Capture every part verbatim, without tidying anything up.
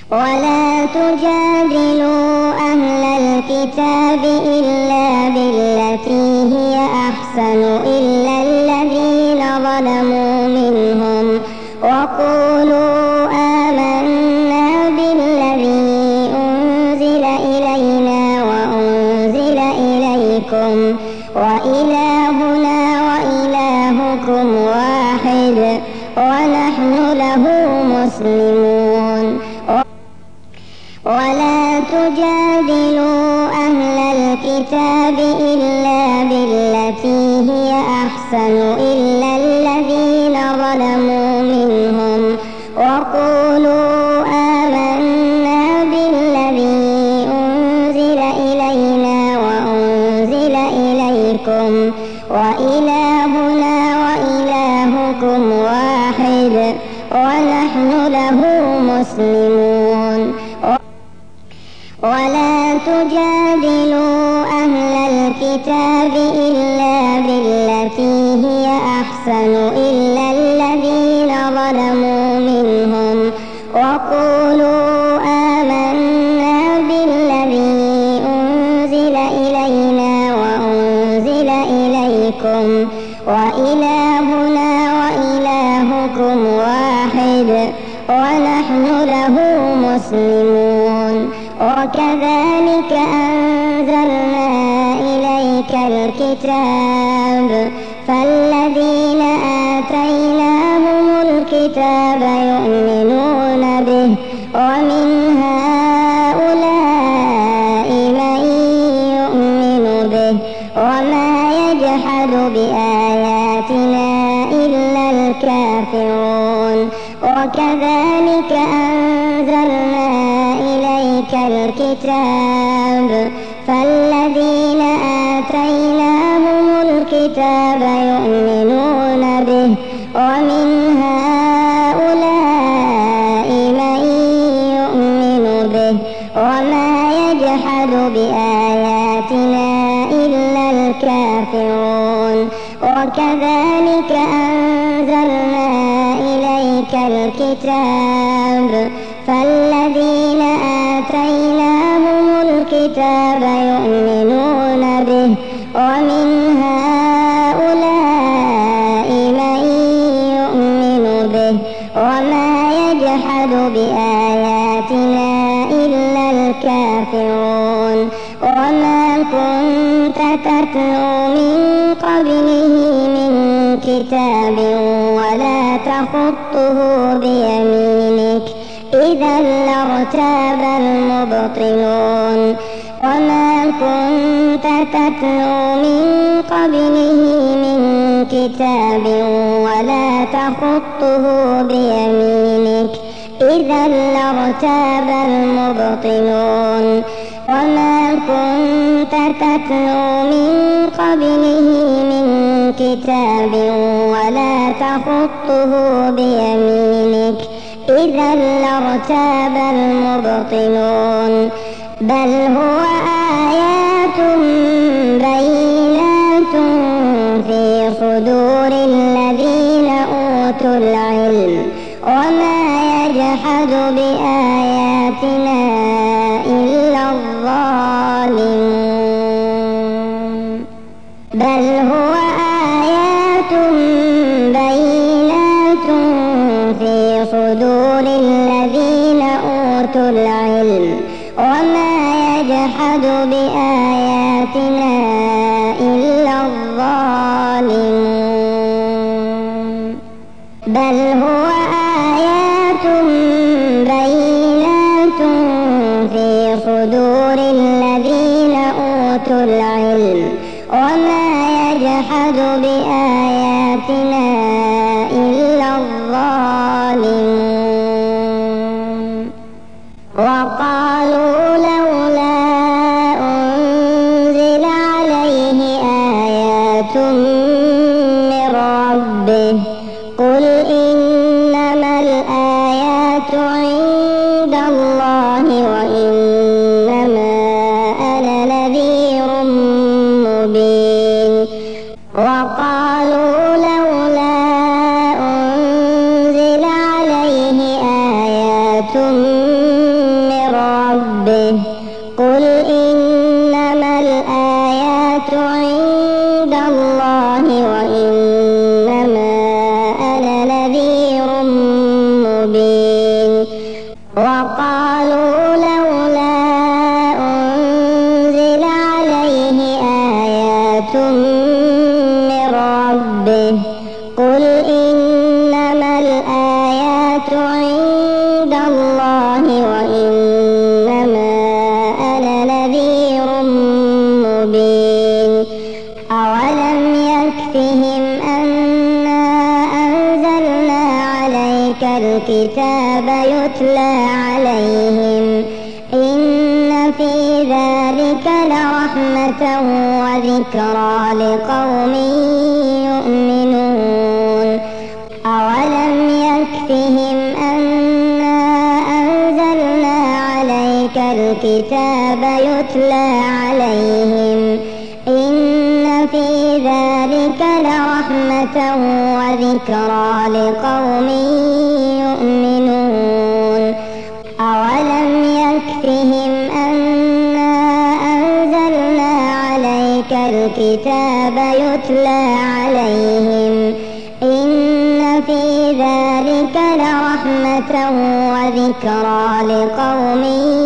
ولا تجادلوا أهل الكتاب إلا بالتي هي أحسن إلا الذين ظلموا منهم وقولوا آمنا بالذي أنزل إلينا وأنزل إليكم وإلهنا وإلهكم واحد ونحن له مسلمون. ولا تجادلوا أهل الكتاب إلا بالتي هي أحسن إلا الذين ظلموا منهم وقولوا آمنا بالذي أنزل إلينا وأنزل إليكم وإلهنا وإلهكم واحد ونحن له مسلمون. ولا تجادلوا أهل الكتاب إلا بالتي هي أحسن إلا الذين ظلموا منهم وقولوا آمنا بالذي أنزل إلينا وأنزل إليكم وإلهنا وإلهكم واحد ونحن له مسلمون. وكذلك أنزلنا إليك الكتاب فالذين آتيناهم الكتاب يؤمنون به ومن هؤلاء من يؤمن به وما يجحد بآياتنا إلا الكافرون. وكذلك أنزلنا إليك الكتاب فالذين آتيناهم الكتاب يؤمنون به ومن هؤلاء من يؤمن به وما يجحد بآياتنا إلا الكافرون. وكذلك أنزلنا إليك الكتاب فالذين آتيناهم الكتاب يؤمنون به ومن هؤلاء من يؤمن به وما يجحد بآياتنا إلا الكافرون. وما كنت تتلو من قبله من كتاب ولا تخطه بيمينك إذا لارتاب المبطلون. وما كنت تتلو من قبله من كتاب ولا تخطه بيمينك إذا لارتاب المبطلون. وما كنت تتلو من قبله من كتاب ولا تخطه بيمينك إذا لارتاب المبطلون. بل هو آيات بينات في صدور الذين أوتوا العلم وما يجحد بآياتنا إلا الظالمون. بل هو آيات بينات في صدور الذين أوتوا العلم وما يجحد بآياتنا إلا الظالمون. بل هو آيات بينات في صدور الذين أوتوا العلم وما يجحد بآياتنا إلا الظالمون. وقالوا لولا أنزل عليه آيات من ربه قل إنما الآيات عند الله وإنما أنا نذير مبين. وقالوا لولا أنزل عليه آيات ربه قل إنما الآيات عند الله وإنما أنا نذير مبين. وقالوا لولا أنزل عليه آيات من ربه قل إنما الآيات عند الله وإنما أنا نذير مبين. أولم يكفهم أنا أنزلنا عليك الكتاب يتلى عليهم إن في ذلك لرحمة وذكرى لقوم يؤمنون. أولم يكفهم أنا أنزلنا عليك الكتاب يتلى عليهم إن في ذلك لرحمة وذكرى لقوم يؤمنون. أولم يكفهم أنا أنزلنا عليك الكتاب يتلى عليهم إن في ذلك لرحمة وذكرى لقوم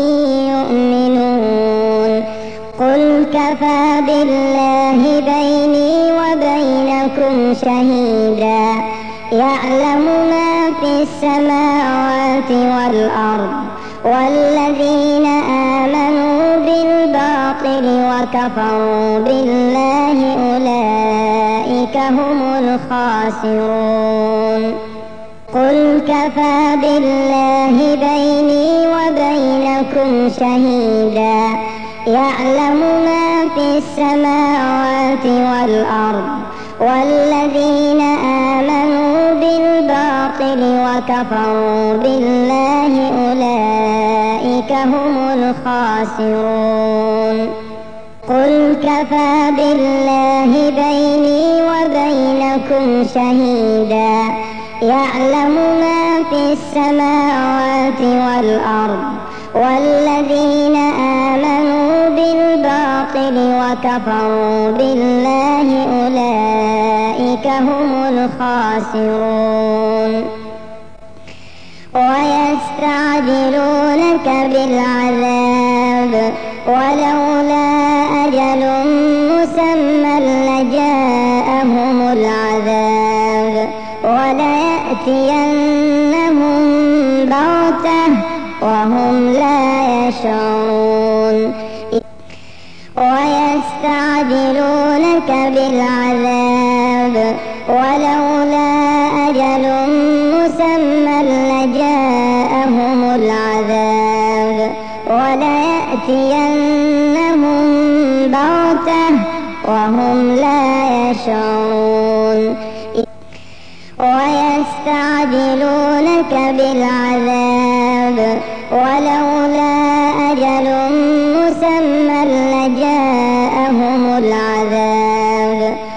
يؤمنون. قل كفى بالله بيني وبينكم شهيدا يعلم ما في السماوات والأرض والذين آمنوا بالباطل وكفروا بالله أولئك هم الخاسرون. قل كفى بالله بيني وبينكم شهيدا يعلم ما في السماوات والأرض والذين آمنوا بالباطل وكفروا بالله أولئك هم الخاسرون. قل كفى بالله بيني وبينكم شهيدا يعلم ما في السماوات والأرض والذين آمنوا بالباطل وكفروا بالله أولئك هم الخاسرون. ويستعجلونك بالعذاب ولولا أجل مسمى لجاءهم العذاب وليأتينهم بغتة وهم لا يشعرون. ويستعجلونك بالعذاب ولولا أجل مسمى لجاءهم العذاب وليأتينهم بغتة وهم لا يشعرون. ويستعجلونك بالعذاب ولولا أجل مسمى لجاءهم العذاب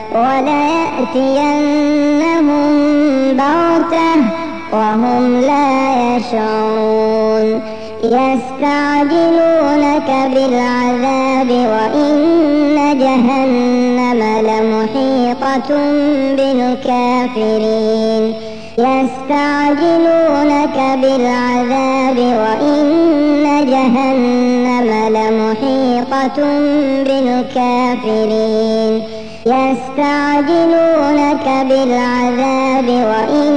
وليأتينهم بغتة وهم لا يشعرون. يستعجلونك بالعذاب وإن جهنم لمحيطة بالكافرين. يستعجلونك بالعذاب وإن جهنم لمحيطة بالكافرين. يستعجلونك بالعذاب وإن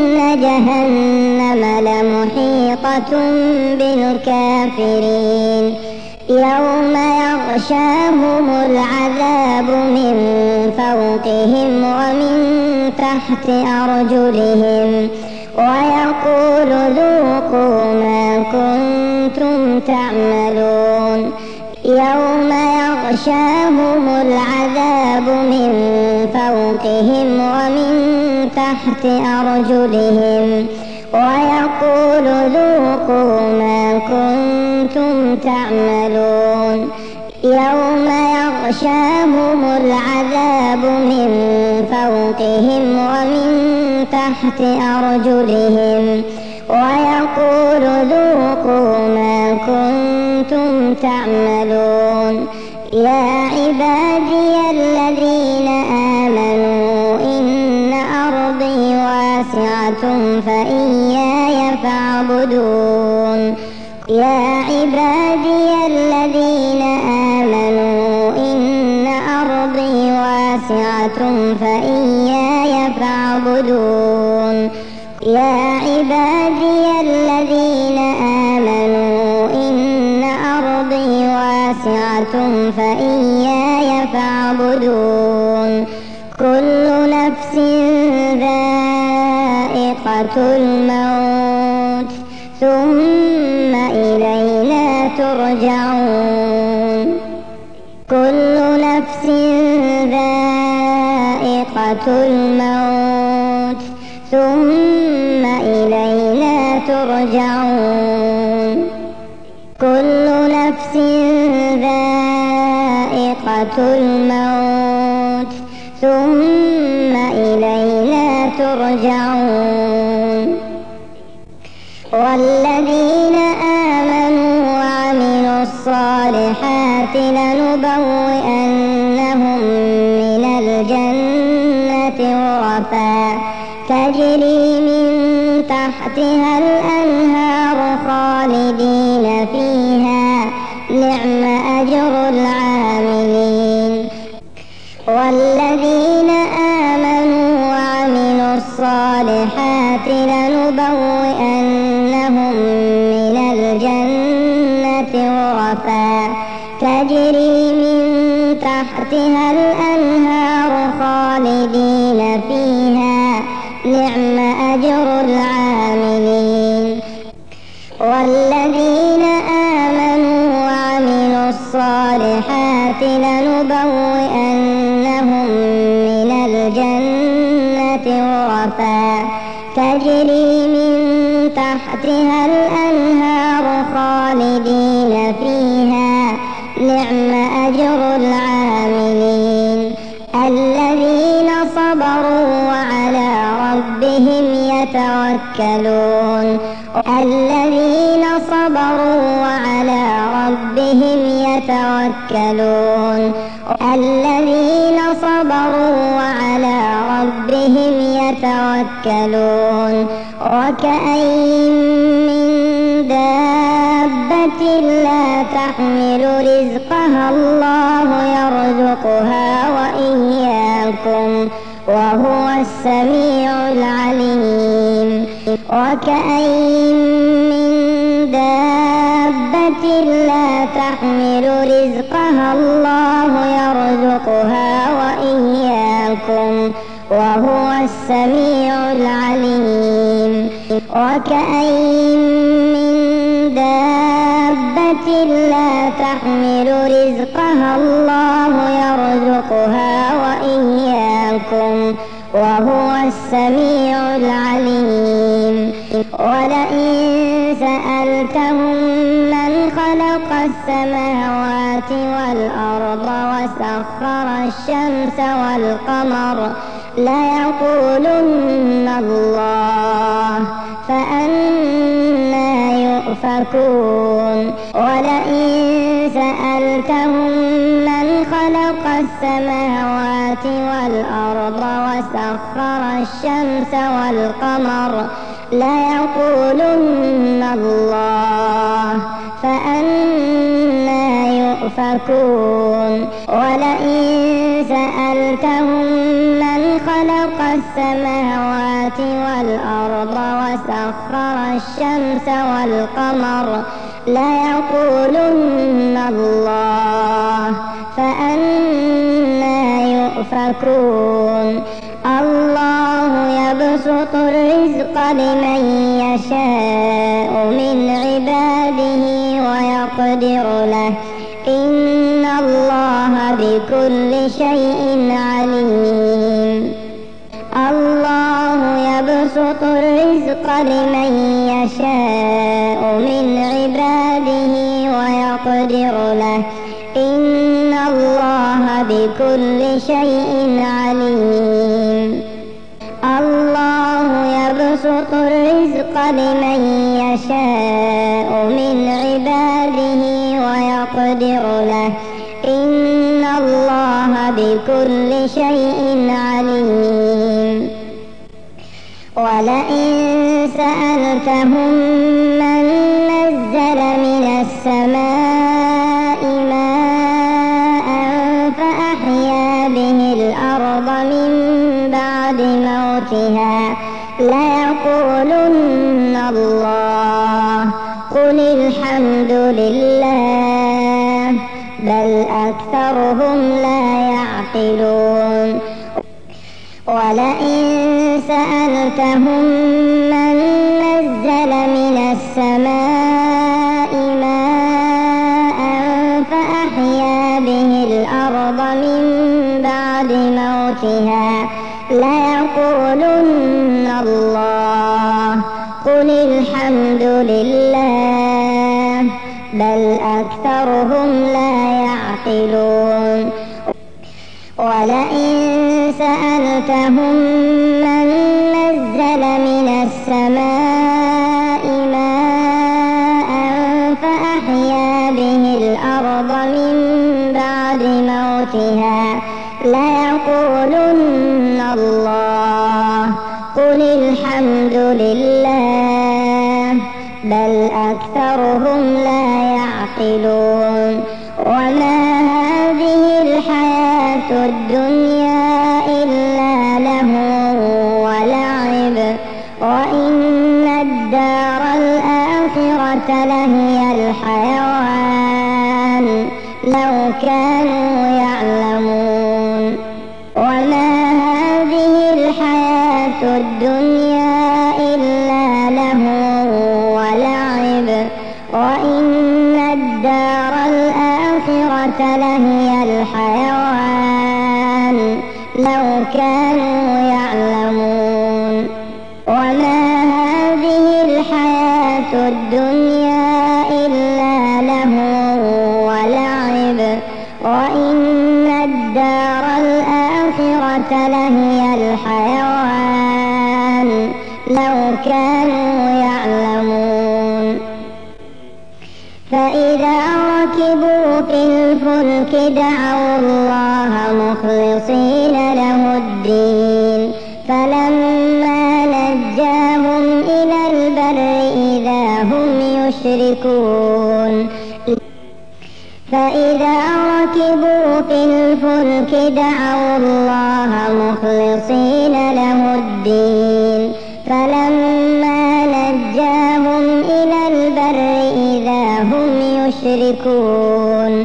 جهنم لمحيطة بالكافرين. يوم يغشاهم العذاب من فوقهم ومن تحت أرجلهم ويقول ذوقوا ما كنتم تعملون. يوم يغشاهم العذاب من فوقهم ومن تحت أرجلهم ويقول ذوقوا ما كنتم تعملون. يوم يغشاهم العذاب من فوقهم ومن تحت أرجلهم ويقول ذوقوا ما كنتم كنتم تعملون. يا عبادي الذين آمنوا إن أرضي واسعة فإياي فاعبدون. يا عبادي الذين آمنوا إن أرضي واسعة فإياي فاعبدون. يا عبادي الذين آمنوا إن أرضي واسعة فإياي فاعبدون. كل نفس ذائقة الموت ثم إلينا ترجعون. كل نفس ذائقة الموت ثم إلينا ترجعون. كل نفس ذائقة الموت ثم إلينا ترجعون. والذين آمنوا وعملوا الصالحات لنبوئنهم من الجنة غرفا تجري من تحتها الأنهار خالدين فيها نعم أجر العاملين. والذين آمنوا وعملوا الصالحات لنبوئنهم من الجنة غرفا تجري من تحتها الأنهار خالدين فيها نعم أجر العاملين. والذين آمنوا وعملوا الصالحات لنبوئنهم من الجنة غرفا تجري من تحتها الأنهار خالدين فيها نعم أجر العاملين. الذين صبروا وعلى ربهم يتوكلون. الذين صبروا وعلى ربهم يتوكلون. الذين صبروا وعلى ربهم يتوكلون. وكأين من دابة لا تحمل رزقها الله يرزقها وإياكم وهو السميع العليم. وكأين من دابة لا تحمل رزقها الله يرزقها وإياكم وهو السميع العليم. وكأين من دابة لا تحمل رزقها الله يرزقها وإياكم وهو السميع العليم. ولئن سألتهم من خلق السماوات والأرض وسخر الشمس والقمر ليقولن الله فأنى يؤفكون. ولئن سألتهم من خلق السماوات والأرض وسخر الشمس والقمر ليقولن الله فأنى يؤفكون. ولئن سألتهم من خلق السماوات والأرض وسخر الشمس والقمر ليقولن الله فأنى يؤفكون. الله يبسط الرزق لمن يشاء من عباده ويقدر له إن الله بكل شيء عليم. الله يبسط الرزق لمن يشاء من عباده ويقدر له إن الله بكل شيء عليم. الله يبسط الرزق لمن يشاء من عباده بكل شيء عليم. ولئن سألتهم من نزل من السماء ماء فأحيا به الأرض من بعد موتها ليقولن الله قل الحمد لله بل أكثرهم لا يعقلون. ولئن سألتهم من نزل من السماء ماء فأحيا به الأرض من بعد موتها ليقولن الله قل الحمد لله بل أكثرهم لا يعقلون. ولئن سألتهم من نزل من السماء ماء فأحيا به الأرض من بعد موتها ليقولن الله قل الحمد لله بل أكثرهم لا يعقلون. وما هذه الحياة الدنيا إلا لهو ولعب وإن الدار الآخرة لهي الحيوان لو كانوا يعلمون. وما هذه الحياة الدنيا إلا لهو ولعب وإن الدار الآخرة لهي الحيوان لو كانوا يعلمون. وما هذه الحياة الدنيا إلا لهو ولعب وإن الدار الآخرة لهي الحيوان لو كانوا يعلمون. فإذا ركبوا في الفلك دعوا الله مخلصين له الدين فلما نجاهم إلى البر إذا هم يشركون. فإذا ركبوا في الفلك دعوا الله مخلصين له الدين فلما نجاهم إلى البر إذا هم يشركون.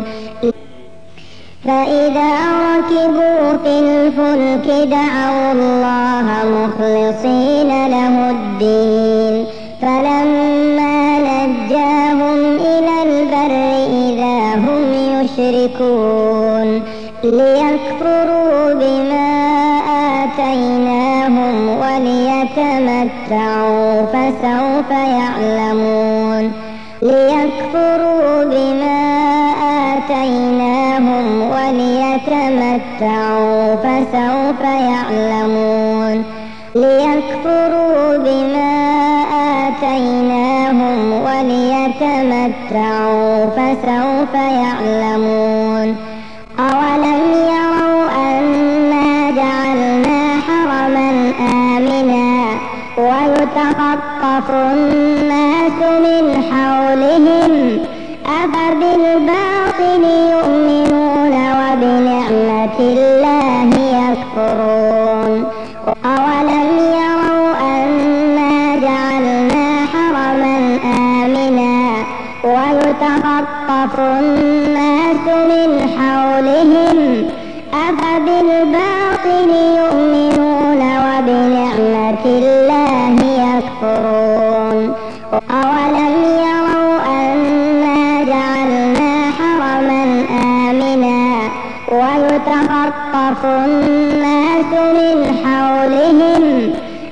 فإذا ركبوا في الفلك دعوا الله مخلصين له الدين فلما نجاهم إلى البر إذا هم يشركون. ليكفروا بما آتيناهم وليتمتعوا فسوف يعلمون. ليكفروا بما آتيناهم وليتمتعوا فسوف يعلمون. ليكفروا بما آتيناهم وليتمتعوا فسوف يعلمون. أولم يروا أنا جعلنا حرما آمنا ويتخطف الناس من حولهم أفبالباطل يؤمنون وبنعمة الله يكفرون. أولم يروا أنا جعلنا حرما آمنا ويتخطف الناس من حولهم أفبالباطل يؤمنون وبنعمة الله يكفرون. أولم يروا أنا جعلنا حرما آمنا ويتخطف الناس من حولهم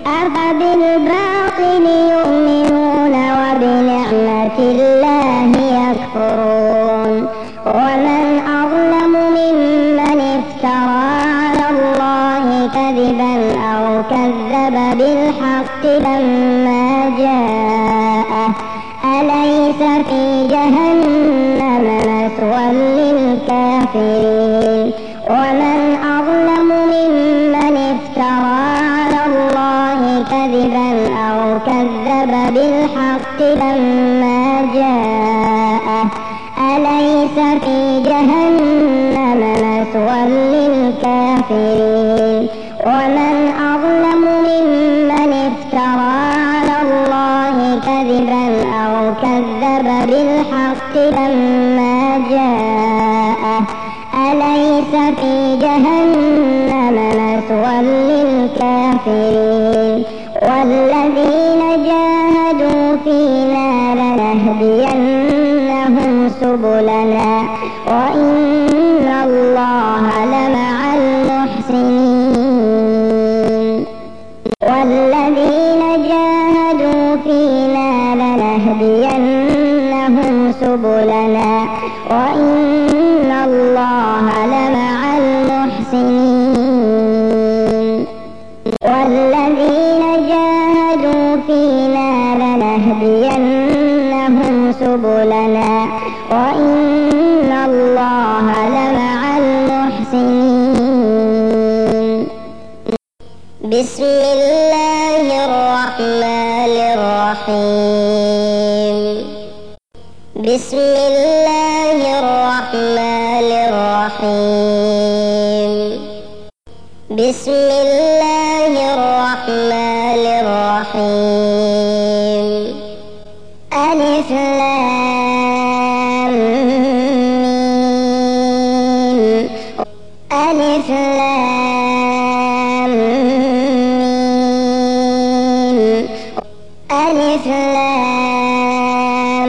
أفبالباطل يؤمنون وبنعمة الله يكفرون. ومن أظلم ممن افترى على الله كذبا أو كذب بالحق لما جاءه أليس في جهنم مثوى للكافرين. ومن أظلم وكذب بالحق لما جاءه أليس في جهنم مثوى للكافرين ومن أظلم ممن افترى على الله كذبا أو كذب بالحق لما جاءه أليس في جهنم مثوى للكافرين والذين جاهدوا فينا لنهدينهم سبلنا وإن الله لمع المحسنين والذين جاهدوا فينا لنهدينهم سبلنا وإن الله لمع المحسنين والذين جاهدوا فينا لنهدينهم سبلنا وإن الله لمع المحسنين. بسم الله الرحمن الرحيم. بسم الله الرحمن الرحيم. بسم الله الرحمن الرحيم. ألف لام ميم. ألف لام ميم. ألف لام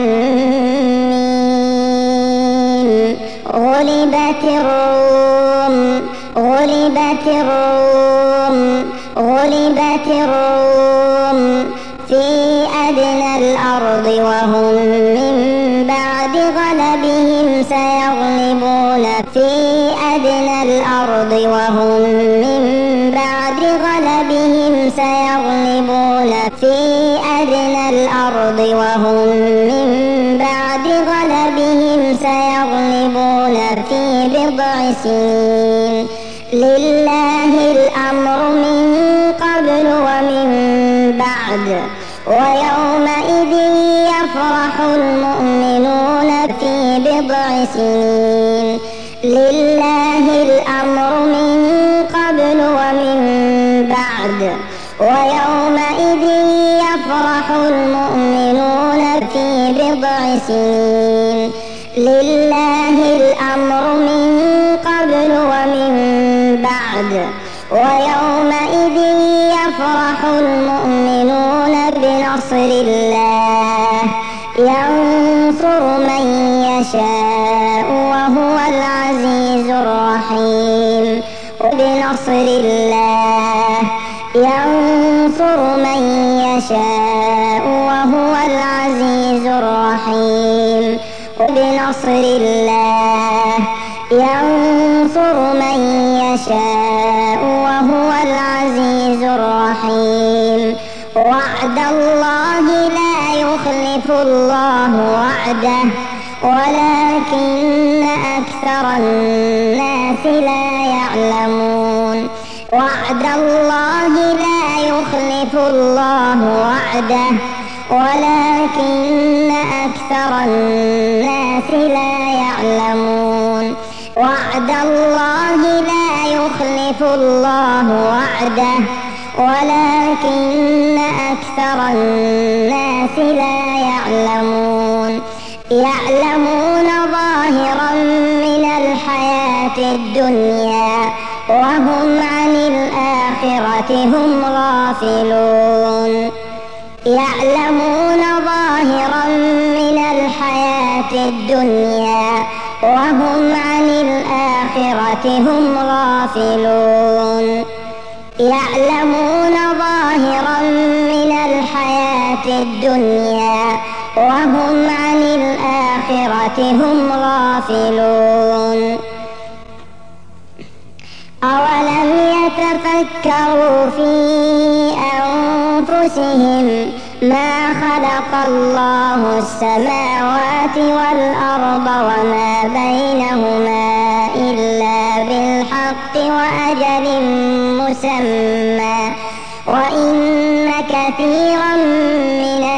ميم. غلبت الروم غلبت الروم غلبت الروم في أدنى الأرض وهم من بعد غلبهم سيغلبون في أدنى الأرض وهم من بعد غلبهم سيغلبون في أدنى الأرض وهم من بعد غلبهم سيغلبون في بضع سنين لله الأمر من قبل ومن بعد ويومئذ يفرح المؤمنون في بضع سنين لله الأمر من قبل ومن بعد ويومئذ يفرح المؤمنون في بضع سنين لله الأمر من قبل ومن بعد ويومئذ يفرح المؤمنون بنصر الله ينصر من يشاء وهو العزيز الرحيم وبنصر الله ينصر من يشاء وهو العزيز الرحيم وبنصر الله ينصر من يشاء وهو العزيز الرحيم وعد الله لا يخلف الله وعده ولكن أكثر الناس لا يعلمون وعد الله لا يخلف الله وعده ولكن أكثر الناس لا يعلمون وعد الله لا يخلف الله وعده ولكن أكثر الناس لا يعلمون يعلمون ظاهرا من الحياة الدنيا وهم عن الآخرة هم غافلون يعلمون ظاهرا من الحياة الدنيا وهم عن الآخرة هم غافلون يعلمون ظاهرا من الحياة الدنيا وهم عن الآخرة هم غافلون أولم يتفكروا في أنفسهم ما خلق الله السماوات والأرض وما بينهما إلا بالحق وأجل مسمى وإن كثيرا من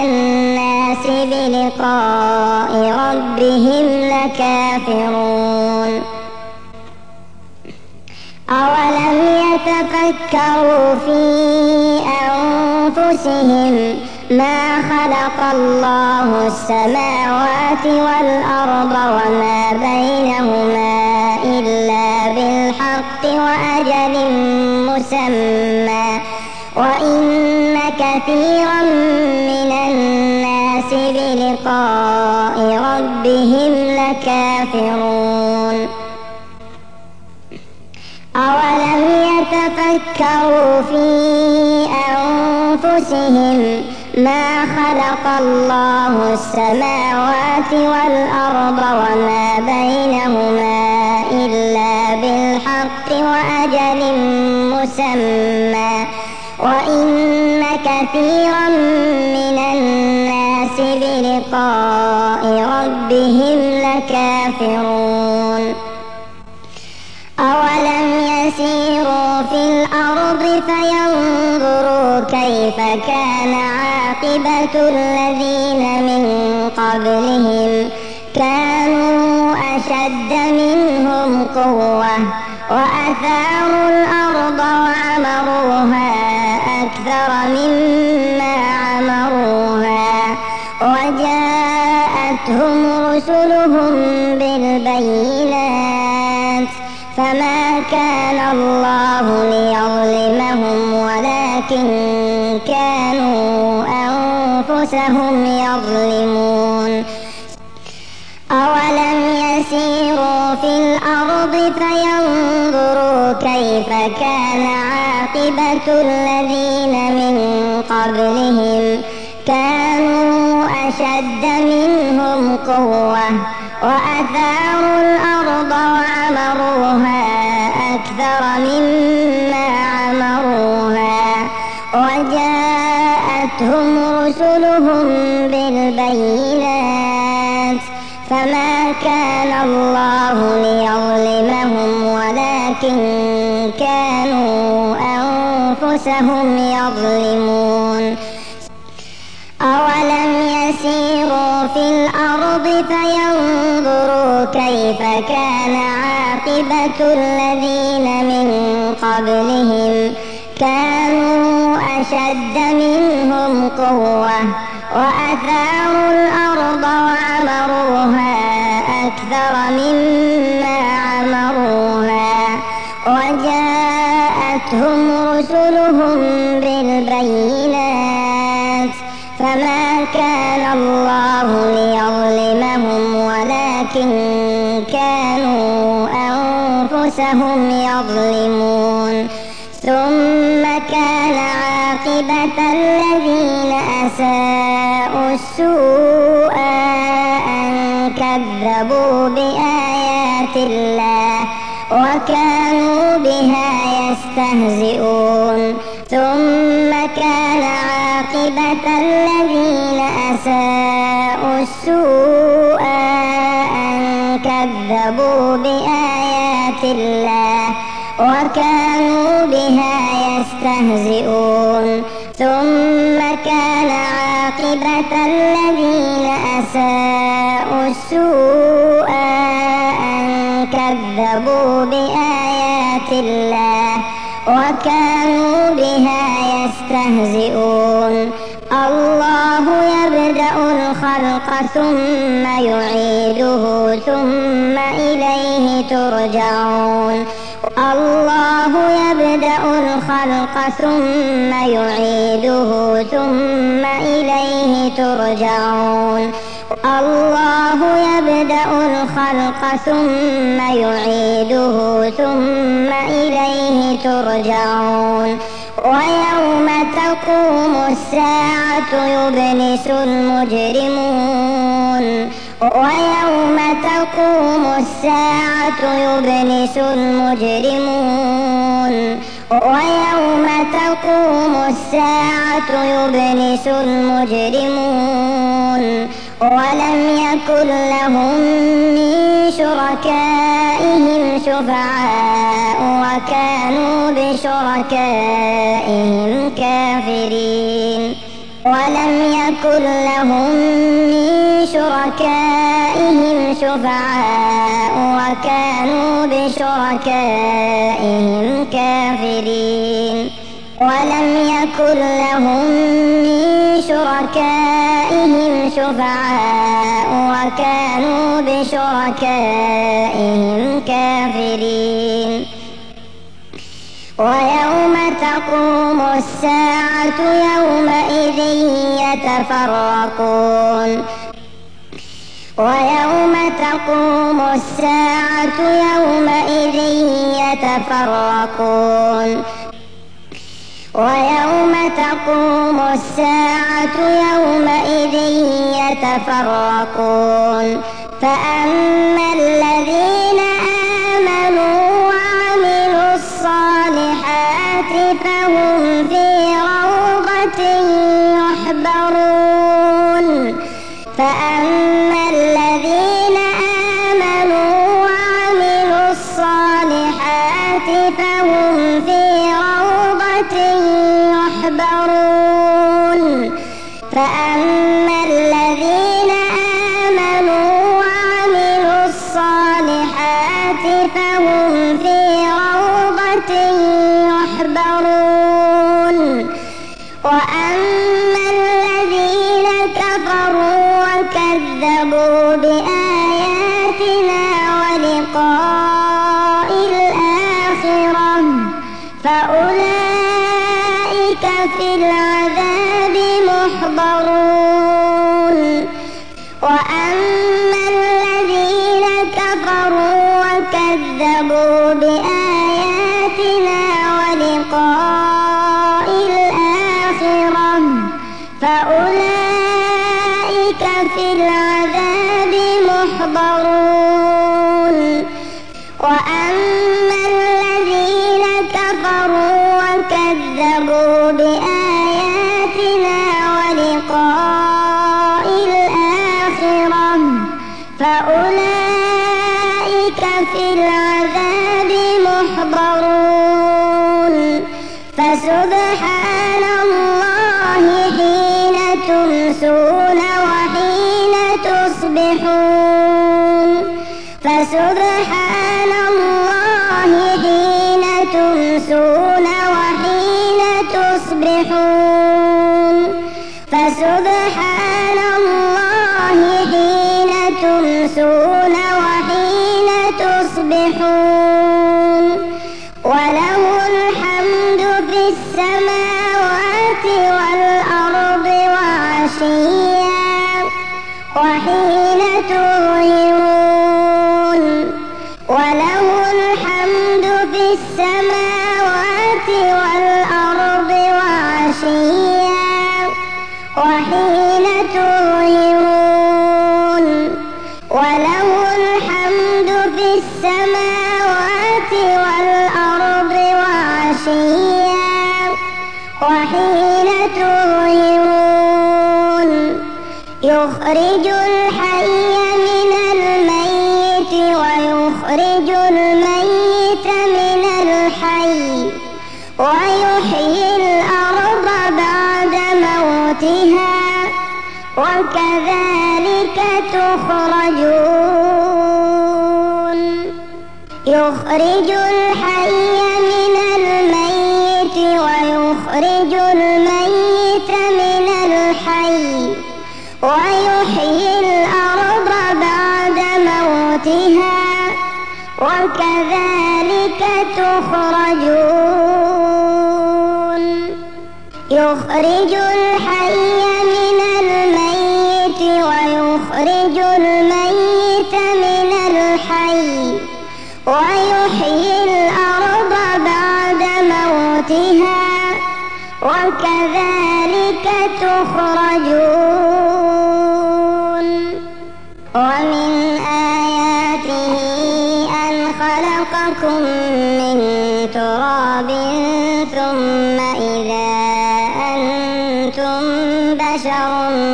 بلقاء ربهم لكافرون أولم يتفكروا في أنفسهم ما خلق الله السماوات والأرض وما بينهما إلا بالحق وأجل مسمى وإن كثيرا من الناس بلقاء ربهم لكافرون أولم يتفكروا في أنفسهم ما خلق الله السماوات والأرض وما بينهما إلا بالحق وأجل مسمى وإن كثيرا من الناس بلقاء ربهم لكافرون أولم يسيروا في الأرض فينظروا كيف كان عاقبة الذين من قبلهم كانوا أشد منهم قوة وأثاروا الأرض وعمروها أكثر مما عمروها وجاءتهم رسلهم بالبينات فما كان الله ليظلمهم ولكن كانوا أنفسهم يظلمون أولم يسيروا في الأرض فينظروا كيف كان عاقبة الذين من قبلهم كانوا أشد منهم قوة وأثاروا الأرض وعمروها أكثر مما عمروها وجاءتهم رسلهم بالبينات فما كان الله ليظلمهم ولكن كانوا أنفسهم يظلمون أولم يسيروا في الأرض فينظروا كيف كان عاقبة الذين من قبلهم كانوا أشد منهم قوة وأثاروا الأرض وعمروها أكثر مما عمروها وجاءتهم رسلهم بالبينات فما كان الله ليظلمهم ولكن كانوا أنفسهم يظلمون ثم كان عاقبة الذين أساءوا السوء أن كذبوا بآيات الله وكانوا بها يستهزئون ثم كان عاقبة الذين أساءوا السوء أن كذبوا بآيات الله وكانوا بها يستهزئون ثم كان عاقبة الذين أساءوا السوء أن كذبوا بآيات الله وكانوا بها يستهزئون الله يبدأ الخلق ثم يعيده ثم إليه ترجعون الله يبدأ الخلق ثم يعيده ثم إليه ترجعون الله يبدأ الخلق ثم يعيده ثم إليه ترجعون ويوم تقوم الساعة يبلس المجرمون ويوم تقوم الساعة يبلس المجرمون ويوم تقوم الساعة يبلس المجرمون ولم يكن لهم من شركائهم شفعاء وكانوا بشركائهم كافرين ولم يكن لهم من شركائهم شفعاء وكانوا بشركائهم كافرين ولم يكن لهم من شركائهم شفعاء وكانوا بشركائهم كافرين ويوم تقوم الساعة يومئذ يتفرقون ويوم تقوم الساعة يومئذ يتفرقون ويوم تقوم الساعة يومئذ يتفرقون فأما الذين آمنوا وعملوا الصالحات فهم في روضة يحبرون فأما الذين آمنوا وعملوا الصالحات فهم في روضة يحبرون فأما الذين آمنوا وعملوا الصالحات فهم في روضة يحبرون وأما الذين كفروا وكذبوا بآياتنا ولقاء الآخرة فأولئك في العذاب محضرون وأما الذين كفروا وكذبوا بآياتنا ولقاء الآخرة فأولئك في العذاب محضرون وأما الذين كفروا وكذبوا بآياتنا ولقاء الآخرة فأولئك في العذاب محضرون فسبحان الله حين تمسون وحين تصبحون فسبحان الله حين تمسون وحين تصبحون فسبحان الله حين تمسون وحين تصبحون وله الحمد في السماوات والأرض وعشيا وحين تظهرون وله الحمد في السماوات والأرض وعشيا وحين تظهرون وله الحمد في السماوات والأرض وعشيا وحين تظهرون يخرج الحي من الميت ويخرج الميت من الحي ويحيي الأرض بعد موتها وكذلك تخرجون يخرج الحي من الميت ويخرج الميت من الحي ويحيي الأرض بعد موتها وكذلك تخرجون يخرج الحي من الميت ويخرج الميت من الحي ويحيي الأرض بعد موتها وكذلك تخرجون ومن آياته أن خلقكم من تراب ثم إذا أنتم بشر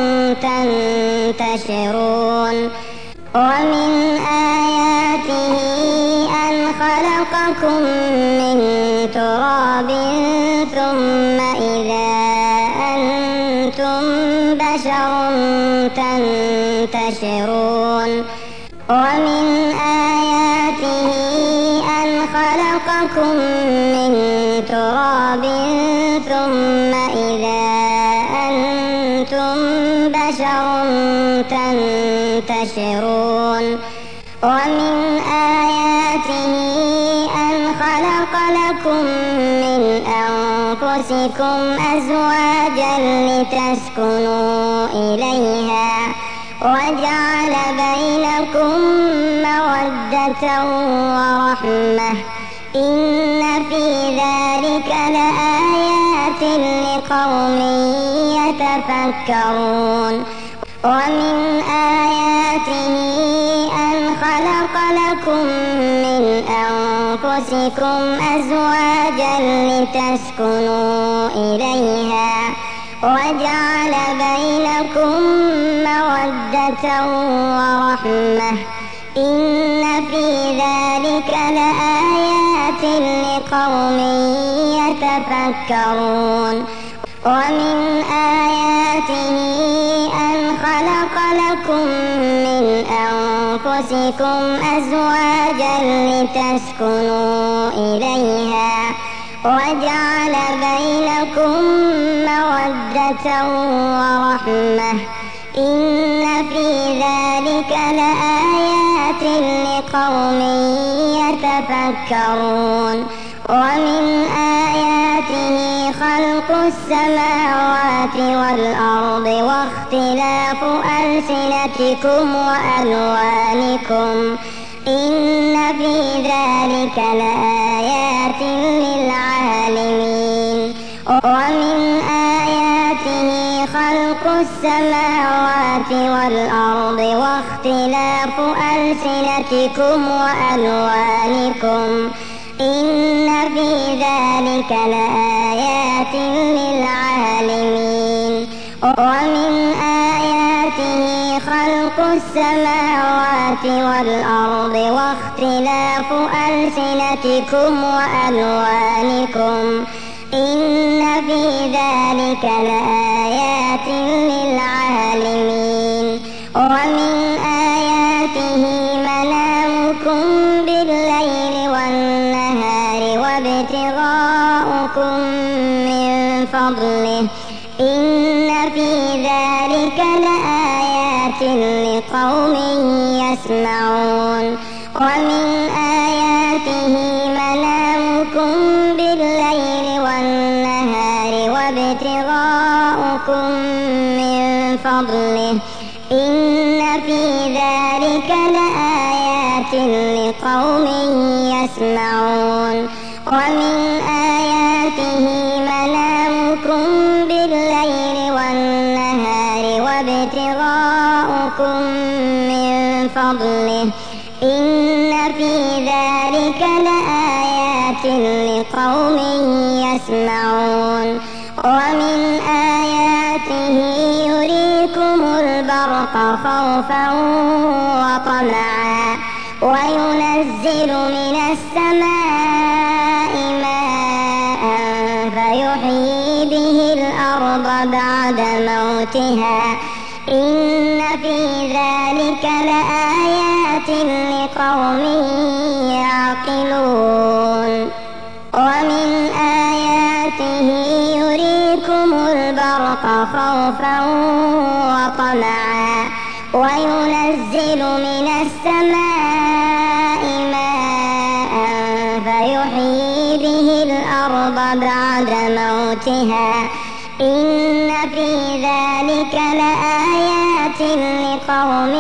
تنتشرون ومن آياته أن خلقكم من تراب ثم إذا أنتم بشر تنتشرون تنتشرون ومن آياته أن خلقكم من تراب ثم إذا أنتم بشر تنتشرون ومن آياته أن خلق لكم من أنفسكم أزواجا لتسكنوا إليها وجعل بينكم مودة ورحمة إن في ذلك لآيات لقوم يتفكرون ومن آياته أن خلق لكم من أنفسكم أزواجا لتسكنوا إليها وجعل بينكم مودة ورحمة إن في ذلك لآيات لقوم يتفكرون ومن آياته أن خلق لكم من أنفسكم أزواجا لتسكنوا إليها وجعل بينكم مودة ورحمة إن في ذلك لآيات لقوم يتفكرون ومن آياته خلق السماوات والأرض واختلاف ألسنتكم وألوانكم إن في ذلك لآيات للعالمين ومن آياته خلق السماوات والأرض واختلاف ألسنتكم وألوانكم إن في ذلك لآيات للعالمين ومن آياته خلق السماوات والأرض واختلاف ألسنتكم وألوانكم إن في ذلك لآيات للعالمين ومن آياته منامكم بالليل والنهار وابتغاؤكم من فضله إن في ذلك لآيات لقوم يسمعون ومن آياته منامكم بالليل والنهار وابتغاؤكم من فضله إن في ذلك لآيات لقوم يسمعون ومن آياته منامكم بالليل والنهار وابتغاؤكم من فضله إن في ذلك لآيات لقوم يسمعون ومن آياته يريكم البرق خوفا وطمعا وينزل من السماء ماء فيحيي به الأرض بعد موتها إن في ذلك لآيات لقوم يعقلون ومن آياته يريكم البرق خوفا وطمعا وينزل من السماء ماء فيحيي به الأرض بعد موتها إن في ذلك لآيات لقوم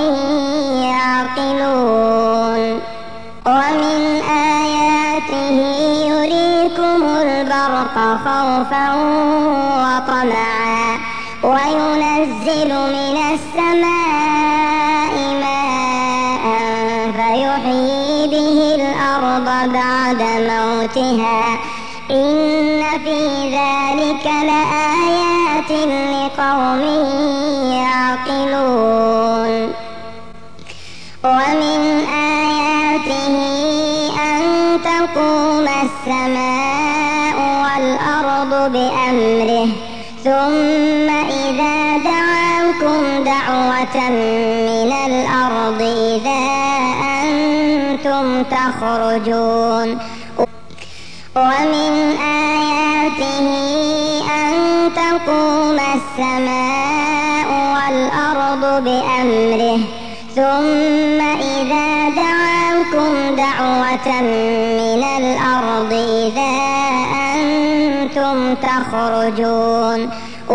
يعقلون ومن آياته يريكم البرق خوفا وطمعا وينزل من السماء ماء فيحيي به الأرض بعد موتها إن في ذلك لآيات لقوم يعقلون ومن آياته أن تقوم السماء والأرض بأمره ثم إذا دعاكم دعوة من الأرض إذا أنتم تخرجون ومن آياته أن تقوم السماء والأرض بأمره ثم إذا دعاكم دعوة من الأرض إذا أنتم تخرجون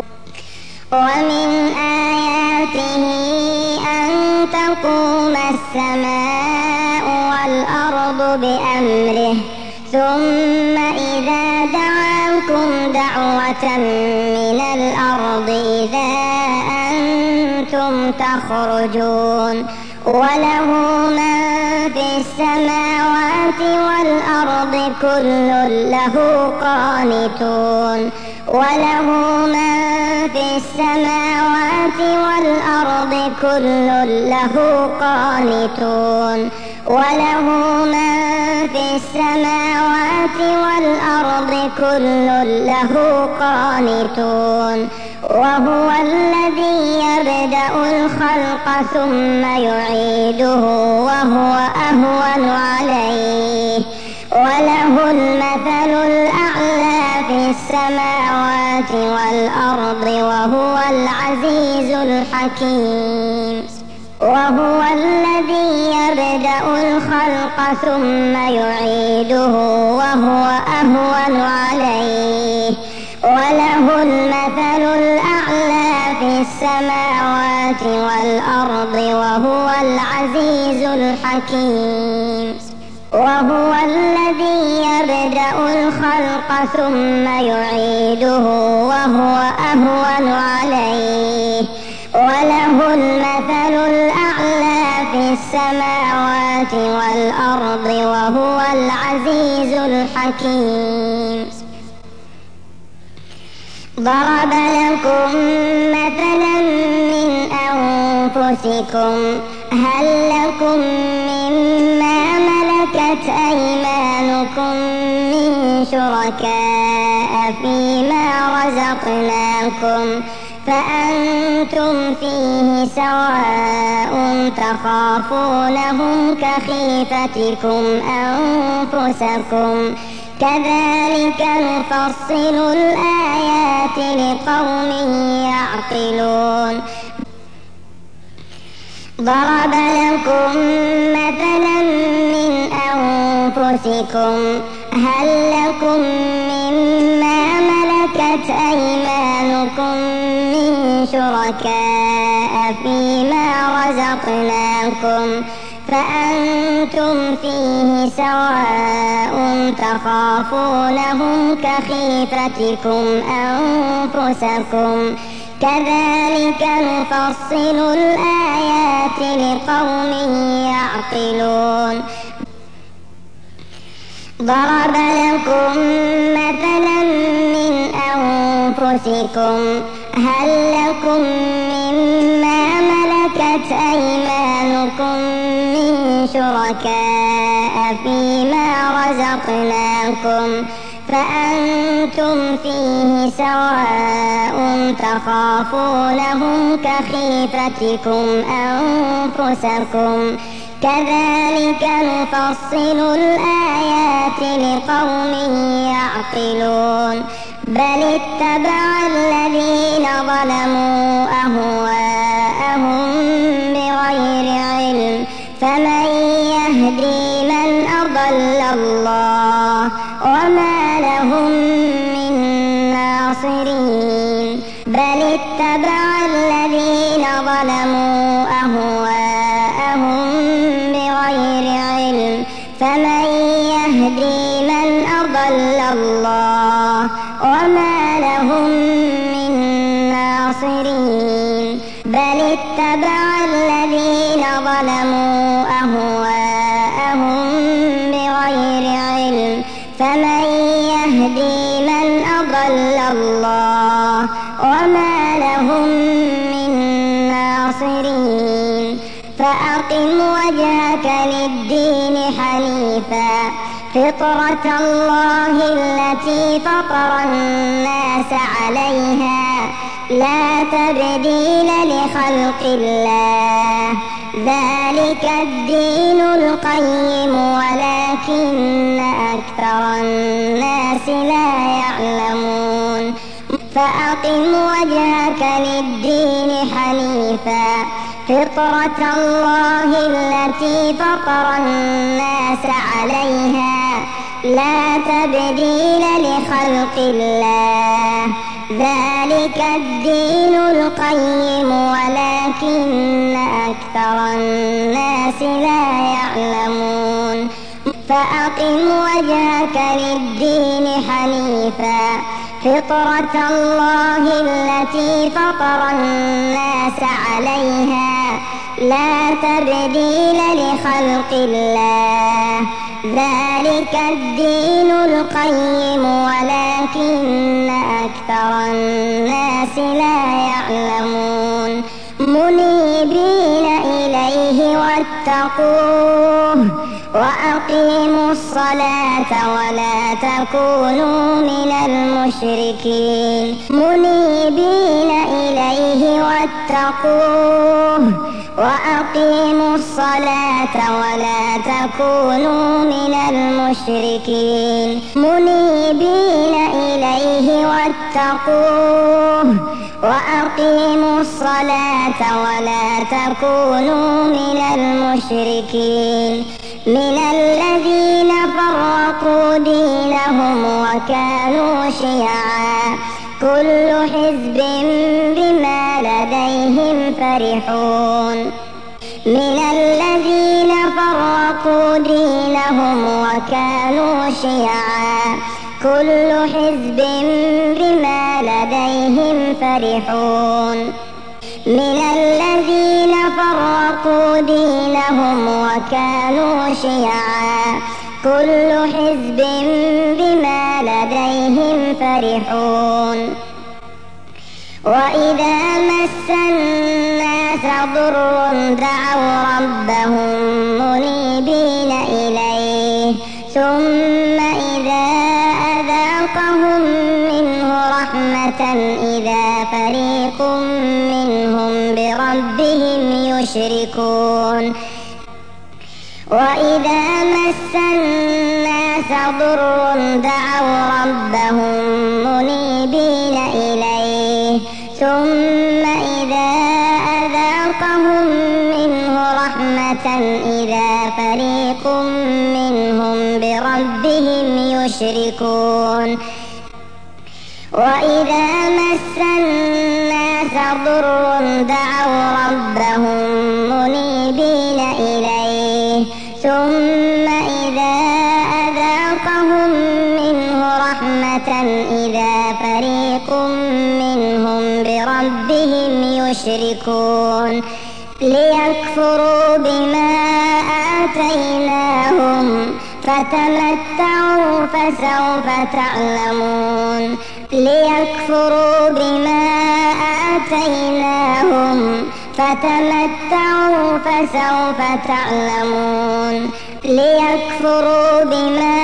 ومن آياته أن تقوم السماء والأرض بأمره ثم إذا دعاكم دعوة من الأرض إذا أنتم تخرجون وله من في السماوات والأرض كل له قانتون وله من في السماوات والأرض كل له قانتون وله من في السماوات والأرض كل له قانتون وهو الذي يبدأ الخلق ثم يعيده وهو أهون عليه وله المثل الأعلى في السماوات والأرض وهو العزيز الحكيم وهو الذي يبدأ الخلق ثم يعيده وهو أهون عليه وله المثل الأعلى في السماوات والأرض وهو العزيز الحكيم وهو الذي يبدأ الخلق ثم يعيده وهو أهون عليه وله المثل الأعلى في السماوات والأرض وهو العزيز الحكيم ضرب لكم مثلا من أنفسكم هل لكم مما ملكت أيمانكم من شركاء فيما رزقناكم فأنتم فيه سواء تخافونهم كخيفتكم أنفسكم كذلك نفصل الآيات لقوم يعقلون ضرب لكم مثلا من أنفسكم هل لكم مما ملكت أيمانكم من شركاء فيما رزقناكم فأنتم فيه سواء تخافونهم كخيفتكم أنفسكم كذلك نفصل الآيات لقوم يعقلون ضرب لكم مثلا من أنفسكم هل لكم مما ملكت أيمانكم من شركاء فيما رزقناكم فأنتم فيه سواء تخافونهم كخيفتكم أنفسكم كذلك نفصل الآيات لقوم يعقلون بل اتبع الذين ظلموا أهواءهم بغير علم فمن يهدي من أضل الله وما لهم من ناصرين بل اتبع الذين ظلموا أهواءهم بغير علم فمن يهدي من أضل الله وما لهم من ناصرين بل اتبع الذين ظلموا أهواءهم بغير علم فمن يهدي من أضل الله وما لهم من ناصرين فأقم وجهك للدين حنيفا فطرة الله التي فطر الناس عليها لا تبديل لخلق الله ذلك الدين القيم ولكن أكثر الناس لا يعلمون فأقم وجهك للدين حنيفا فطرة الله التي فطر الناس عليها لا تبديل لخلق الله ذلك الدين القيم ولكن أكثر الناس لا يعلمون فأقم وجهك للدين حنيفا فطرة الله التي فطر الناس عليها لا تبديل لخلق الله ذلك الدين القيم ولكن أكثر الناس لا يعلمون منيبين إليه واتقوه وأقيموا الصلاة ولا تكونوا من المشركين منيبين إليه واتقوه وأقيموا الصلاة ولا تكونوا من المشركين منيبين إليه واتقوه وأقيموا الصلاة ولا تكونوا من المشركين من الذين فرقوا دينهم وكانوا شيعا كل حزب بما لديهم فرحون من الذين فرقوا دينهم وكانوا شيعا كل حزب بما لديهم فرحون من الذين فرقوا دينهم وكانوا شيعا كل حزب بما لديهم فرحون وإذا مس الناس ضر دعوا ربهم منيبين إليه ثم إذا أذاقهم منه رحمة إذا فريق منهم بربهم يشركون وإذا مس الناس ضر دعوا ربهم منيبين إليه ثم إذا أذاقهم منه رحمة إذا فريق منهم بربهم يشركون وإذا مس الناس ضر دعوا ربهم منيبين إليه ثم إذا أذاقهم منه رحمة إذا فريق منهم بربهم يشركون ليكفروا بما آتيناهم فتمتعوا فسوف تعلمون ليكفروا بما آتيناهم فتمتعوا فسوف تعلمون ليكفروا بما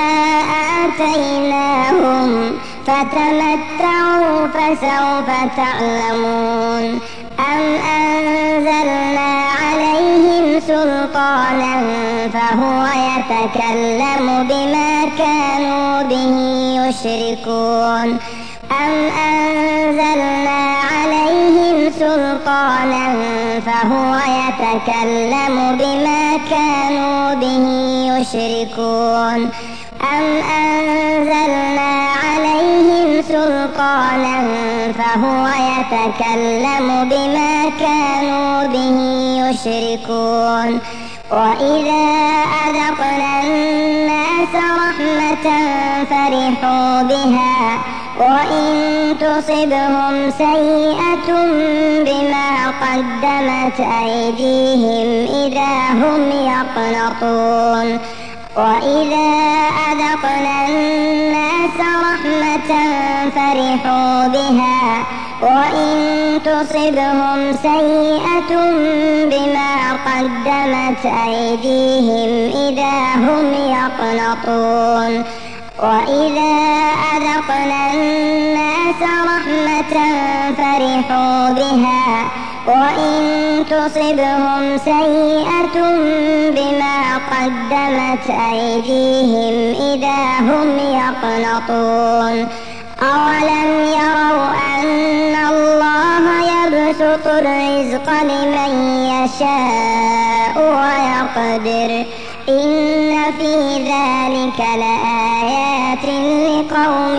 آتيناهم فتمتعوا فسوف تعلمون أم أنزلنا عليهم سلطانا فهو يتكلم بما كانوا به يشركون أم أنزلنا عليهم سلطانا فهو يتكلم بما كانوا به يشركون أم أنزلنا عليهم سلطانا فهو يتكلم بما كانوا به يشركون وإذا أذقنا الناس رحمة فرحوا بها وإن تصبهم سيئة بما قدمت أيديهم إذا هم يقنطون وإذا أذقنا الناس رحمة فرحوا بها وإن تصبهم سيئة بما قدمت أيديهم إذا هم يقنطون وإذا أذقنا الناس رحمة فرحوا بها وإن تصبهم سيئة بما قدمت أيديهم إذا هم يقنطون أولم يروا أن الله يبسط الرزق لمن يشاء ويقدر إن في ذلك لآيات لقوم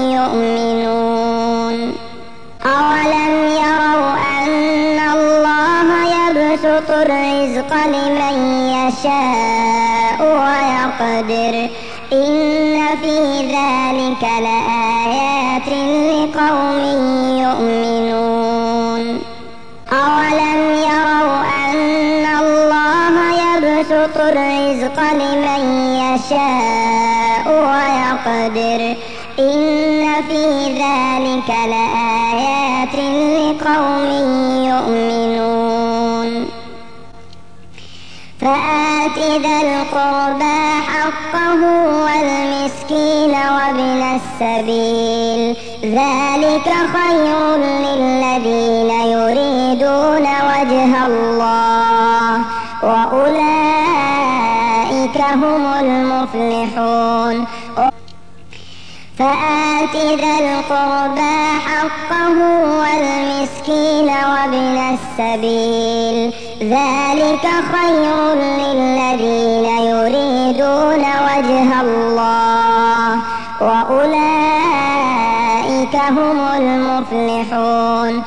يؤمنون أولم يروا أن الله يبسط الرزق لمن يشاء ويقدر إن في ذلك لآيات لقوم يؤمنون أولم يروا أن الله يبسط الرزق لمن يشاء ويقدر إن في ذلك لآيات لقوم يؤمنون فآت ذا القربى حقه والمسكين وابن السبيل ذلك خير للذين يريدون وجه الله وأولئك هم المفلحون فآت ذا القربى حقه والمسكين وابن السبيل ذلك خير للذين يريدون وجه الله وأولئك هم المفلحون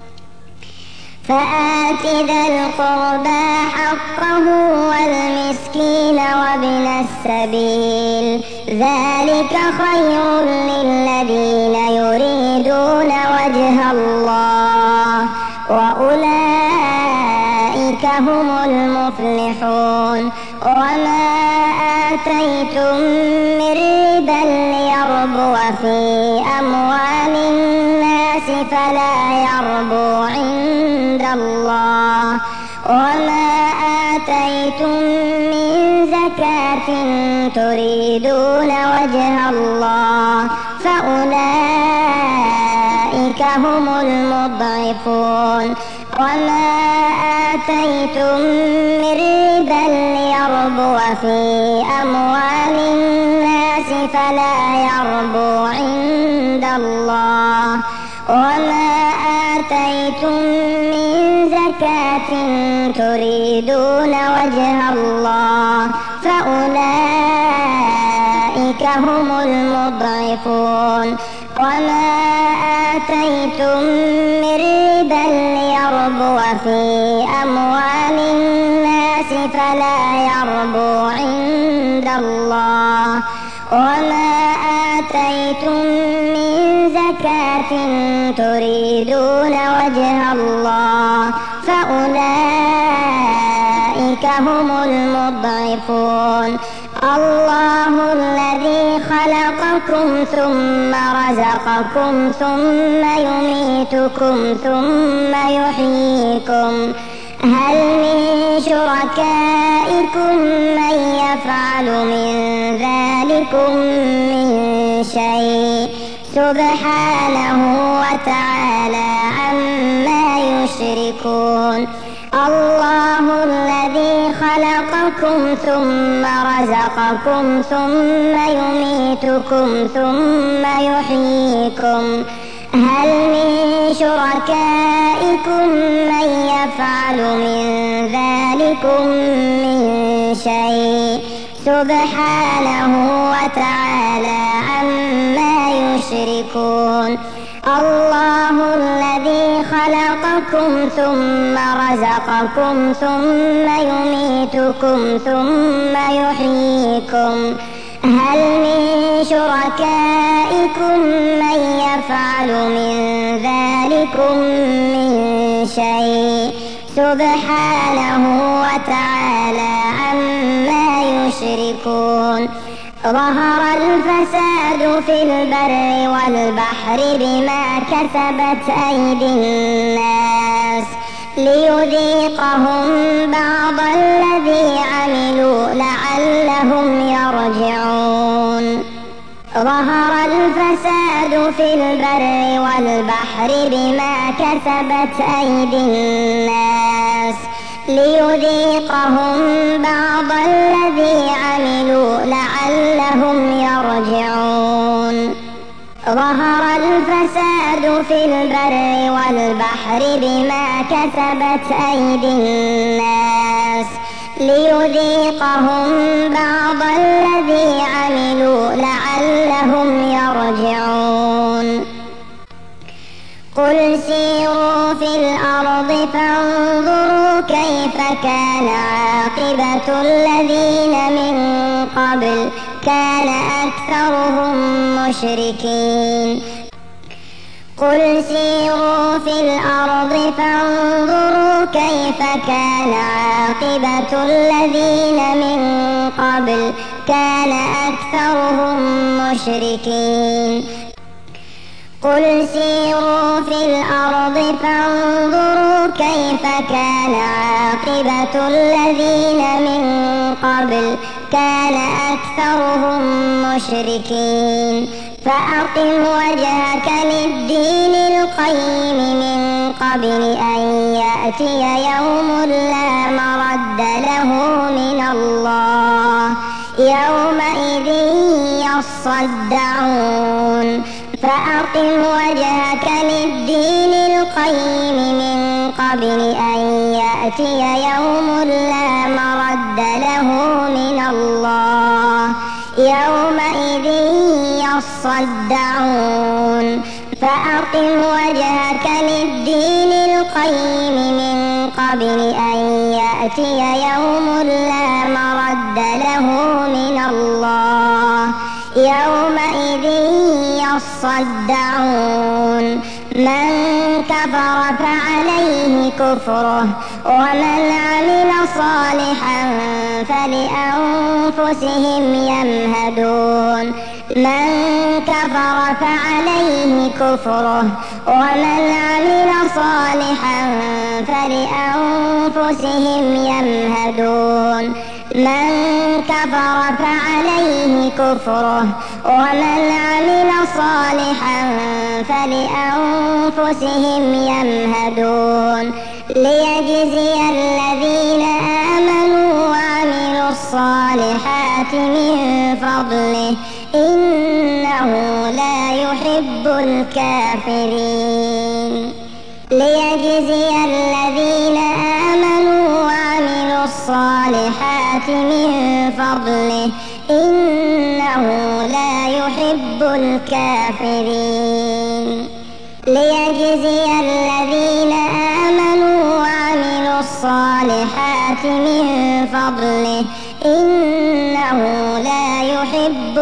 فآت ذا القربى حقه والمسكين وابن السبيل ذلك خير للذين يريدون وجه الله وأولئك هم المفلحون وما آتيتم من ربا ليربو في أموال الناس فلا يربو عند الله وما آتيتم من زكاة تريدون وجه الله فأولئك هم المضعفون وما آتيتم من ربا ليربو في أموال الناس فلا يربو عند الله وما آتيتم من زكاة تريدون وجه الله فأولئك هم المضعفون وما آتيتم من ربا ليربو في أموال الناس فلا يربو عند الله وما آتيتم من زكاة تريدون وجه الله فأولئك هم المضعفون الله الذي خلقكم ثم رزقكم ثم يميتكم ثم يحييكم هل من شركائكم من يفعل من ذلكم من شيء سبحانه وتعالى عما يشركون الله الذي خلقكم ثم رزقكم ثم يميتكم ثم يحييكم هل من شركائكم من يفعل من ذلكم من شيء سبحانه وتعالى عما يشركون الله الذي خلقكم ثم رزقكم ثم يميتكم ثم يحييكم هل من شركائكم من يفعل من ذلكم من شيء سبحانه وتعالى عما يشركون ظهر الفساد في البر والبحر بما كسبت أيدي الناس ليذيقهم بعض الذي عملوا لعلهم يرجعون ظهر الفساد في البر والبحر بما كسبت أيدي الناس ليذيقهم بعض الذي عملوا لعلهم يرجعون ظهر الفساد في البر والبحر بما كسبت أيدي الناس ليذيقهم بعض الذي عملوا لعلهم يرجعون قل سيروا في الأرض فانظروا كيف كان عاقبة الذين من قبل كان أكثرهم مشركين قل سيروا في الأرض فانظروا كيف كان عاقبة الذين من قبل كان أكثرهم مشركين قل سيروا في الأرض فانظروا كيف كان عاقبة الذين من قبل كان أكثرهم مشركين فأقم وجهك للدين القيم من قبل أن يأتي يوم لا مرد له من الله يومئذ يصدعون فأقم وجهك للدين القيم من قبل أن يأتي يوم لا مرد له من الله يومئذ يصدعون فأقم وجهك للدين القيم من قبل أن يأتي يوم لا مرد له من الله يومئذ يصدعون من كفر فعليه كفره ومن عمل صالحا فلأنفسهم يمهدون من كفر فعليه كفره ومن عمل صالحا فلأنفسهم يمهدون من كفر فعليه كفره ومن عمل صالحا فلأنفسهم يمهدون ليجزي الذين آمنوا وعملوا الصالحات من فضله إنه لا يحب الكافرين ليجزي الذين آمنوا وعملوا الصالحات من فضله إنه لا يحب الكافرين ليجزي الذين آمنوا وعملوا الصالحات من فضله إنه لا يحب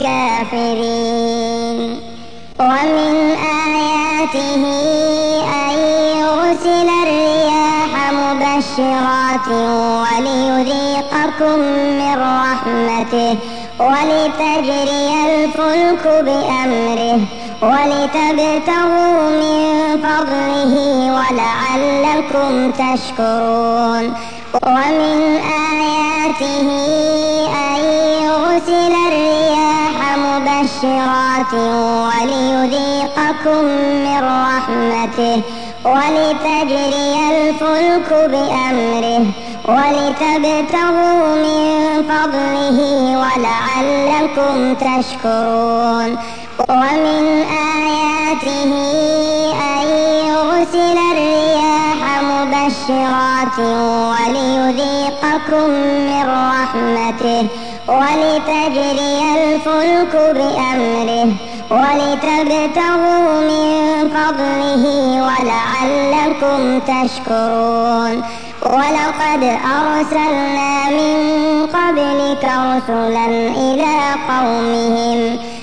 الكافرين ومن آياته أن يرسل الرياح مبشرات وليذيقكم من رحمته ولتجري الفلك بأمره ولتبتغوا من فضله ولعلكم تشكرون ومن آياته أن يرسل الرياح مبشرات وليذيقكم من رحمته ولتجري الفلك بأمره ولتبتغوا من فضله ولعلكم تشكرون ومن آياته أن يرسل الرياح مبشرات وليذيقكم من رحمته ولتجري الفلك بأمره ولتبتغوا من فضله ولعلكم تشكرون ولقد أرسلنا من قبلك رسلا إلى قومهم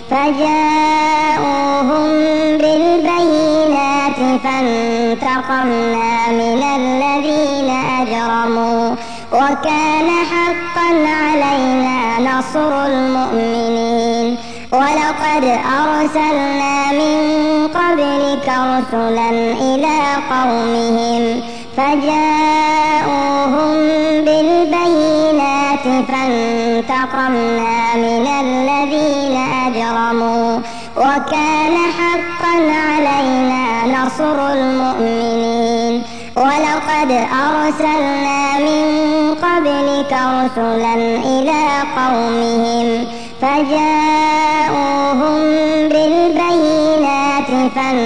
فجاءوهم بالبينات فانتقمنا من الذين أجرموا وكان حقا علينا نصر المؤمنين ولقد أرسلنا من قبلك رسلا إلى قومهم فجاءوهم بالبينات فانتقمنا من الذين أجرموا وكان حقا علينا نصر المؤمنين ولقد أرسلنا من قبلك رسلا إلى قومهم فجاءوهم بالبينات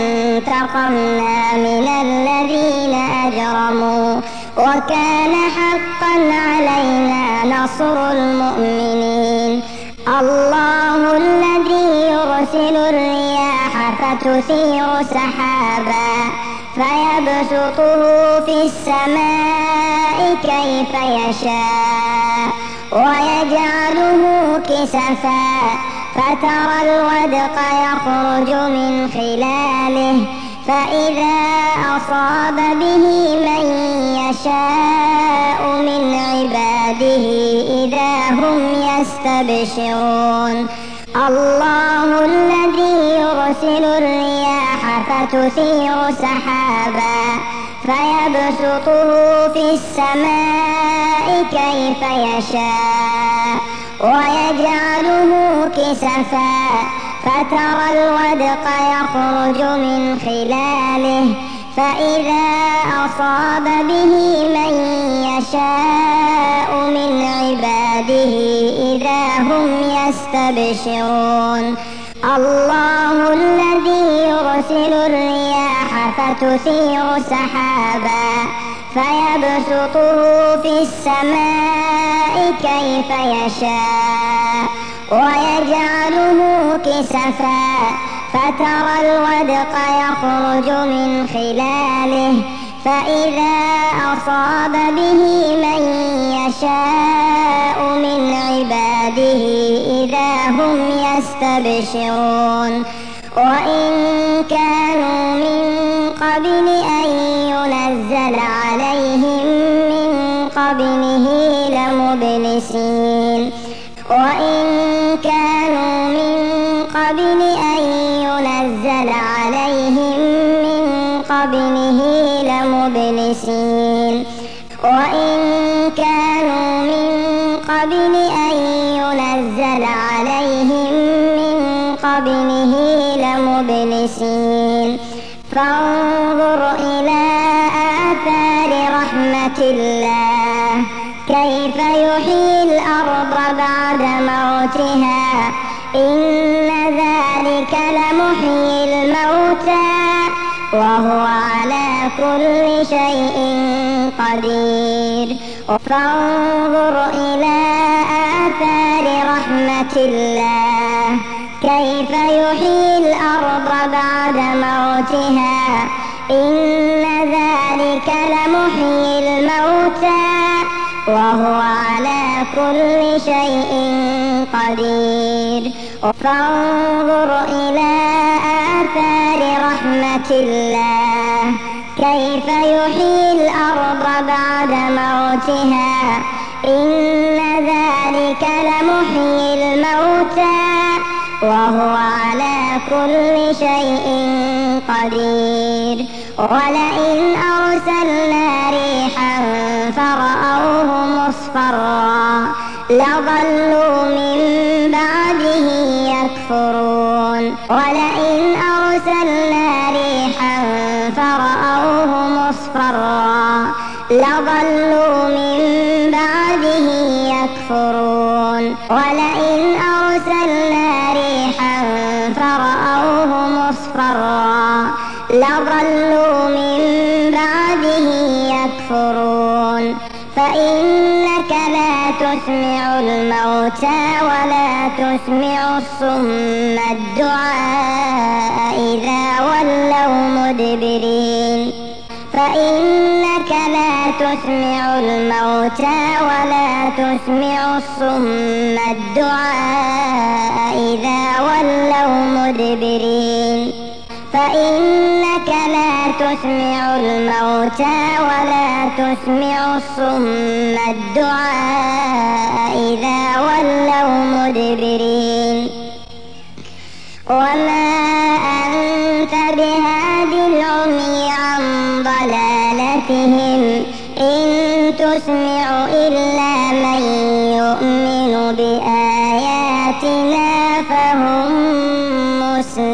فانتقمنا من الذين أجرموا وكان حقا علينا نصر المؤمنين الله الذي يرسل الرياح فتثير سحابا فيبسطه في السماء كيف يشاء ويجعله كسفا فترى الودق يخرج من خلاله فإذا أصاب به من يشاء من عباده إذا هم يستبشرون الله الذي يرسل الرياح فتثير سحابا فيبسطه في السماء كيف يشاء ويجعله كسفا فترى الودق يخرج من خلاله فإذا أصاب به من يشاء من عباده إذا هم يستبشرون الله الذي يرسل الرياح فتثير سحابا فيبسطه في السماء كيف يشاء ويجعله كسفا فترى الودق يخرج من خلاله فإذا أصاب به من يشاء من عباده إذا هم يستبشرون وإن كانوا من قبل أن ينزل عليهم من قبله لمبلسين وإن كانوا من قبل أن ينزل عليهم من قبله لمبلسين وإن كانوا من قبل أن ينزل عليهم من قبله لمبلسين فانظر إلى آثار رحمة الله كيف يحيي الأرض بعد موتها إن ذلك لمحيي الموتى وهو على كل شيء قدير فانظر إلى آثار رحمة الله كيف يحيي الأرض بعد موتها إن ذلك لمحيي الموتى وهو على كل شيء قدير فانظر إلى آثار رحمة الله كيف يحيي الأرض بعد موتها إن ذلك لمحيي الموتى وهو على كل شيء قدير ولئن أرسلنا ريحا فرأوه مصفرا لظلوا من بعده يكفرون ولئن أرسلنا ريحا فرأوه مصفرا لظلوا من بعده يكفرون ولئن أرسلنا ريحا فرأوه مصفرا لظلوا من بعده يكفرون فإنك لا تسمع الموتى ولا تسمع الصم الدعاء إذا ولوا مدبرين فإنك لا تسمع الموتى ولا تسمع الصم الدعاء إذا ولوا مدبرين فإنك لا تسمع الموتى ولا تسمع الصم الدعاء إذا ولوا مدبرين وما أنت بهاد العمي عن ضلالتهم إن تسمع إلا من يؤمن بآياتنا فهم مسلمون.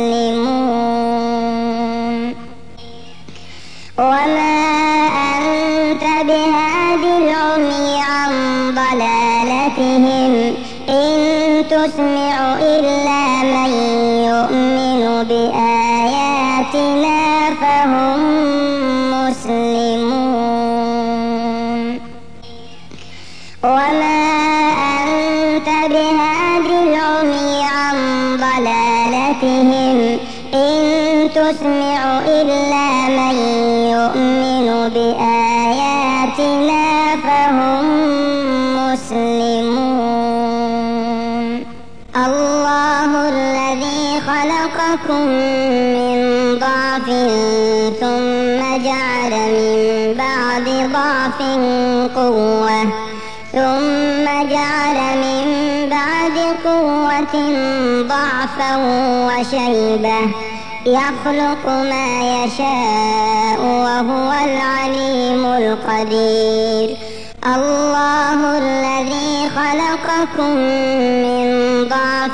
ضلالتهم إن تسمع إلا من يؤمن بآياتنا فهم مسلمون وما أنت بهاد العمي عن ضلالتهم إن تسمع إلا من يؤمن بآياتنا فهم مسلمون الله الذي خلقكم من ضعف ثم جعل من بعد ضعف قوة ثم جعل من بعد قوة ضعفا وشيبة يخلق ما يشاء وهو العليم القدير الله الذي خلقكم من ضعف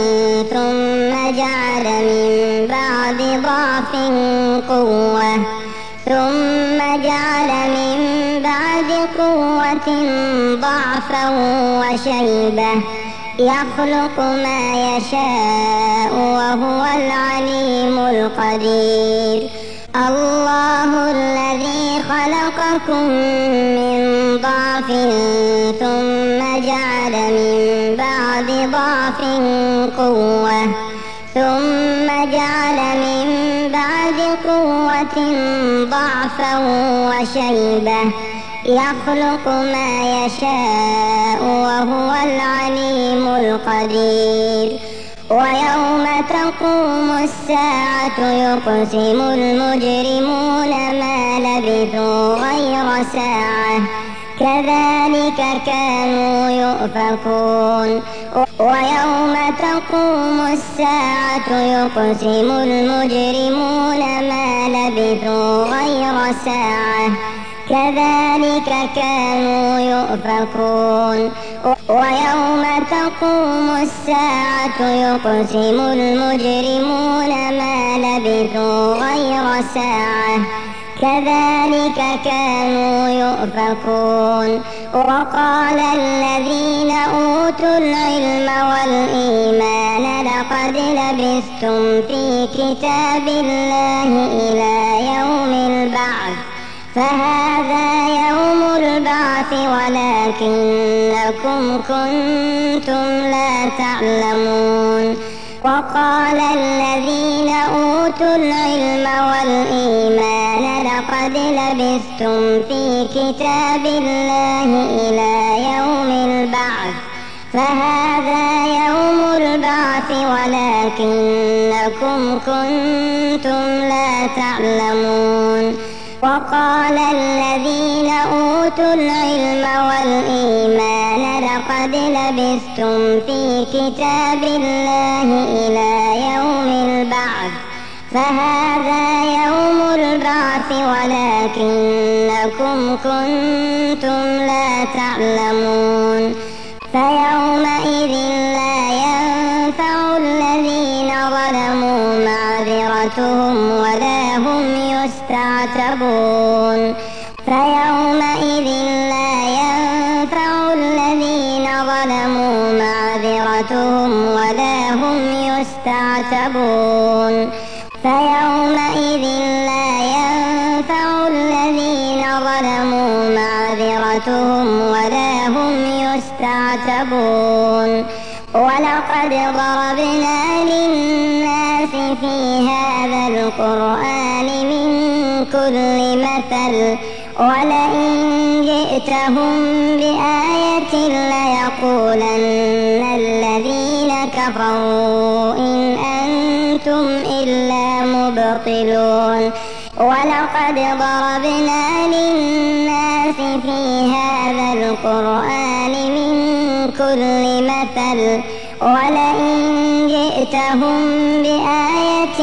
ثم جعل من بعد ضعف قوة ثم جعل من بعد قوة ضعفا وشيبة يخلق ما يشاء وهو العليم القدير الله الذي خلقكم من ضعف ثم جعل من بعد ضعف قوة ثم جعل من بعد قوة ضعفا وشيبة يخلق ما يشاء وهو العليم القدير ويوم تقوم الساعة يقسم المجرمون ما لبثوا غير ساعة كذلك كانوا يؤفكون ويوم تقوم الساعة يقسم المجرمون ما لبثوا غير ساعة كذلك كانوا يؤفكون ويوم تقوم الساعة يقسم المجرمون ما لبثوا غير ساعة كذلك كانوا يؤفكون وقال الذين أوتوا العلم والإيمان لقد لبثتم في كتاب الله إلى يوم البعث فهذا يوم البعث ولكنكم كنتم لا تعلمون وقال الذين أوتوا العلم والإيمان لقد لبثتم في كتاب الله إلى يوم البعث فهذا يوم البعث ولكنكم كنتم لا تعلمون وقال الذين أوتوا العلم والإيمان لقد لبثتم في كتاب الله إلى يوم البعث فهذا يوم البعث ولكنكم كنتم لا تعلمون فيومئذ لا ينفع الذين ظلموا معذرتهم ولا هم يستعتبون فيومئذ لا ينفع الذين ظلموا معذرتهم ولا هم يستعتبون فيومئذ لا ينفع الذين ظلموا معذرتهم ولا هم يستعتبون ولقد ضربنا للناس في هذا القرآن من كل مثل ولئن جئتهم بآية ليقولن الذين كفروا إن أنتم إلا مبطلون ولقد ضربنا للناس في هذا القرآن من كل مثل ولئن جئتهم بآية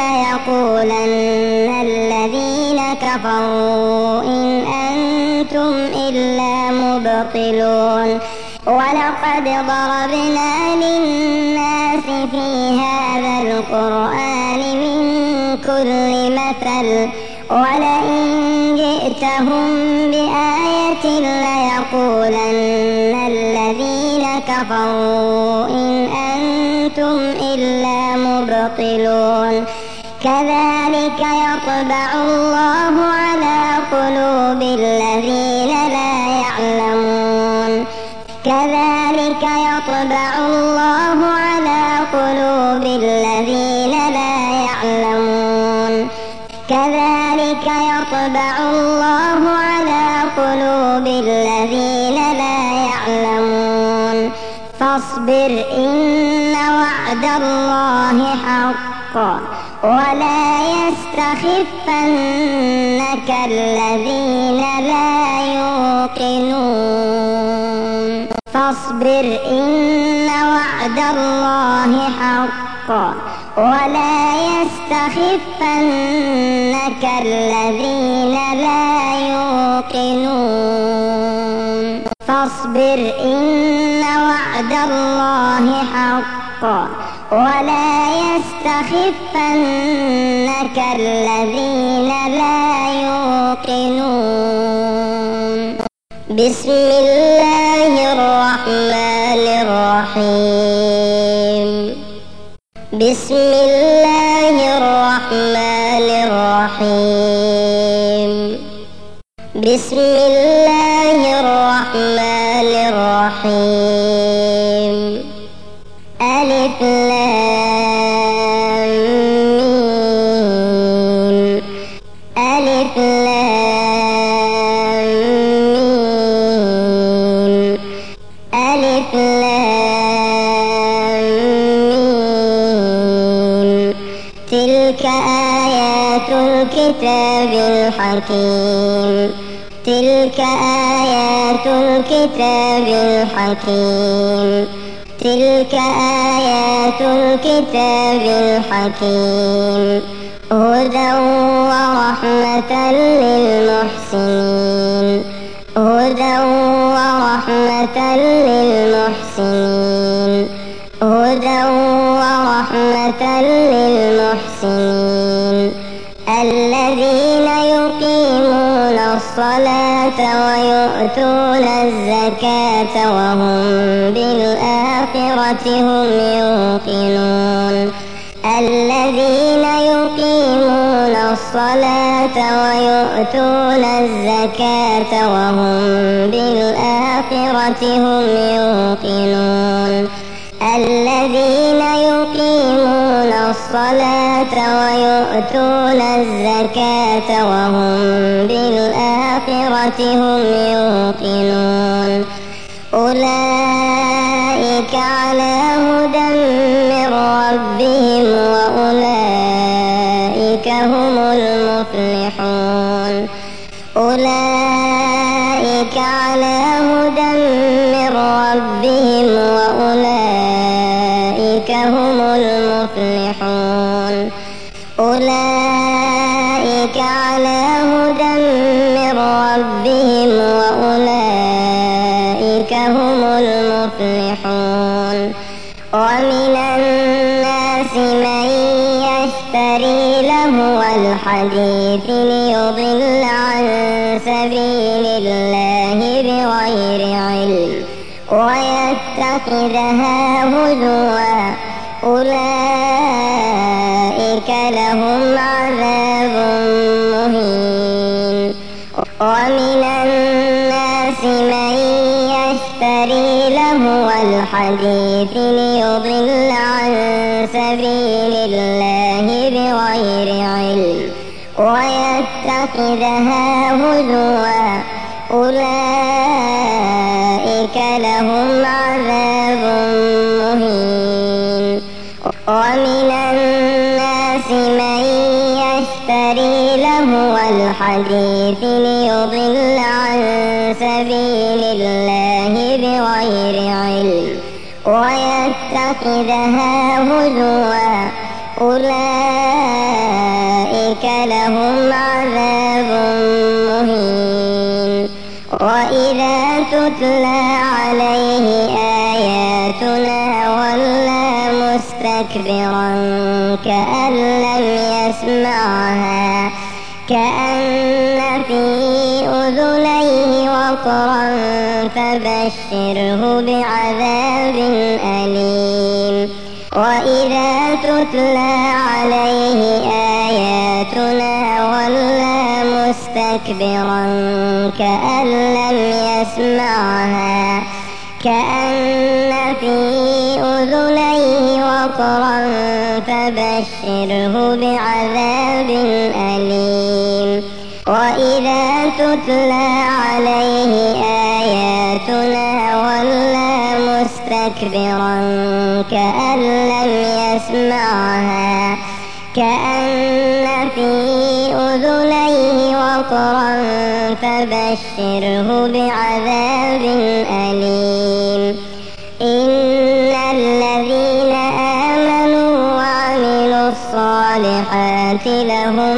ليقولن الذين كفروا إن أنتم إلا مبطلون ولقد ضربنا للناس في هذا القرآن من كل مثل ولئن جئتهم بآية ليقولن الذين كفروا إن أنتم إلا مبطلون كذلك يطبع الله على قلوب الذين لا يعلمون كذلك يطبع الله على قلوب الذين لا يعلمون كذلك يطبع الله على قلوب الذين لا يعلمون فاصبر إن وعد الله حق ولا يستخفنك الذين لا يوقنون فاصبر إن وعد الله حق ولا يستخفنك الذين لا يوقنون فاصبر إن وعد الله حق ولا يستخفنك الذين لا يوقنون بسم الله الرحمن الرحيم بسم الله الرحمن الرحيم بسم الله الرحمن الرحيم ألف لام ميم ألف لام ميم ألف لام ميم تلك آيات الكتاب الحكيم تلك آيات الكتاب الحكيم تلك آيات الكتاب الحكيم هدى ورحمة للمحسنين هدى ورحمة للمحسنين هدى ورحمة للمحسنين الذين يقيمون الصلاة ويؤتون الزكاة وهم بالآخرة هم يوقنون الذين يقيمون الصلاة ويؤتون الزكاة وهم بالآخرة هم يوقنون الذين يقيمون الصلاة ويؤتون الزكاة وهم بالآخرة هم يوقنون أولئك على هدى من ربهم وأولئك هم المفلحون أولئك على هدى من ربهم وأولئك هم المفلحون أولئك على هدى من ربهم وأولئك هم المفلحون ومن الناس من يشتري لهو الحديث ليضل عن سبيل الله بغير علم ويتخذها هزوا أولئك لهم عذاب مهين ومن الناس من يشتري لهو الحديث ليضل عن سبيل الله بغير علم ويتخذها هزوا أولئك لهم عذاب مهين ومن الناس من يشتري لهو الحديث ليضل عن سبيل الله بغير علم ويتخذها هزوا أولئك لهم عذاب مهين وإذا تتلى عليه آياتنا ولى مستكبرا كأن لم يسمعها كأن في أذنيه وقرا وقرا فبشره بعذاب أليم. وإذا تتلى عليه آياتنا ولى مستكبرا كأن لم يسمعها كأن في أذنيه وقرا فبشره بعذاب أليم. وإذا تتلى عليه آياتنا ولى مستكبرا كأن لم يسمعها كأن في أذنيه وقرا فبشره بعذاب أليم. إن الذين آمنوا وعملوا الصالحات لهم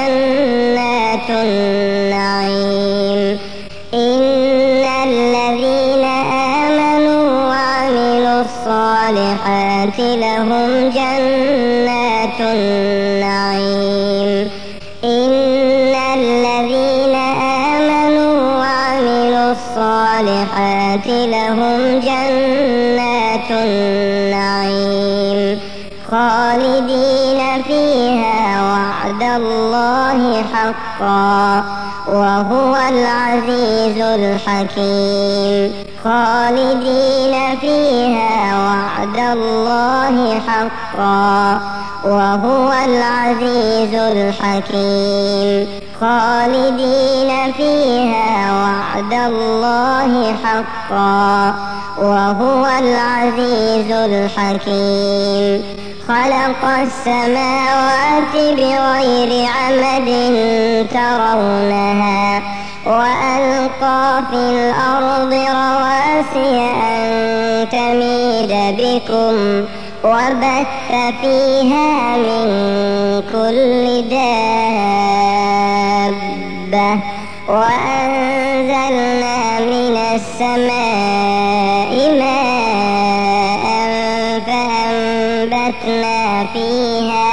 جنات النعيم. إن الذين آمنوا وعملوا الصالحات لهم جنات النعيم. إن الذين آمنوا وعملوا الصالحات لهم جنات النعيم خالدين فيها وعد الله حقا وهو العزيز الحكيم. خالدين فيها وعد الله حقا وهو العزيز الحكيم. خالدين فيها وعد الله حقا وهو العزيز الحكيم. خلق السماوات بغير عمد ترونها وألقى في الأرض رواسي أن تميد بكم وبث فيها من كل دابة وأنزلنا من السماء ماء فأنبتنا فيها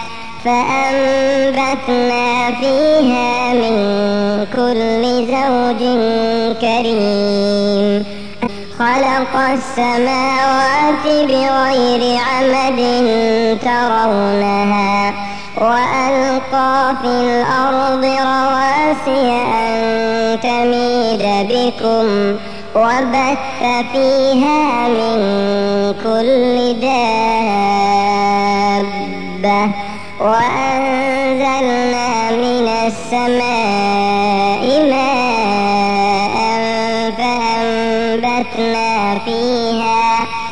فأنبتنا فيها من كل زوج كريم. خلق السماوات بغير عمد ترونها وألقى في الأرض رواسي أن تميد بكم وبث فيها من كل دابة وأنزلنا من السماء ماء فأنبتنا فيها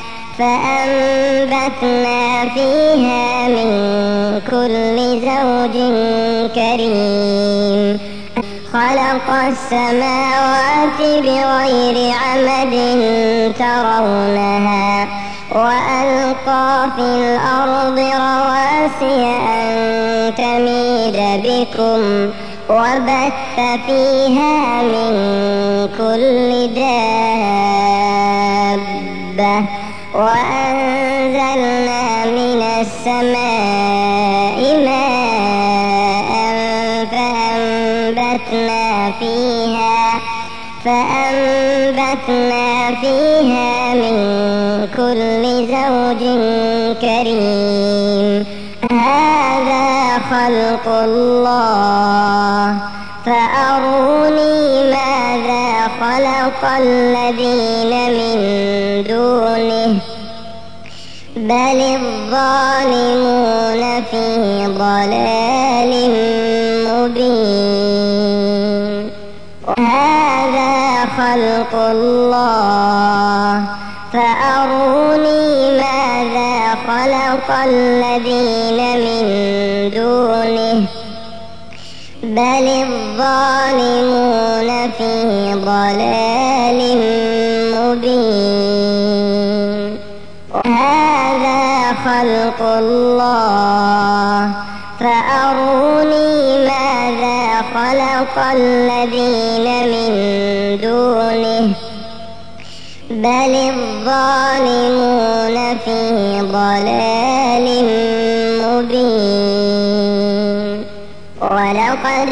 فأنبتنا فيها من كل زوج كريم. خلق السماوات بغير عمد ترونها وألقى في الأرض رواسي أن تميد بكم وبث فيها من كل دابة وأنزلنا من السماء ماء فأنبتنا فيها فأنبتنا فيها من كل زوج كريم. هذا خلق الله فأروني ماذا خلق الذين من دونه بل الظالمون في ضلال مبين. هذا خلق الله فأروني ماذا خلق الذين من دونه بل الظالمون في ضلال مبين. هذا خلق الله فأروني ماذا خلق الذين من دونه بل الظالمون في ضلال مبين. ولقد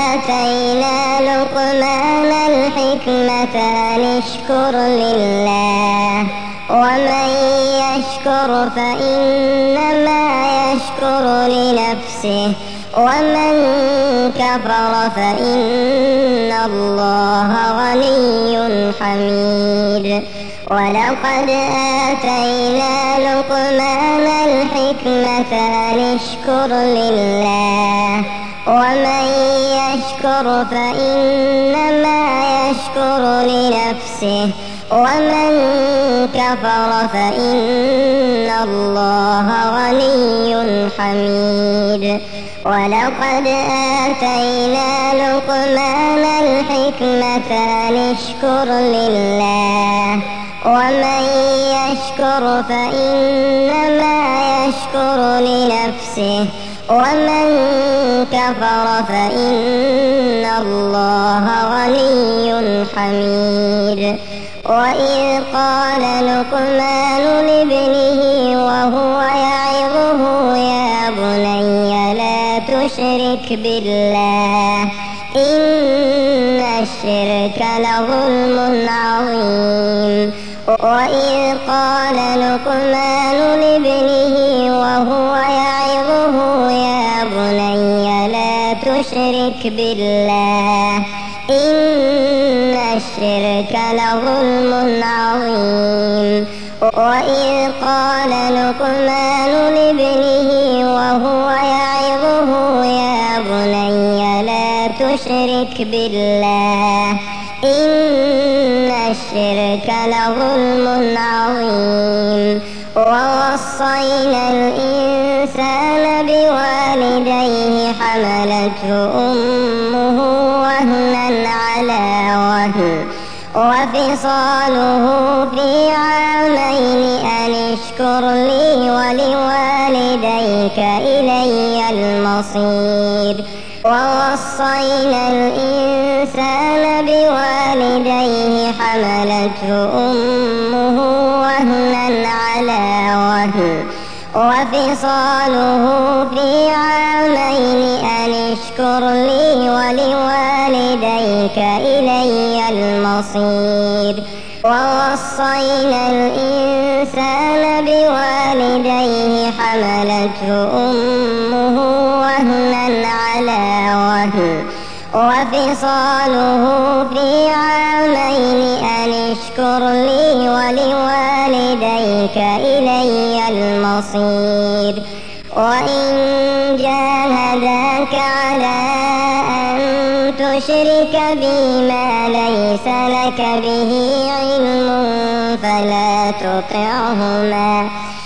آتينا لقمان الحكمة أن اشكر لله ومن يشكر فإنما يشكر لنفسه ومن كفر فإن الله غني حميد. ولقد آتينا لقمان الحكمة أن اشكر لله ومن يشكر فإنما يشكر لنفسه ومن كفر فإن الله غني حميد. ولقد آتينا لقمان الحكمة أن اشكر لله ومن يشكر فإنما يشكر لنفسه ومن كفر فإن الله غني حميد. وإذ قال لقمان لابنه وهو يعظه يا بني لا تشرك بالله إن الشرك لظلم عظيم. وإذ قال لقمان لابنه وهو يعظه يا بني لا تشرك بالله إن الشرك لظلم عظيم. وإذ قال لقمان لابنه وهو يعظه يا بني لا تشرك بالله إن الشرك لظلم عظيم. ووصينا الإنسان بوالديه حملته أمه وهنا على وهن وفصاله في عامين أن اشكر لي ولوالديك إلي المصير. ووصينا الإنسان بوالديه حملته أمه وهنا على وهن وفصاله في عامين أن اشكر لي ولوالديك إلي المصير. ووصينا الإنسان بوالديه حملته أمه وهنا على وهن وفصاله في عامين أن اشكر لي ولوالديك إلي المصير. وإن جاهداك على أن تشرك بي ما ليس لك به علم فلا تطعهما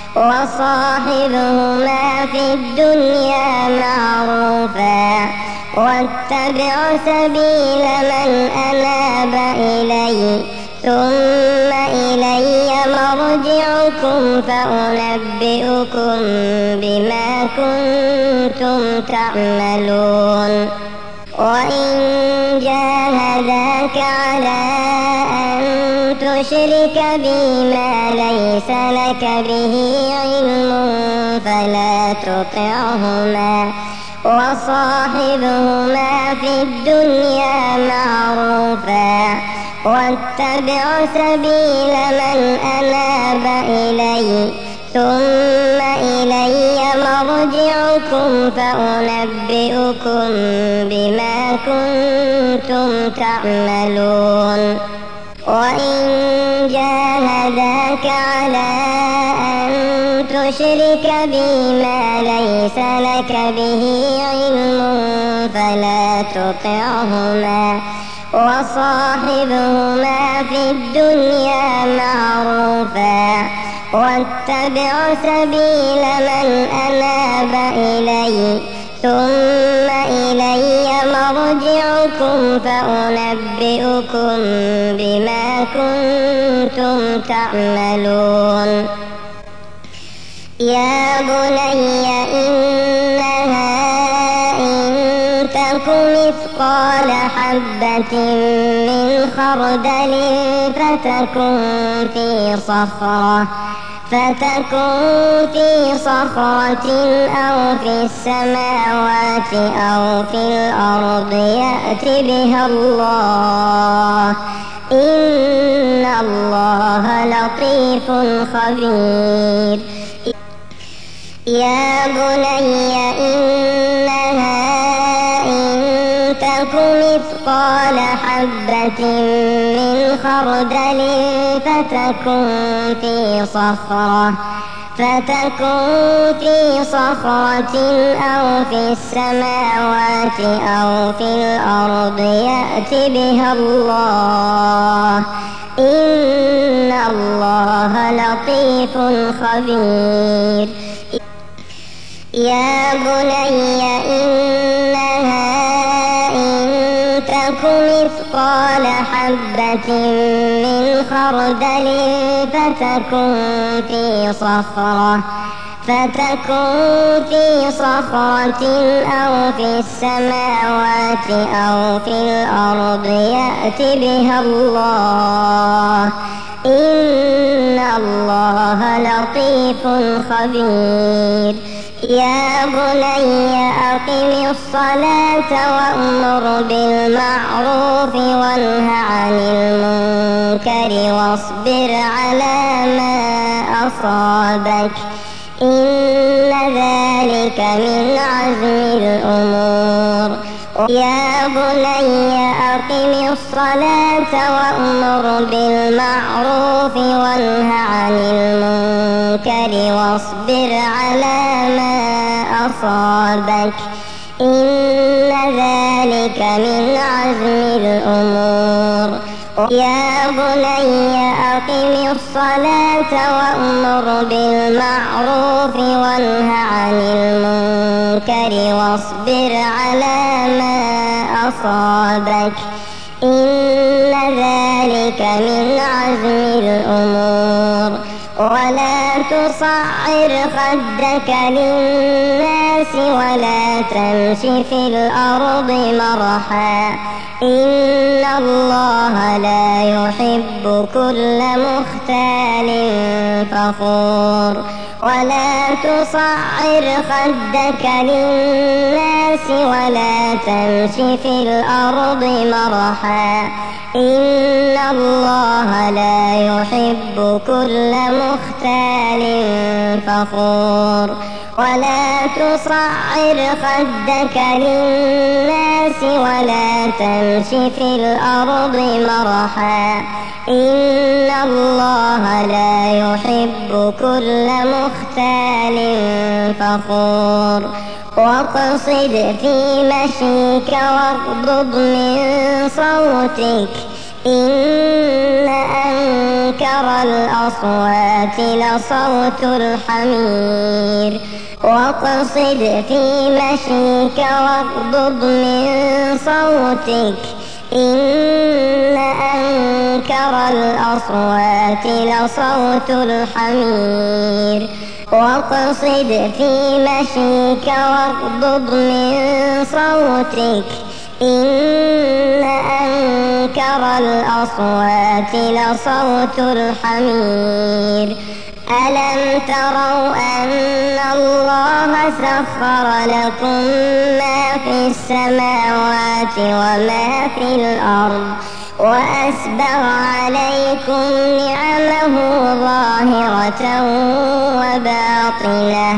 وصاحبهما في الدنيا معروفا واتبع سبيل من أناب إلي ثم إلي مرجعكم فأنبئكم بما كنتم تعملون. وإن جاهداك على أن تشرك بي ما ليس لك به علم فلا تطعهما وصاحبهما في الدنيا معروفا واتبع سبيل من أناب إلي ثم إلي مرجعكم فأنبئكم بما كنتم تعملون. وإن جاهداك على أن تشرك بي ما ليس لك به علم فلا تطعهما وصاحبهما في الدنيا معروفا واتبع سبيل من أناب إلي ثم إلي مرجعكم فأنبئكم بما كنتم تعملون. يا بني إنها إن تك مثقال حبة من خردل فتكن في صخرة فتكون في صخرة أو في السماوات أو في الأرض يأت بها الله، إن الله لطيف خبير. يا بني إنها إن تك مثقال حبة من خردل فتكن في صخرة فتكن في صخرة أو في السماوات أو في الأرض يأت بها الله، إن الله لطيف خبير. يا بني إنها إن تك مثقال حبة من خردل فتكن في صخرة فتكن في صخرة أو في السماوات أو في الأرض يأت بها الله، إن الله لطيف خبير. يا بني أقم الصلاة وأمر بالمعروف وانه عن المنكر واصبر على ما أصابك، إن ذلك من عزم الأمور. يا بني أقم الصلاة وأمر بالمعروف وانه عن المنكر واصبر على ما أصابك، إن ذلك من عزم الأمور. يا بني أقم الصلاة وأمر بالمعروف وانه عن المنكر واصبر على ما أصابك، إن ذلك من عزم الأمور. ولا تصعر خدك للناس ولا تمش في الأرض مرحا، إن الله لا يحب كل مختال فخور. ولا تصعر خدك للناس ولا تمش في الأرض مرحا، إن الله لا يحب كل مختال فخور. ولا تصعر خدك للناس ولا تمش في الأرض مرحا، إن الله لا يحب كل مختال فخور. واقصد في مشيك واغضض من صوتك، إن أنكر الأصوات لصوت الحمير. واقصد في مشيك واغضض من صوتك، إن أنكر الأصوات لصوت الحمير. واقصد في مشيك واغضض من صوتك، إن أنكر الأصوات لصوت الحمير. ألم تروا أن الله سخر لكم ما في السماوات وما في الأرض وأسبغ عليكم نعمه ظاهرة وباطنة،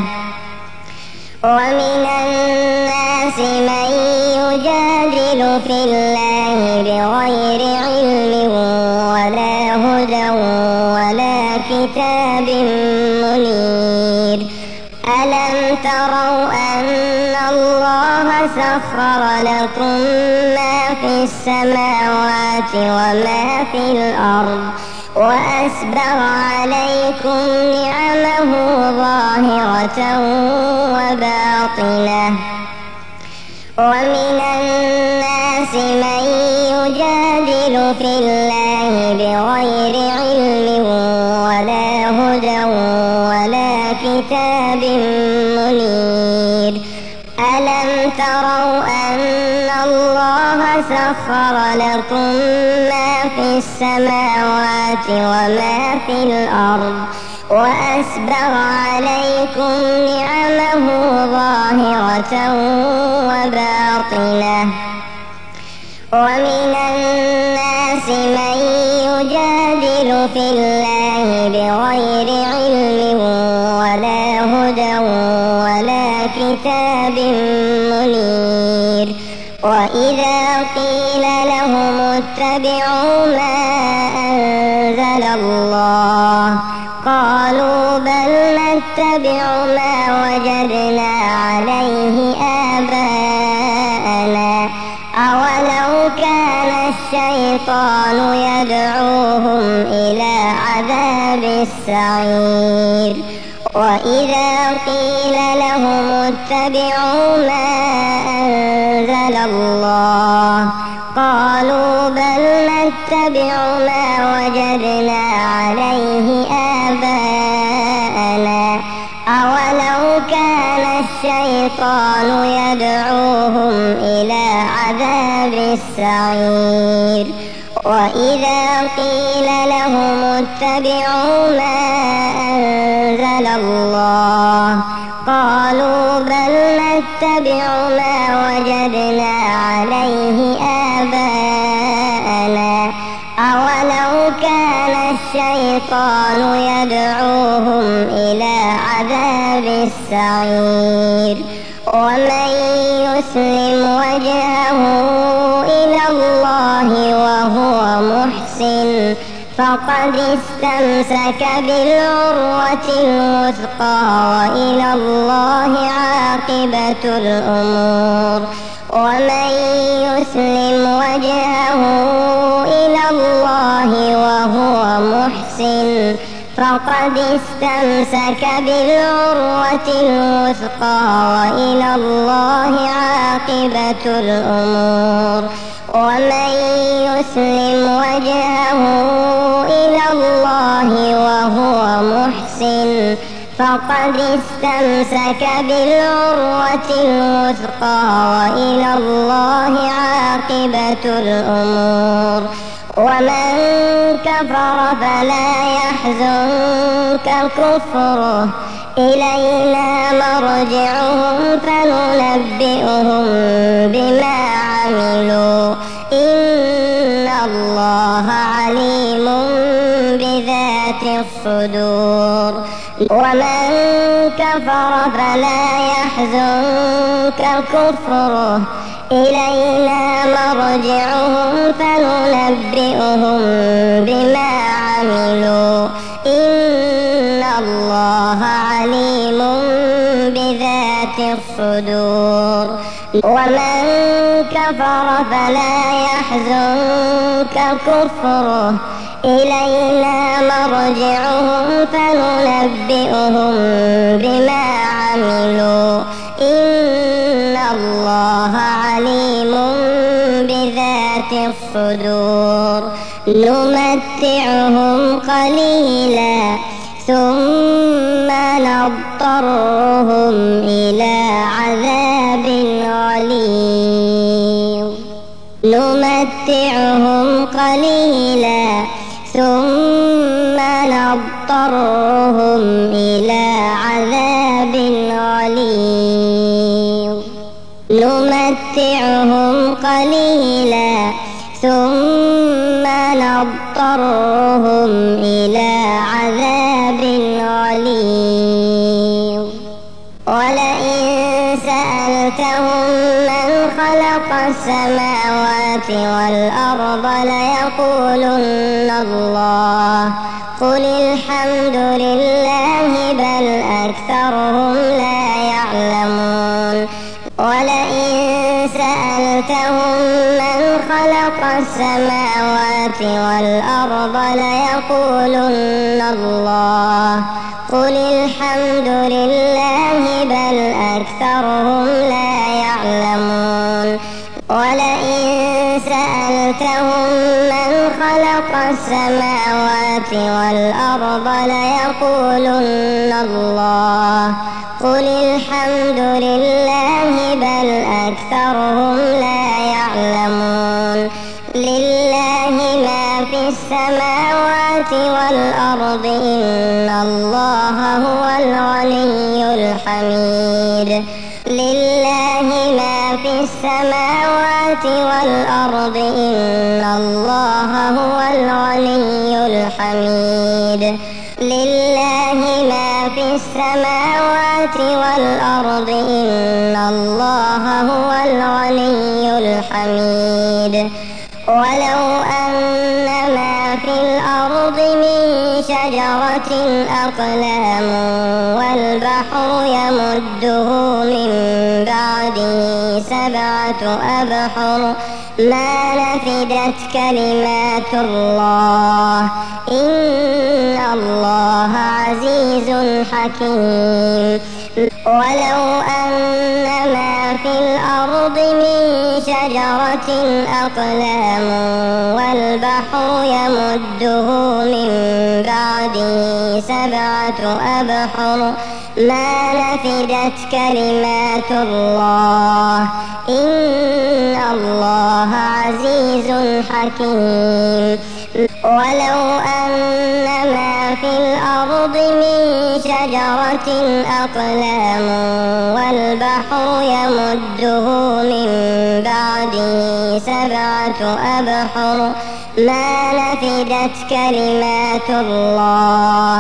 ومن الناس من يجادل في الله بغير علم ولا هدى ولا كتاب منير. ألم تروا أن الله سخر لكم ما في السماوات وما في الأرض وأسبغ عليكم نعمه ظاهرة وباطنة، ومن الناس من يجادل في الله بغير علم ولا هدى ولا كتاب منير. ألم تروا أن الله سخر لكم ما في السماوات وما في الأرض وأسبغ عليكم نعمه ظاهرة وباطنة ومن الناس من يجادل في الله بغير علم ولا هدى ولا كتاب منير وإذا قيل لهم اتبعوا ما أنزل الله قالوا بل نتبع ما وجدنا عليه آباءنا أولو كان الشيطان يدعوهم إلى عذاب السعير وإذا قيل لهم اتبعوا ما أنزل الله قالوا بل نتبع ما وجدنا عليه آباءنا أولو كان الشيطان يدعوهم إلى عذاب السعير وإذا قيل لهم اتبعوا ما أنزل الله قالوا بل نتبع ما وجدنا عليه آباءنا أولو كان الشيطان يدعوهم إلى عذاب السعير ومن يسلم وجهه إلى الله وهو محسن فقد استمسك بالعروة الوثقى وإلى الله عاقبة الأمور ومن يسلم وجهه إلى الله وهو محسن فقد استمسك بالعروة الوثقى وإلى الله عاقبة الأمور ومن يسلم وجهه إلى الله وهو محسن فقد استمسك بالعروة الوثقى وإلى الله عاقبة الأمور ومن كفر فلا يحزنك كفره إلينا مرجعهم فننبئهم بما عملوا إن الله عليم بذات الصدور ومن كفر فلا يحزنك كفره إلينا مرجعهم فننبئهم بما عملوا إن الله عليم بذات الصدور ومن كفر فلا يحزنك كفره إلينا مرجعهم فننبئهم بما عملوا إن الله عليم بذات الصدور نمتعهم قليلا ثم نضطرهم إلى عذاب غليظ نمتعهم قليلا ثم نضطرهم إلى عذاب غليظ نمتعهم قليلا ثم نضطرهم إلى عذاب غليظ ولئن سألتهم من خلق السماوات والأرض ليقولن الله قل الحمد لله بل أكثرهم لا يعلمون ولئن سألتهم من خلق السماوات والأرض ليقولن الله قل الحمد لله بل أكثرهم لا يعلمون ولئن سألتهم من خلق السماوات والأرض ليقولن الله قل الحمد لله بل أكثرهم لا يعلمون لله ما في السماوات والأرض إن الله هو الغني الحميد. لله ما في السماوات والأرض إن الله هو الغني الحميد. لله ما في السماوات والأرض إن الله هو الغني الحميد. ولو أن ما في الأرض من شجرة أقلام والبحر يمده من بعده سبعة أبحر ما نفدت كلمات الله إن الله عزيز حكيم. ولو أن ما في الأرض من شجرة أقلام والبحر يمده من بعده سبعة أبحر ما نفدت كلمات الله إن الله عزيز حكيم. ولو أن ما في الأرض من شجرة أقلام والبحر يمده من بعده سبعة أبحر ما نفدت كلمات الله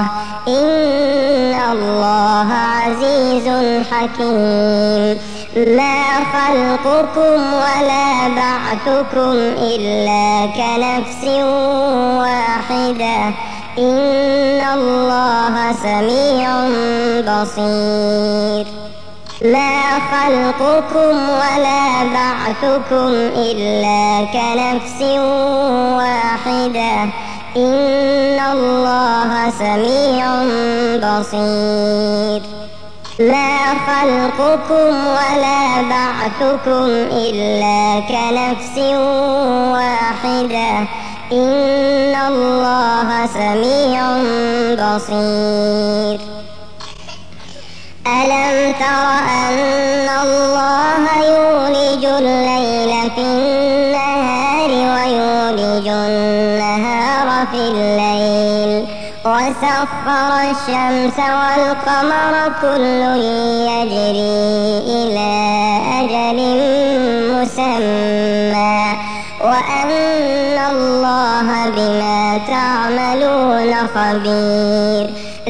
إن الله عزيز حكيم. ما خلقكم ولا بعثكم إلا كنفس واحدة إن الله سميع بصير. ما خلقكم ولا بعثكم إلا كنفس واحدة إن الله سميع بصير. ما خلقكم ولا بعثكم إلا كنفس واحدة إن الله سميع بصير. ألم تر أن الله يولج الليل في النهار ويولج النهار في الليل وسخر الشمس والقمر كل يجري إلى أجل مسمى وأن الله بما تعملون خبير.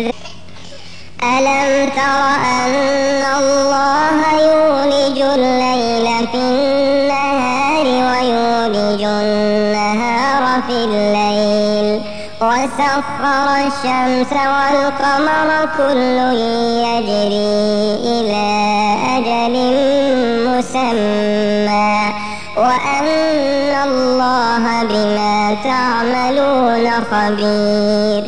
ألم تر أن الله يولج الليل في النهار ويولج النهار في الليل وسخر الشمس والقمر كل يجري إلى أجل مسمى وأن الله بما تعملون خبير.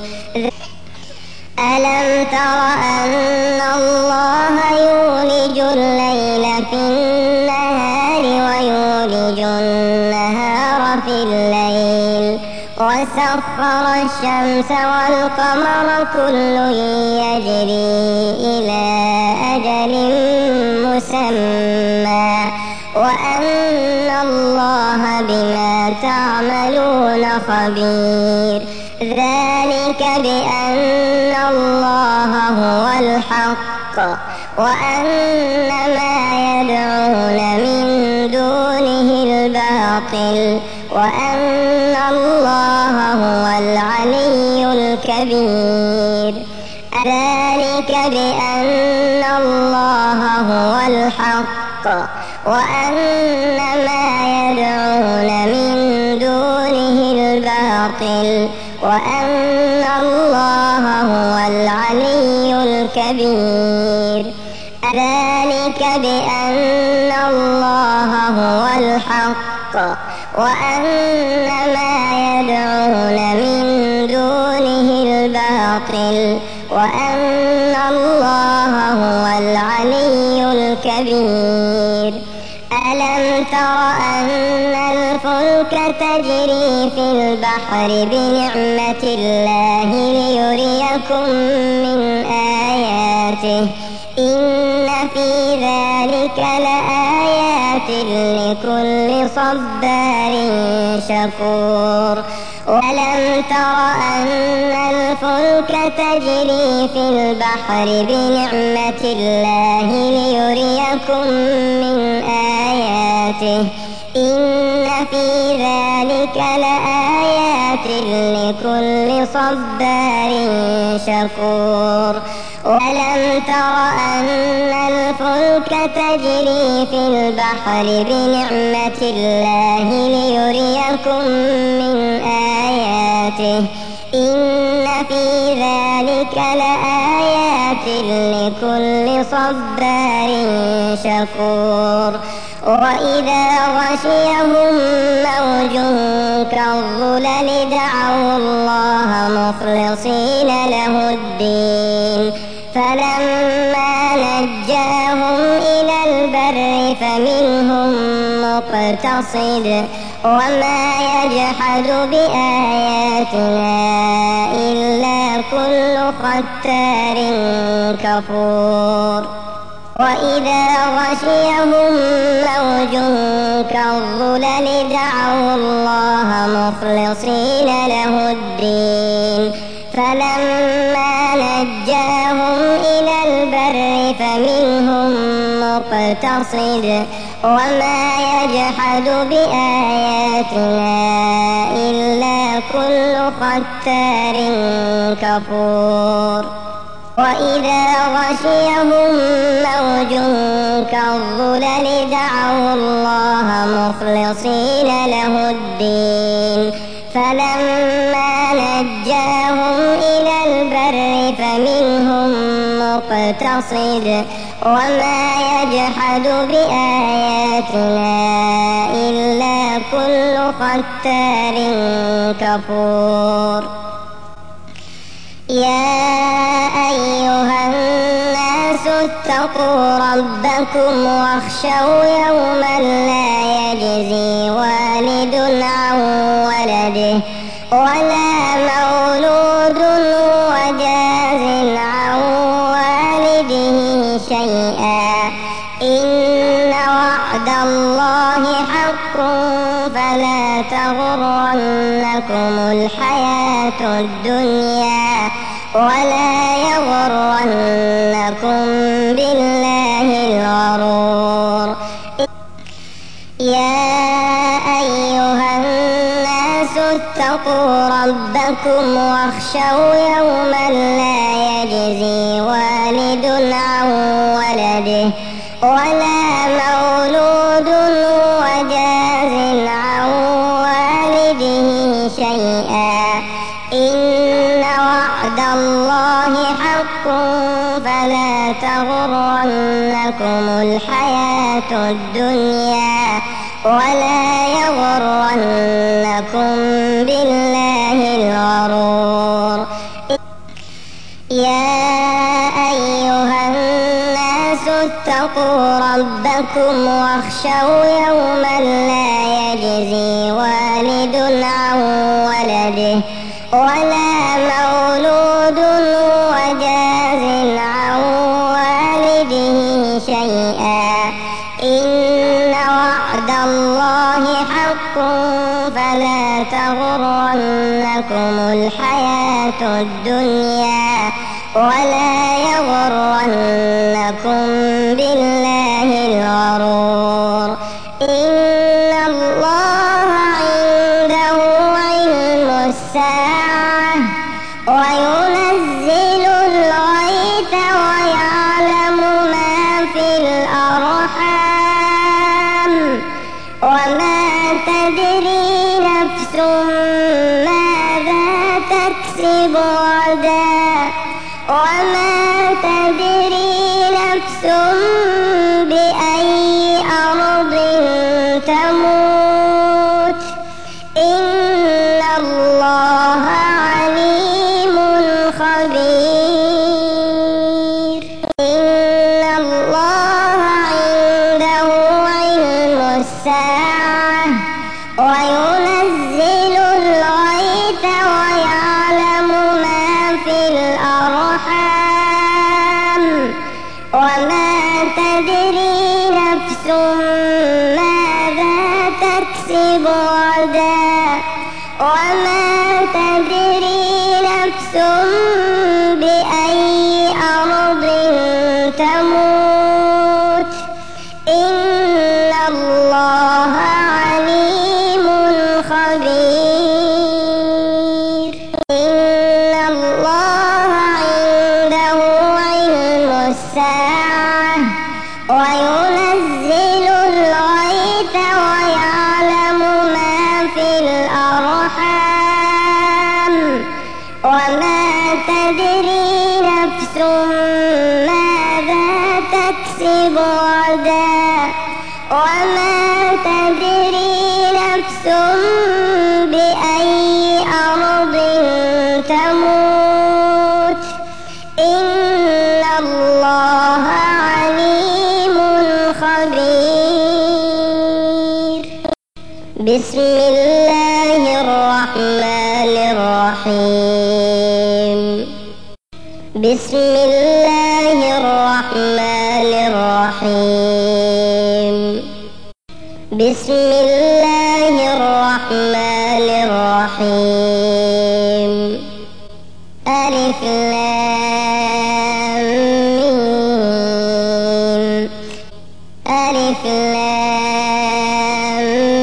ألم تر أن الله يولج الليل في النهار ويولج النهار في الليل وسخر الشمس والقمر كل يجري إلى أجل مسمى وأن الله بما تعملون خبير. ذلك بأن الله هو الحق وأن ما يدعون من دونه الباطل وأن الله هو العلي الكبير. ذلك بأن الله هو الحق وأن ما يدعون من دونه الباطل وأن الله هو العلي الكبير. ذلك بأن الله هو الحق وأن ما يدعون من دونه الباطل وأن الله هو العلي الكبير. ألم تر أن الفلك تجري في البحر بنعمة الله ليريكم من آياته إن في ذلك لآيات لكل صبار شكور. ألم تر أن الفلك تجري في البحر بنعمة الله ليريكم من آياته إن في ذلك لآيات لكل صبار شكور ألم تر أن الفلك تجري في البحر بنعمة الله ليريكم من آياته إن في ذلك لآيات لكل صبار شكور وإذا غشيهم موج كالظلل دعوا الله مخلصين له الدين فلما نجاهم إلى البر فمنهم مقتصد وما يجحد بآياتنا إلا كل ختار كفور وإذا غشيهم موج كالظلل دعوا الله مخلصين له الدين فلما نجاهم إلى البر فمنهم مقتصد وما يجحد بآياتنا إلا كل ختار كفور وإذا غشيهم موج كالظلل دعوا الله مخلصين له الدين فلما نجاهم إلى البر فمنهم مقتصد وما يجحد بآياتنا إلا كل ختار كفور يا أيها الناس اتقوا ربكم واخشوا يوما لا يجزي والد عن ولده ولا مولود هو جاز عن والده شيئا إن وعد الله حق فلا تغرنكم الحياة الدنيا ولا يغرنكم بالله الغرور يا أيها الناس اتقوا ربكم واخشوا يوما لا يجزي والد عن ولده ولا مولود هو جاز عن والده شيئا إن وعد الله حق فلا تغرنكم الحياة الدنيا ولا يغرنكم بالله الغرور يا أيها الناس اتقوا ربكم واخشوا يوما لا يجزي والد عن ولده ولا مولود هو جاز عن والده شيئا إن وعد الله حق فلا تغرنكم الحياة الدنيا ولا يغرنكم بالله الغرور إن الله عنده علم الساعة وينزل الغيث ويعلم ما في الأرحام وما تدري نفس ماذا تكسب غدا وما تدري نفس بأي أرض تموت إن الله عليم خبير إن الله عنده علم الساعة وينزل الغيث ويعلم ما في الأرحام وما تدري نفس ماذا تكسب غدا وما تموت إن الله عليم خبير إن الله عنده علم الساعة وينزل الغيث ويعلم ما في الأرحام وما تدري نفس ماذا تكسب غدا وما تدري نفس بأي أرض تموت إن الله عليم خبير بسم الله الرحمن الرحيم بسم الله الرحمن الرحيم بسم الله الرحمن الرحيم ألف لام ميم ألف لام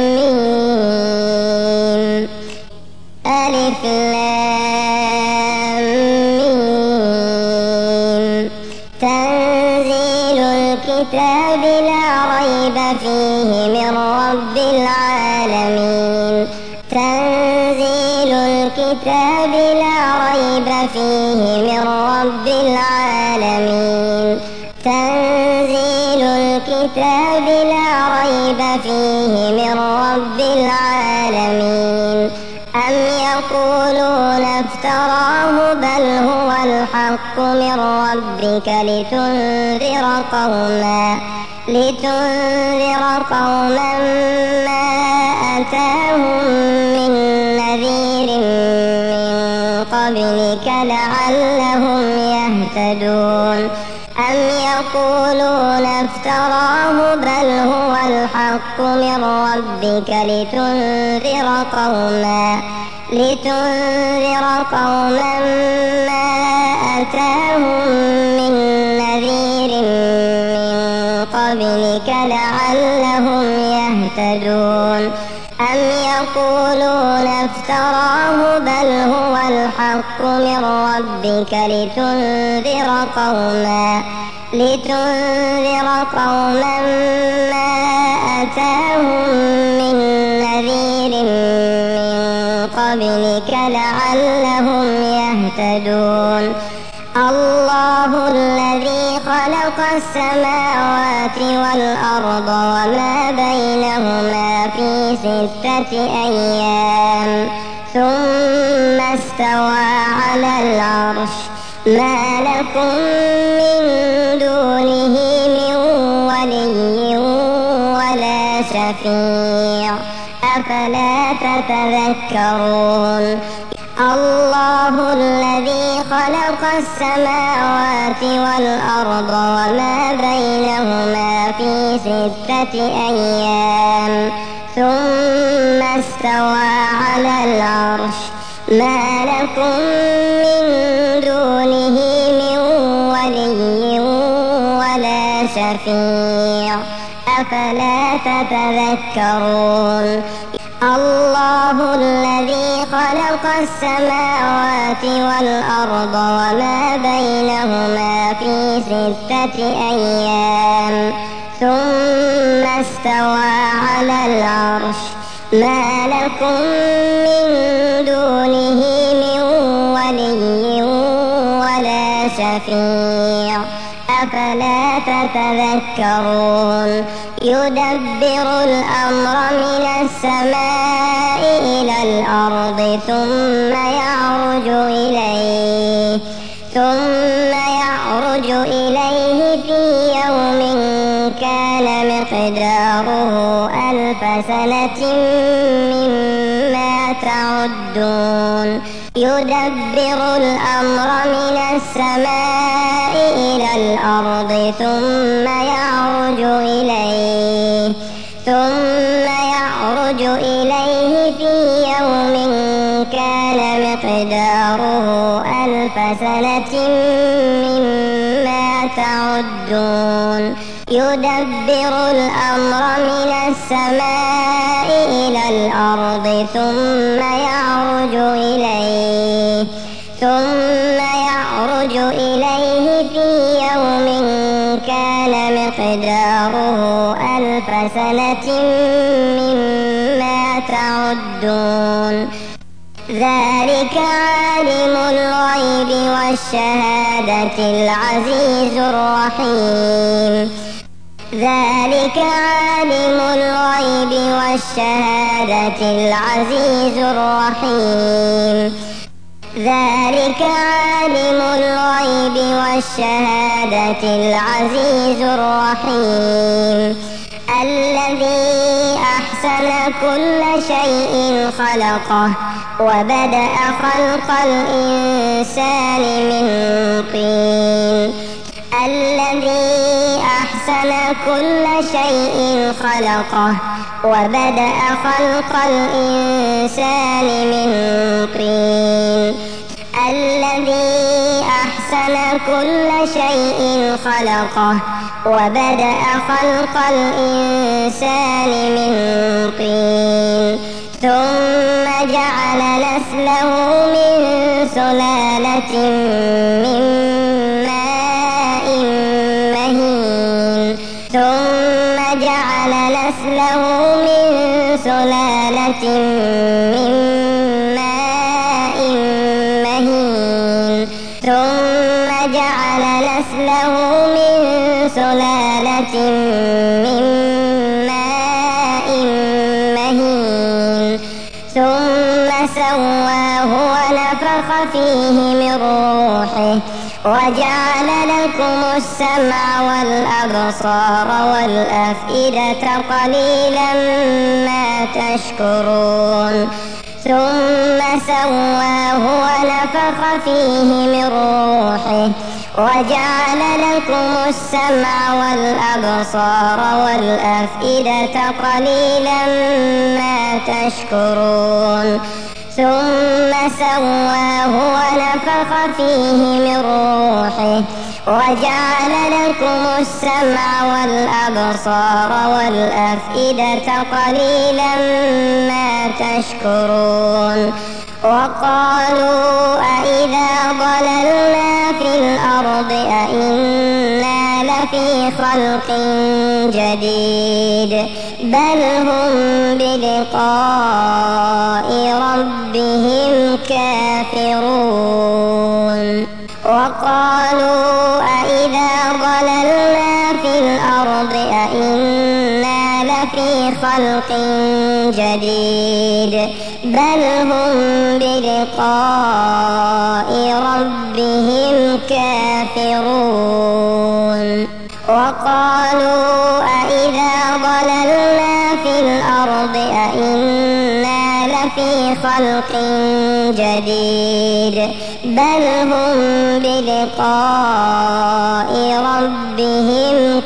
ميم ألف لام ميم تنزيل الكتاب لا ريب فيه من رب العالمين تنزيل الكتاب لا ريب فيه من رب العالمين تنزيل الكتاب لا ريب فيه من رب العالمين أم يقولون افتراه بل هو الحق من ربك لتنذر قوما لتنذر قوما ما أتاهم من نذير من قبلك لعلهم يهتدون أم يقولون افتراه بل هو الحق من ربك لتنذر قوما لتنذر قوما ما أتاهم من نذير من قبلك لعلهم يهتدون أم يقولون افتراه بل هو الحق من ربك لتنذر قوما لتنذر قوما ما أتاهم من نذير من قبلك لعلهم يهتدون الله الذي خلق السماوات والأرض وما بينهما في ستة أيام ثم استوى على العرش ما لكم من دونه من ولي ولا شفيع أفلا تتذكرون الله الذي خلق السماوات والأرض وما بينهما في ستة أيام ثم استوى على العرش ما لكم من دونه من ولي ولا شفيع أفلا تتذكرون الله الذي خلق السماوات والأرض وما بينهما في ستة أيام ثم استوى على العرش ما لكم من دونه من ولي ولا شفيع أفلا تتذكرون يدبر الأمر من السماء إلى الأرض ثم يعرج إليه ثم يعرج إليه في يوم كان مقداره ألف سنة مما تعدون يدبر الأمر من السماء إلى الأرض ثم يعرج إليه ثم يعرج إليه في يوم كان مقداره ألف سنة مما تعدون يدبر الأمر من السماء إلى الأرض ثم يعرج إليه ثم يعرج إليه في يوم كان مقداره ألف سنة مما تعدون ذلك عالم الغيب والشهادة العزيز الرحيم ذلك عالم الغيب والشهادة العزيز الرحيم ذلك عالم الغيب والشهادة العزيز الرحيم الذي أحسن كل شيء خلقه وبدأ خلق الإنسان من طين الذي أحسن كل شيء خلقه وبدأ خلق الإنسان من طين الذي أحسن كل شيء خلقه وبدأ خلق الإنسان من طين ثم جعل نسله من سلالة من ماء مهين ثم جعل نسله من سلالة من ماء مهين ثم جعل نسله من سلالة من ماء مهين ثم سواه ونفخ فيه من روحه وجعل لكم السمع والأبصار والأفئدة قليلا ما تشكرون ثم سواه ونفخ فيه من روحه وجعل لكم السمع والأبصار والأفئدة قليلا ما تشكرون ثم سواه ونفخ فيه من روحه وجعل لكم السمع والأبصار والأفئدة قليلا ما تشكرون وقالوا أإذا ضللنا في الأرض أإنا لفي خلق جديد بل هم بلقاء ربهم كافرون وقالوا أإذا ضللنا في الأرض أإنا لفي خلق جديد بل هم بلقاء ربهم كافرون وقالوا أإذا ضللنا في الأرض أإنا لفي خلق جديد بل هم بلقاء ربهم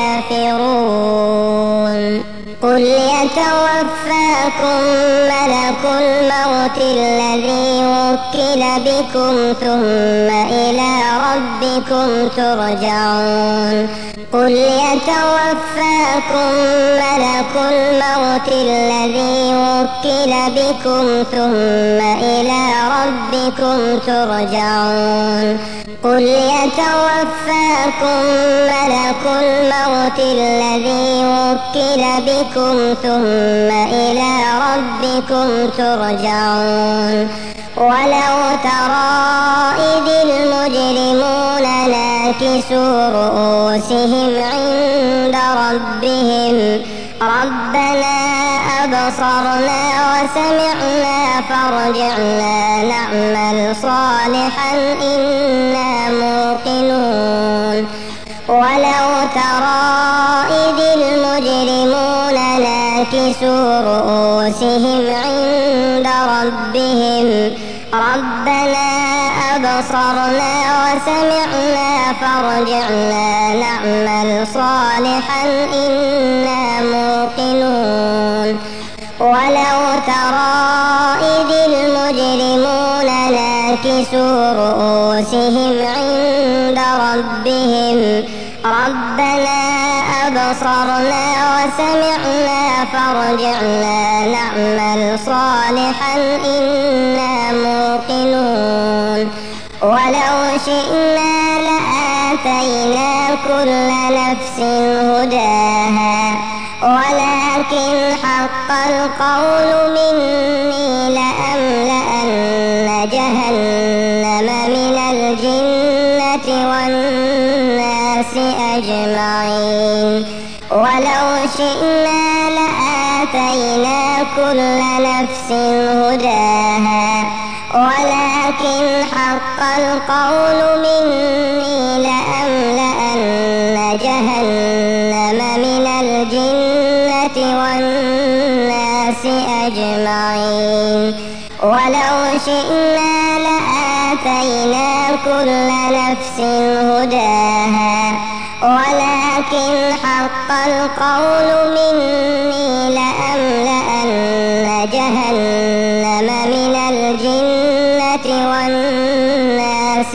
كافرون قل يتوفاكم ملك الموت الذي وكل بكم ثم إلى ربكم ترجعون قل يتوفاكم ملك الموت الذي وكل بكم ثم إلى ربكم ترجعون قل يتوفاكم ملك الموت الذي وكل بكم ثم إلى ربكم ترجعون ولو ترى إذ المجرمون ناكسوا رؤوسهم عند ربهم ربنا أبصرنا وسمعنا فارجعنا نعمل صالحا إنا موقنون ولو ترى إذ المجرمون ناكسوا رؤوسهم عند ربهم ربنا أبصرنا وسمعنا فارجعنا نعمل صالحا إنا موقنون ولو ترى إذ المجرمون ناكسوا رؤوسهم عند ربهم ربنا أبصرنا وسمعنا فارجعنا نعمل صالحا إنا موقنون ولو شئنا لآتينا كل نفس هداها ولكن حق القول مني لأملأن جهنم من الجنة والناس أجمعين ولو شئنا لآتينا كل نفس هداها ولكن حق القول مني لأملأن جهنم من الجنة والناس أجمعين ولو شئنا لآتينا كل نفس هداها ولكن حق القول مني لأملأن جهنم من الجنة والناس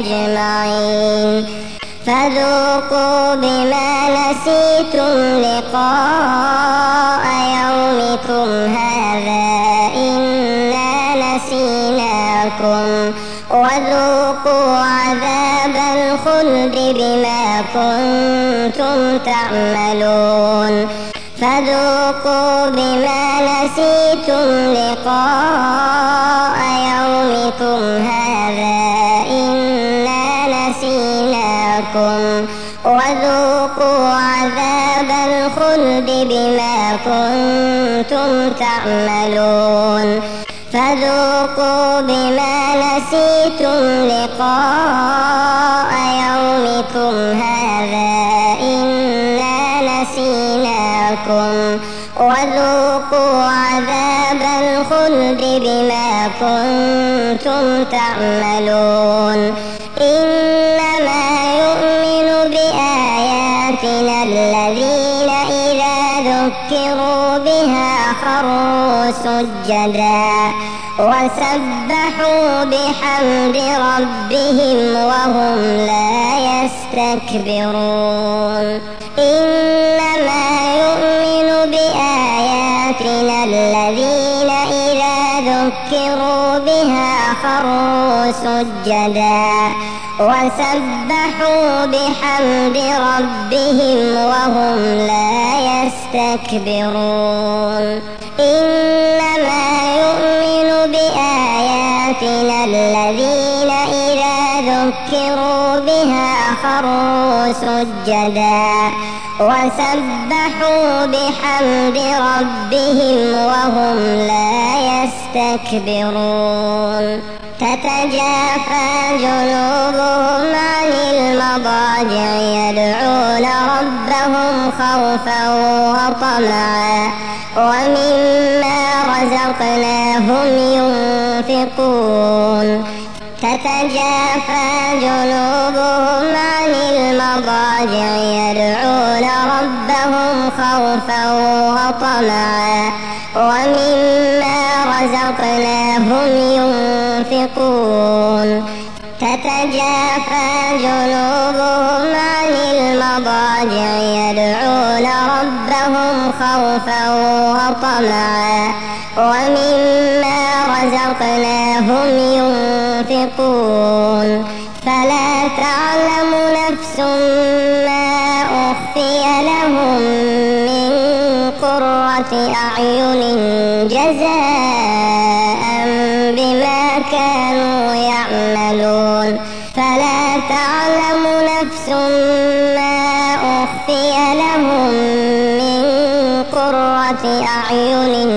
أجمعين فذوقوا بما نسيتم لقاء يومكم هذا إنا نسيناكم وذوقوا عذاب الخلد بما كنتم تعملون فذوقوا بما نسيتم لقاء يومكم هذا إنا نسيناكم وذوقوا عذاب الخلد بما كنتم تعملون فذوقوا بما نسيتم لقاء يومكم هذا إنا نسيناكم وذوقوا عذاب الخلد بما كنتم تعملون إنما يؤمن بآياتنا الذين إذا ذكروا بها خروا سجدا وسبحوا بحمد ربهم وهم لا يستكبرون إنما يؤمن بآياتنا الذين إذا ذكروا بها خروا سجدا وسبحوا بحمد ربهم وهم لا يستكبرون إنما يؤمن بآياتنا الذين إذا ذكروا بها خروا سجدا وسبحوا بحمد ربهم وهم لا يستكبرون تتجافى جنوبهم عن المضاجع يدعون ربهم خوفا وطمعا ومما رزقناهم ينفقون تتجافى جنوبهم عن المضاجع يدعون ربهم خوفا وطمعا ومما رزقناهم ينفقون تتجافى جنوبهم عن المضاجع يدعون ربهم خوفا وطمعا ومما رزقناهم ينفقون فلا تعلم نفس ما أخفي لهم من قرة أعين جزاء بما كانوا يعملون فلا تعلم نفس ما أخفي لهم من قرة أعين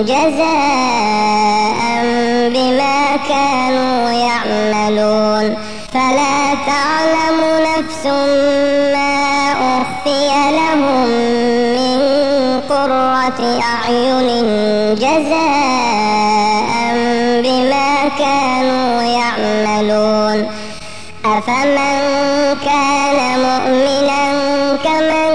جزاء بما كانوا يعملون فلا تعلم نفس ما أخفي لهم من قرة أعين جزاء بما كانوا يعملون أفمن كان مؤمنا كمن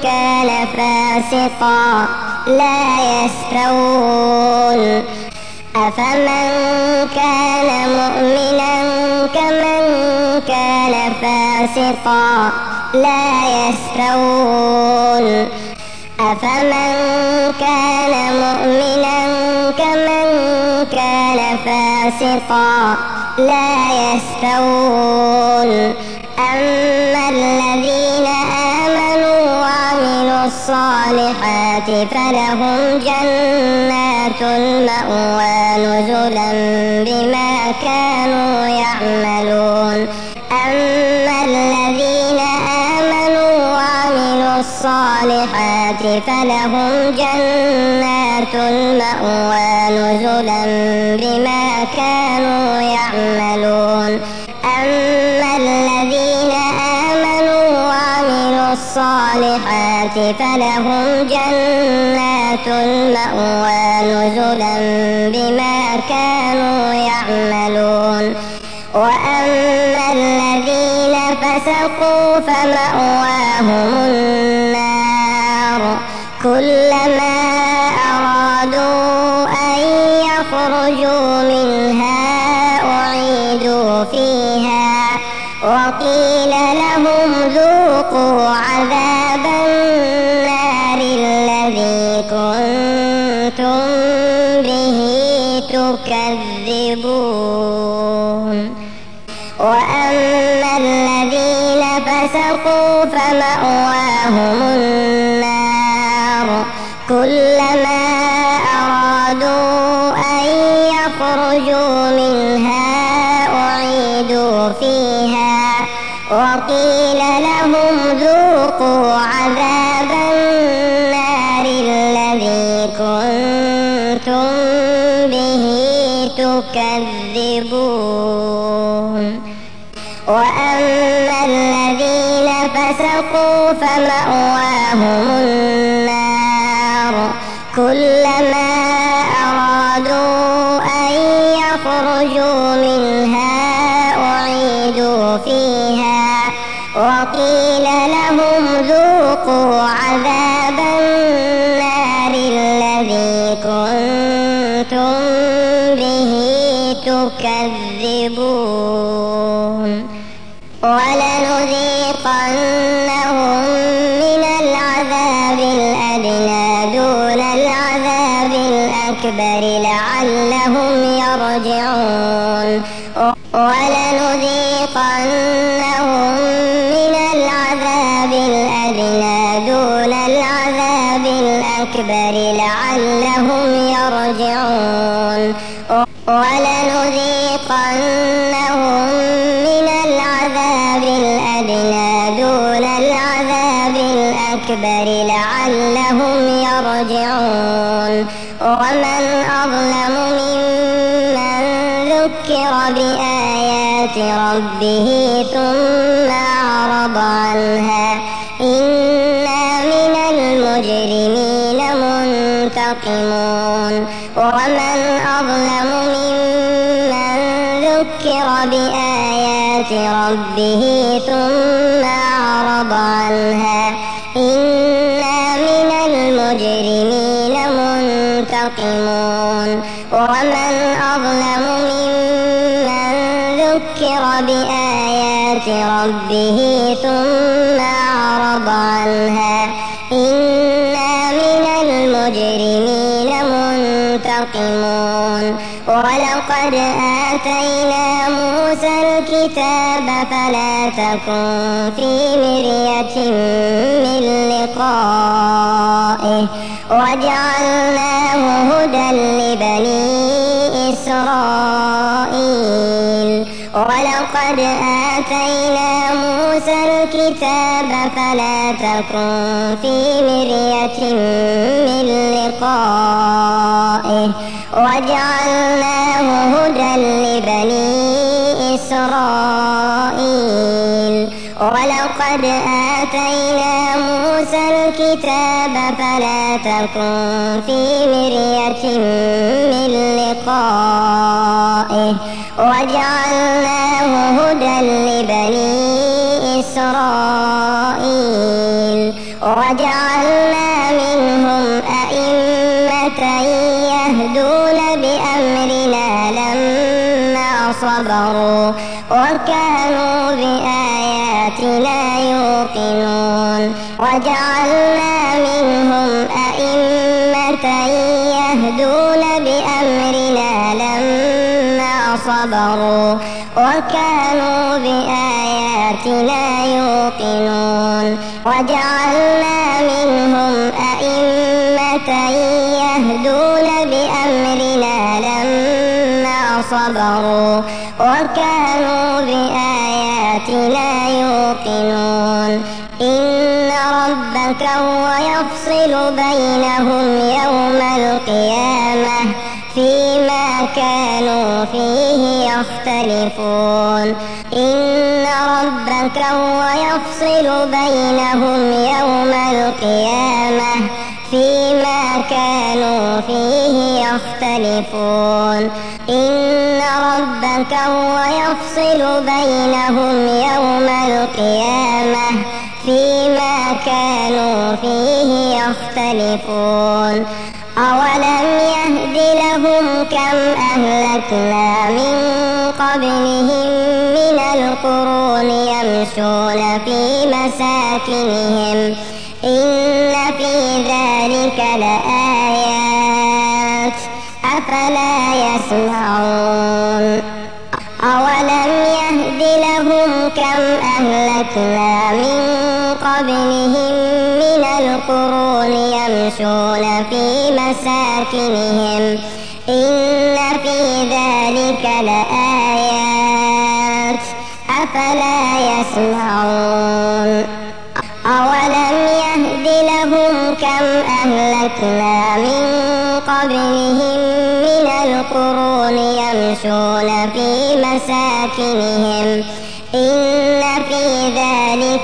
كان فاسقا لا يستوون أفمن كان مؤمنا كمن كان فاسقا لا يستوون أفمن كان مؤمنا كمن كان فاسقا لا يستوون أما الذين آمنوا وعملوا الصالحات فلهم جنات المأوى نزلا بما كانوا يعملون أما الذين آمنوا وعملوا الصالحات فلهم جنات المأوى نزلا بما كانوا يعملون أما الذين آمنوا وعملوا الصالحات فلهم جنات المأوى نزلا بما كانوا يعملون وأما الذين فسقوا فمأواهم النار كلما أرادوا أن يخرجوا منها أعيدوا فيها وقيل لهم ذوقوا عذاب النار الذي كنتم به تكذبون وأما الذين فسقوا فمأواهم النار كلما أرادوا أن يخرجوا منها أعيدوا فيها وقيل لهم ذوقوا عذاب النار الذي كنتم به تكذبون وأما الذين فسقوا فمأواهم النار كلما أرادوا أن يخرجوا منها أعيدوا فيها وقيل لهم ذوقوا عذاب النار الذي كنتم به تكذبون ولنذيقنهم من العذاب الأدنى دون العذاب الأكبر لعلهم يرجعون ولنذيقنهم من العذاب الأدنى دون العذاب الأكبر لعلهم يرجعون ولنذيقنهم من العذاب الأدنى دون العذاب الأكبر لعلهم يرجعون ومن أظلم ممن ذكر بآيات ربه ثم أعرض عنها إنا من المجرمين منتقمون ومن أظلم ممن ذكر بآيات ربه ثم أعرض عنها إنا من المجرمين منتقمون ومن أظلم ممن ذكر بآيات ربه ثم أعرض عنها إنا من المجرمين منتقمون ولقد آتينا موسى الكتاب فلا تكن في مرية من لقائه وجعلناه هدى لبني إسرائيل ولقد آتينا موسى الكتاب فلا تكن في مرية من لقائه وجعلناه هدى لبني إسرائيل ولقد آتينا موسى الكتاب فلا تكن في مرية من لقائه وجعلناه هدى لبني إسرائيل وجعلنا منهم أئمة يهدون بأمرنا صبروا وكانوا بآياتنا يوقنون وجعلنا منهم أئمة يهدون بأمرنا لما صبروا وكانوا بآياتنا يوقنون وجعلنا منهم أئمة يهدون بأمرنا لما صبروا وكانوا بآياتنا يوقنون إن ربك هو يفصل بينهم يوم القيامة فيما كانوا فيه يختلفون إن ربك هو يفصل بينهم يوم القيامة فيما كانوا فيه يختلفون إن ربك هو يفصل بينهم يوم القيامة فيما كانوا فيه يختلفون أولم يهد لهم كم أهلكنا من قبلهم من القرون يمشون في مساكنهم إن في ذلك لآيات أفلا يسمعون أولم يهد لهم كم أهلكنا من قبلهم من القرون يمشون في مساكنهم إن في ذلك لآيات أفلا يسمعون أولم يهد لهم كم أهلكنا من قبلهم من القرون يمشون في مساكنهم إن في ذلك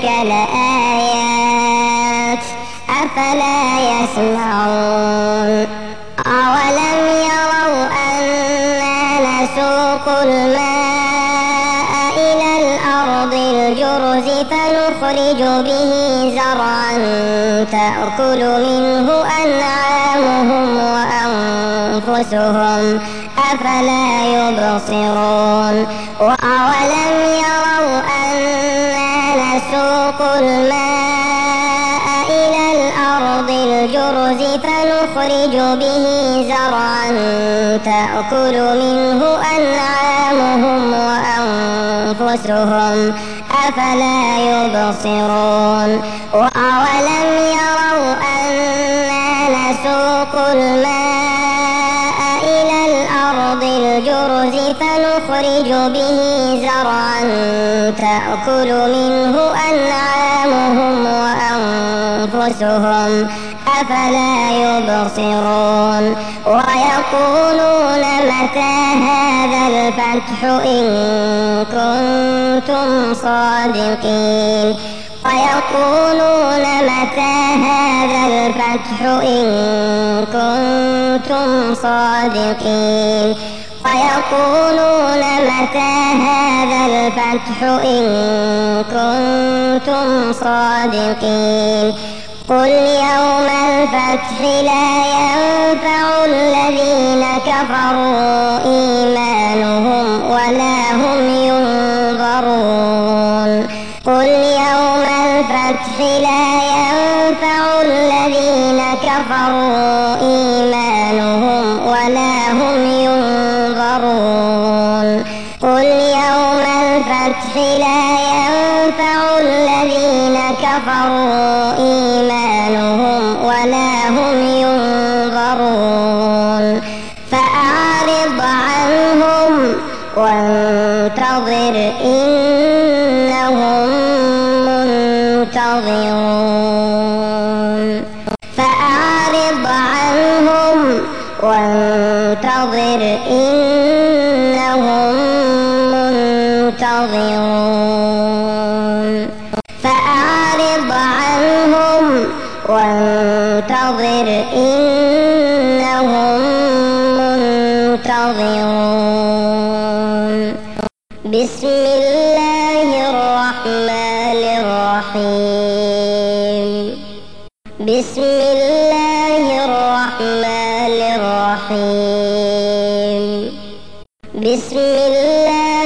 لآيات أفلا يسمعون أولم يروا أنا نسوق الماء إلى الأرض الجرز فنخرج به زرعا تأكل منه أنعامهم وأنفسهم أفلا يبصرون وأولم يروا أنا نسوق الماء إلى الأرض الجرز فنخرج به زرعا تأكل منه أنعامهم وأنفسهم أفلا يبصرون وأولم يروا أنا نسوق الماء إلى الأرض الجرز فنخرج به زرعا تأكل منه أنعامهم وأنفسهم أفلا يبصرون ويقولون متى هذا الفتح إن كنتم صادقين ويقولون متى هذا الفتح إن كنتم صادقين ويقولون متى هذا الفتح إن كنتم صادقين قل يوم الفتح لا ينفع الذين كفروا إيمانهم ولا هم ينظرون قل يوم الفتح لا ينفع الذين كفروا إيمانهم ولا هم ينظرون قل يوم الفتح لا ينفع الذين كفروا إيمانهم ولا هم ينظرون فأعرض عنهم وانتظر إنهم منتظرون فأعرض عنهم وانتظر إنهم منتظرون فأعرض عنهم وانتظر إنهم منتظرون بسم الله الرحمن الرحيم بسم الله الرحمن الرحيم بسم الله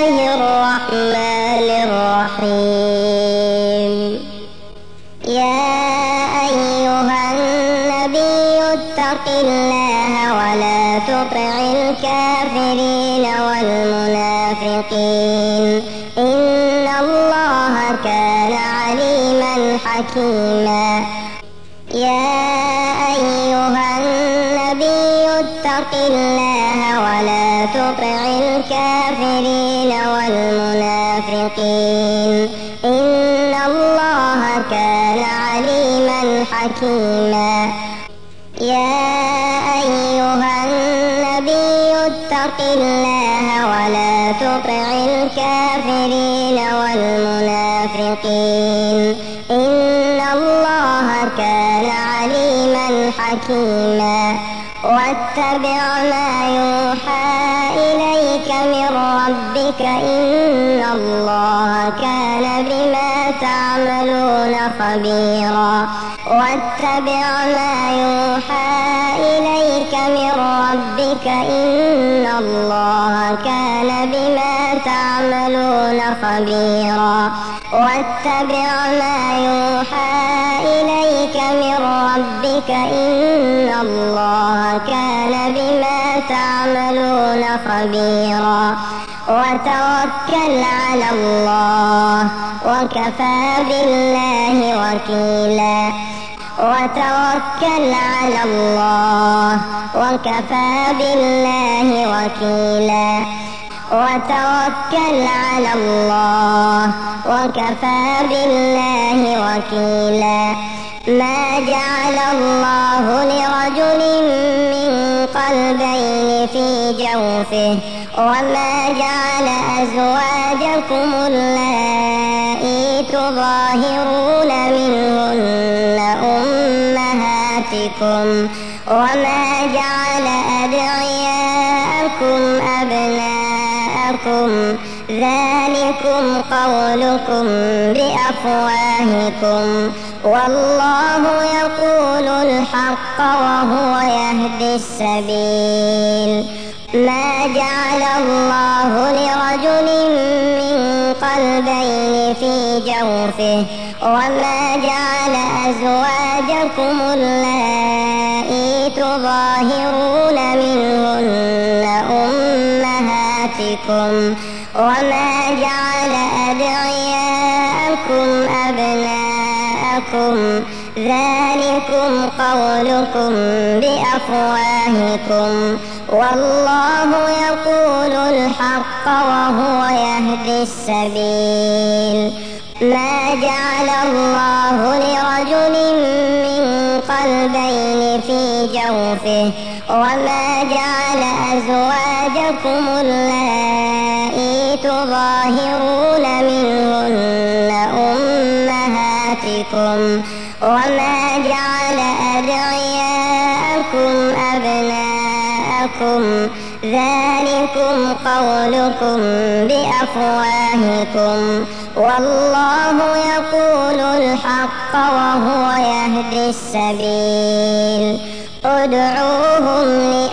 يا أيها النبي اتق الله ولا تطع الكافرين والمنافقين إن الله كان عليما حكيما. يا أيها النبي اتق الله ولا تطع الكافرين والمنافقين إن الله كان عليما حكيما. يا أيها النبي اتق الله ولا تطع الكافرين والمنافقين إن الله كان عليما حكيما. واتبع ما يوحى إليك من ربك إن الله كان بما تعملون خبيرا. واتبع ما يوحى إليك من ربك إن الله كان بما تعملون خبيرا. واتبع ما يوحى إليك من ربك إن الله كان بما تعملون خبيرا. وتوكل على الله وكفى بالله وكيلا. وتوكل على الله وكفى بالله وكيلا. وتوكل على الله وكفى بالله وكيلا. ما جعل الله لرجل من قلبين في جوفه وما جعل أزواجكم اللائي تظاهرون منهن أمهاتكم وما جعل أدعياءكم أبناءكم ذلكم قولكم بأفواهكم والله يقول الحق وهو يهدي السبيل. ما جعل الله لرجل من قلبين في جوفه وما جعل أزواجكم اللائي تظاهرون منهن أمهاتكم وما جعل أدعياءكم أبناءكم ذلكم قولكم بأفواهكم والله يقول الحق وهو يهدي السبيل. ما جعل الله لرجل من قلبين في جوفه وما جعل أزواجكم اللائي تظاهرون منهن أمهاتكم وما جعل أدعياءكم أبناءكم ذلكم قولكم بأفواهكم والله يقول الحق وهو يهدي السبيل. ادعوهم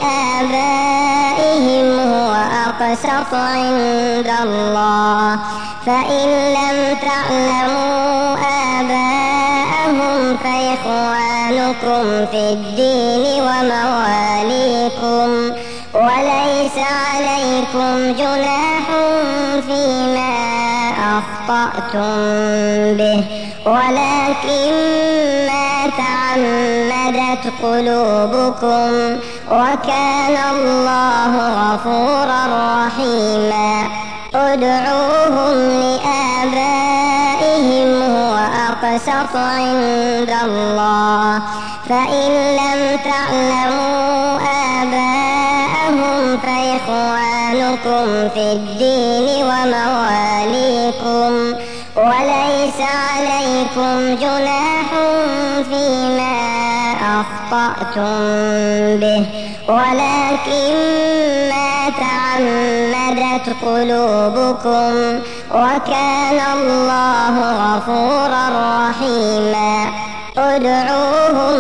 لآبائهم هو أقسط عند الله فإن لم تعلموا آباءهم فإخوانكم في الدين ومواليكم وليس عليكم جناح فيما أخطأتم به ولكن ما تعمدت قلوبكم وكان الله غفورا رحيما. ادعوهم لآبائهم هو أقسط عند الله فإن لم تعلموا آباءهم فإخوانكم في الدين ومواليكم وليس عليكم جناح فيما أخطأتم به ولكن ما تعمدت قلوبكم وكان الله غفورا رحيما. ادعوهم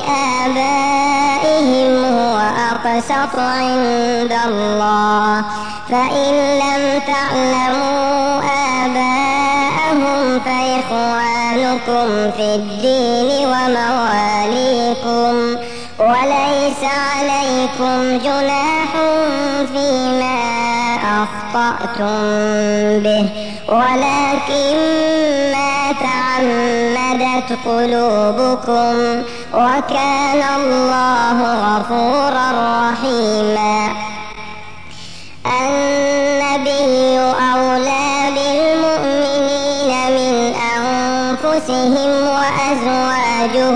لآبائهم هو أقسط عند الله فإن لم تعلموا آباءهم فإخوانكم لكم في الدين ومواليكم وليس عليكم جناح فيما أخطأتم به ولكن ما تعمدت قلوبكم وكان الله غفورا رحيما. النبي أولى بالمؤمنين من أنفسهم وأزواجه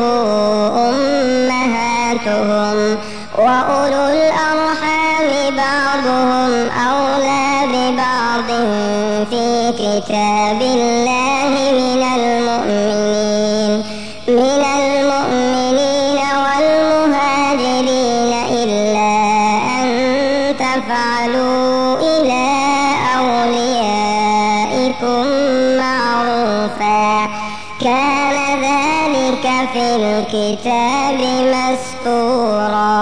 أمهاتهم وأولو الأرحام بعضهم أولى ببعض في كتاب الله من المؤمنين من المؤمنين والمهاجرين إلا أن تفعلوا إلى أوليائكم معروفا كان ذلك في الكتاب مسطورا.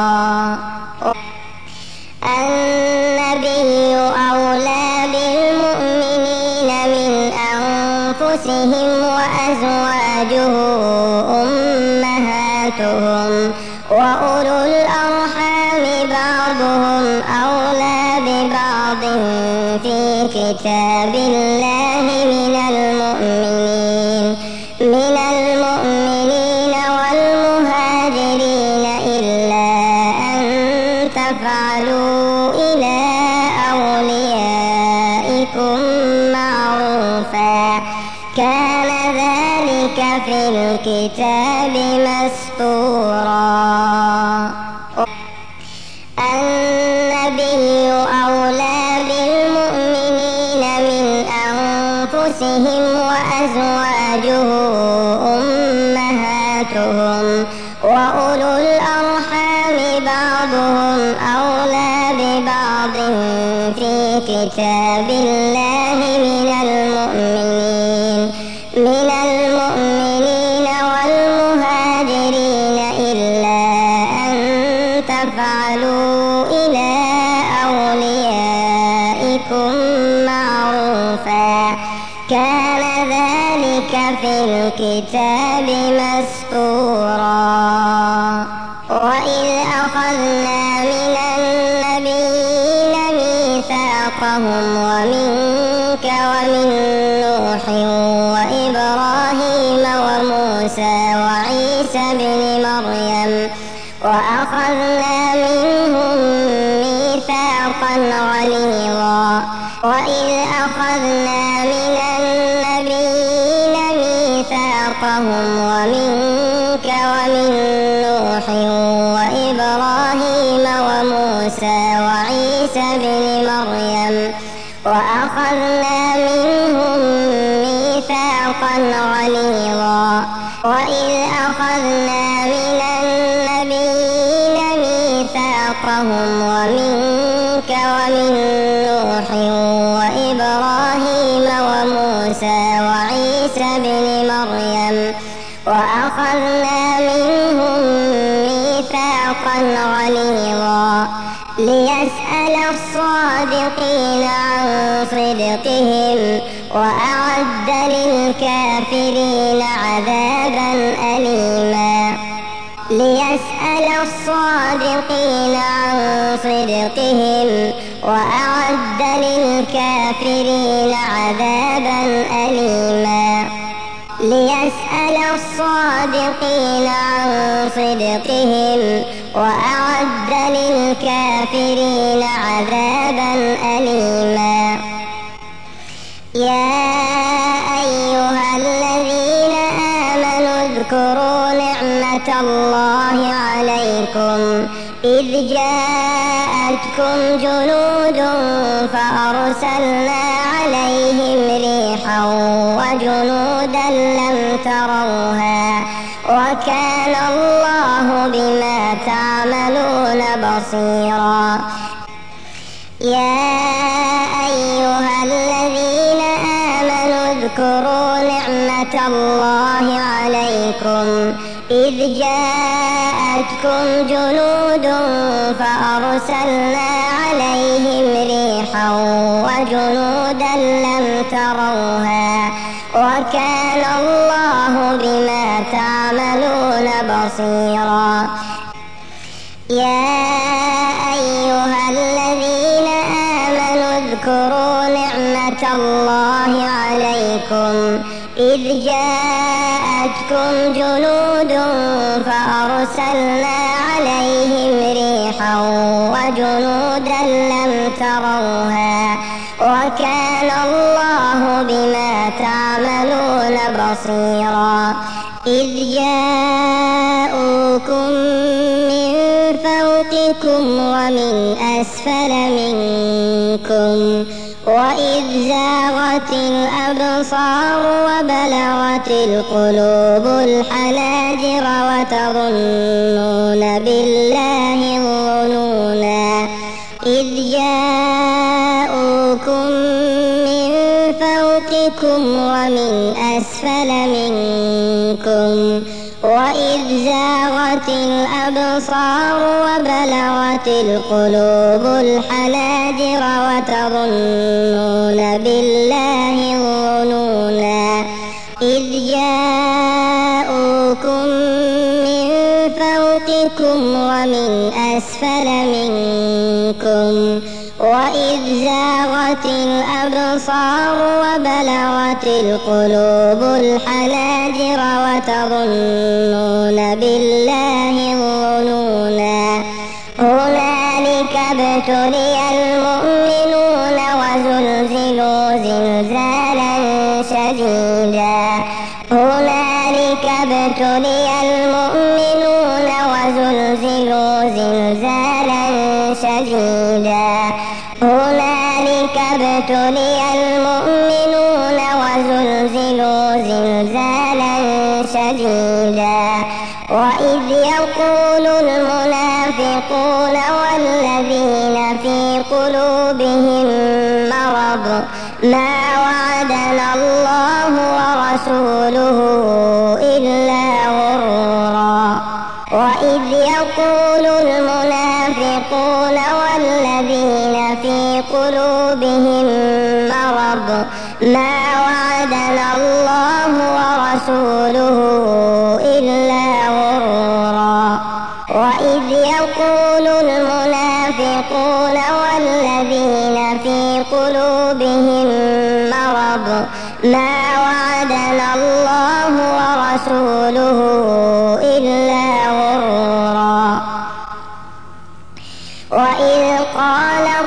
النبي أولى بالمؤمنين من أنفسهم وأزواجه أمهاتهم وأولو الأرحام بعضهم أولى ببعض في كتاب الله من المؤمنين من المؤمنين والمهاجرين إلا أن تفعلوا إلى أوليائكم معروفا كان ذلك في الكتاب مسطورا. النبي أولى بالمؤمنين من أنفسهم وأزواجه أمهاتهم وأولو الأرحام بعضهم أولى ببعض في كتاب الله من المؤمنين من المؤمنين والمهاجرين إلا أن تفعلوا إلى أوليائكم معروفا كان ذلك في الكتاب مسطورا. وإذ أخذنا من النبيين ميثاقهم ومنك ومن نوح وإبراهيم وموسى وعيسى بن مريم وأخذنا منهم ميثاقا غليظا. وإذ أخذنا من النبيين ميثاقهم ومنك ومن نوح وإبراهيم وموسى وعيسى بن مريم وأخذنا منهم ميثاقا غليظا. وإذ أخذنا من النبيين ميثاقهم ومنك ومن نوح وإبراهيم وموسى وعيسى بن مريم وأخذنا منهم ميثاقا غليظا ليسأل الصادقين عن صدقهم وأعد للكافرين عذابا أليما. ليسأل الصادقين عن صدقهم وأعد للكافرين عذابا أليما. ليسأل الصادقين عن صدقهم وأعد للكافرين عذابا أليما. يا أيها الذين آمنوا اذكروا نعمة الله عليكم إذ جاءتكم جنود فأرسلنا عليهم ريحا وجنودا لم تروها وكان الله بما تعملون بصيرا. يا أيها الذين آمنوا اذكروا نعمة الله عليكم إذ جاءتكم جنود فأرسلنا عليهم ريحا وجنودا لم تروها وكان الله الله بما تعملون بصيرا. يا أيها الذين آمنوا اذكروا نعمة الله عليكم إذ جاءتكم جنود فأرسلنا عليهم ريحا وجنودا لم تروها وكان الله بما تعملون بصيرا. إذ جاءوكم من فوقكم ومن أسفل منكم وإذ زاغت الأبصار وبلغت القلوب الحناجر وتظنون بالله الظنونا. إذ جاءوكم من فوقكم ومن أسفل منكم وإذ زاغت الأبصار وبلغت القلوب الحناجر وتظنون بالله الظنونا. إذ جاءوكم من فوقكم ومن أسفل منكم وإذ زاغت الأبصار وبلغت القلوب الحناجر وتظنون بالله الظنونا. هنالك ابتلي المؤمنون وزلزلوا زلزالا شديدا. هنالك ابتلي المؤمنون وزلزلوا زلزالا شديدا. هنالك ابتلي المؤمنون وزلزلوا زلزالا شديدا. وإذ يقول المنافقون والذين في قلوبهم مرض ما وعدنا الله ورسوله إلا غرورا. وإذ يقول المنافقون والذين في قلوبهم مرض ما وعدنا الله ورسوله إلا غرورا. وإذ يقول المنافقون والذين في قلوبهم مرض ما وعدنا الله ورسوله إلا غرورا. وإذ قالت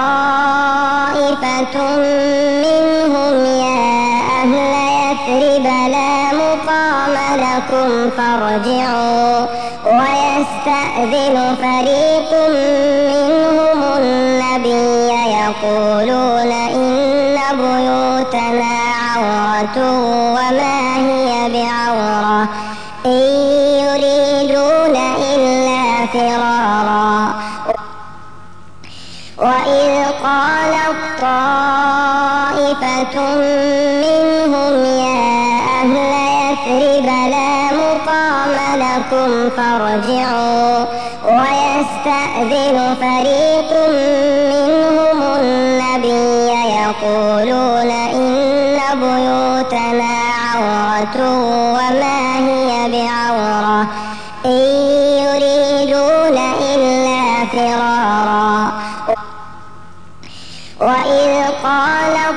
طائفة منهم يا أهل يثرب لا مقام لكم فارجعوا ويستأذن فريق منهم النبي يقولون إن بيوتنا عورة وما هي بعورة إن يريدون إلا فرارا. وإذ قالت طائفة منهم يا أهل يثرب لا مقام لكم فارجعوا ويستأذن فريق منهم النبي يقولون إن بيوتنا عورة وما هي بعورة إن يريدون إلا فرارا. وإذ قالت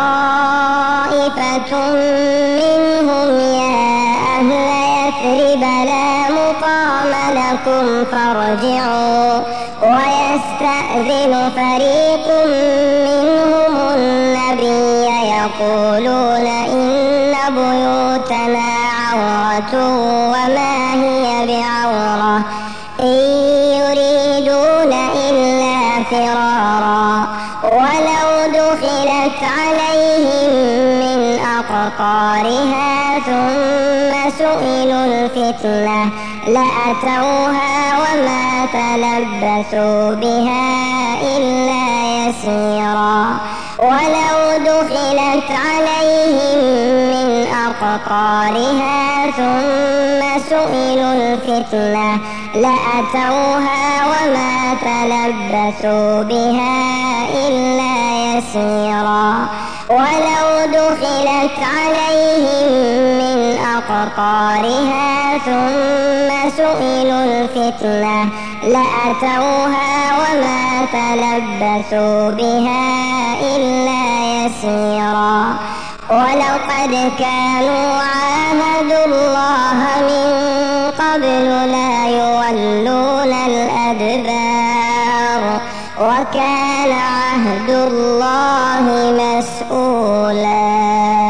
طائفة منهم يا أهل يثرب لا مقام لكم فارجعوا ويستأذن فريق منهم النبي يقولون إن بيوتنا عورة وما هي بعورة إن يريدون إلا فرارا. ولو دخلت عليهم من أقطارها ثم سئلوا الفتنة لأتوها وما تلبثوا بها إلا يسيرا. ولو دخلت عليهم من أقطارها ثم سئلوا الفتنة لأتوها وما تلبثوا بها إلا يسيرا. ولو دخلت عليهم من أقطارها ثم سئلوا الفتنة لأتوها وما تلبثوا بها إلا يسيرا. ولقد كانوا عاهدوا الله من قبل لا يولون الأدبار وكان عهد الله مسؤولا.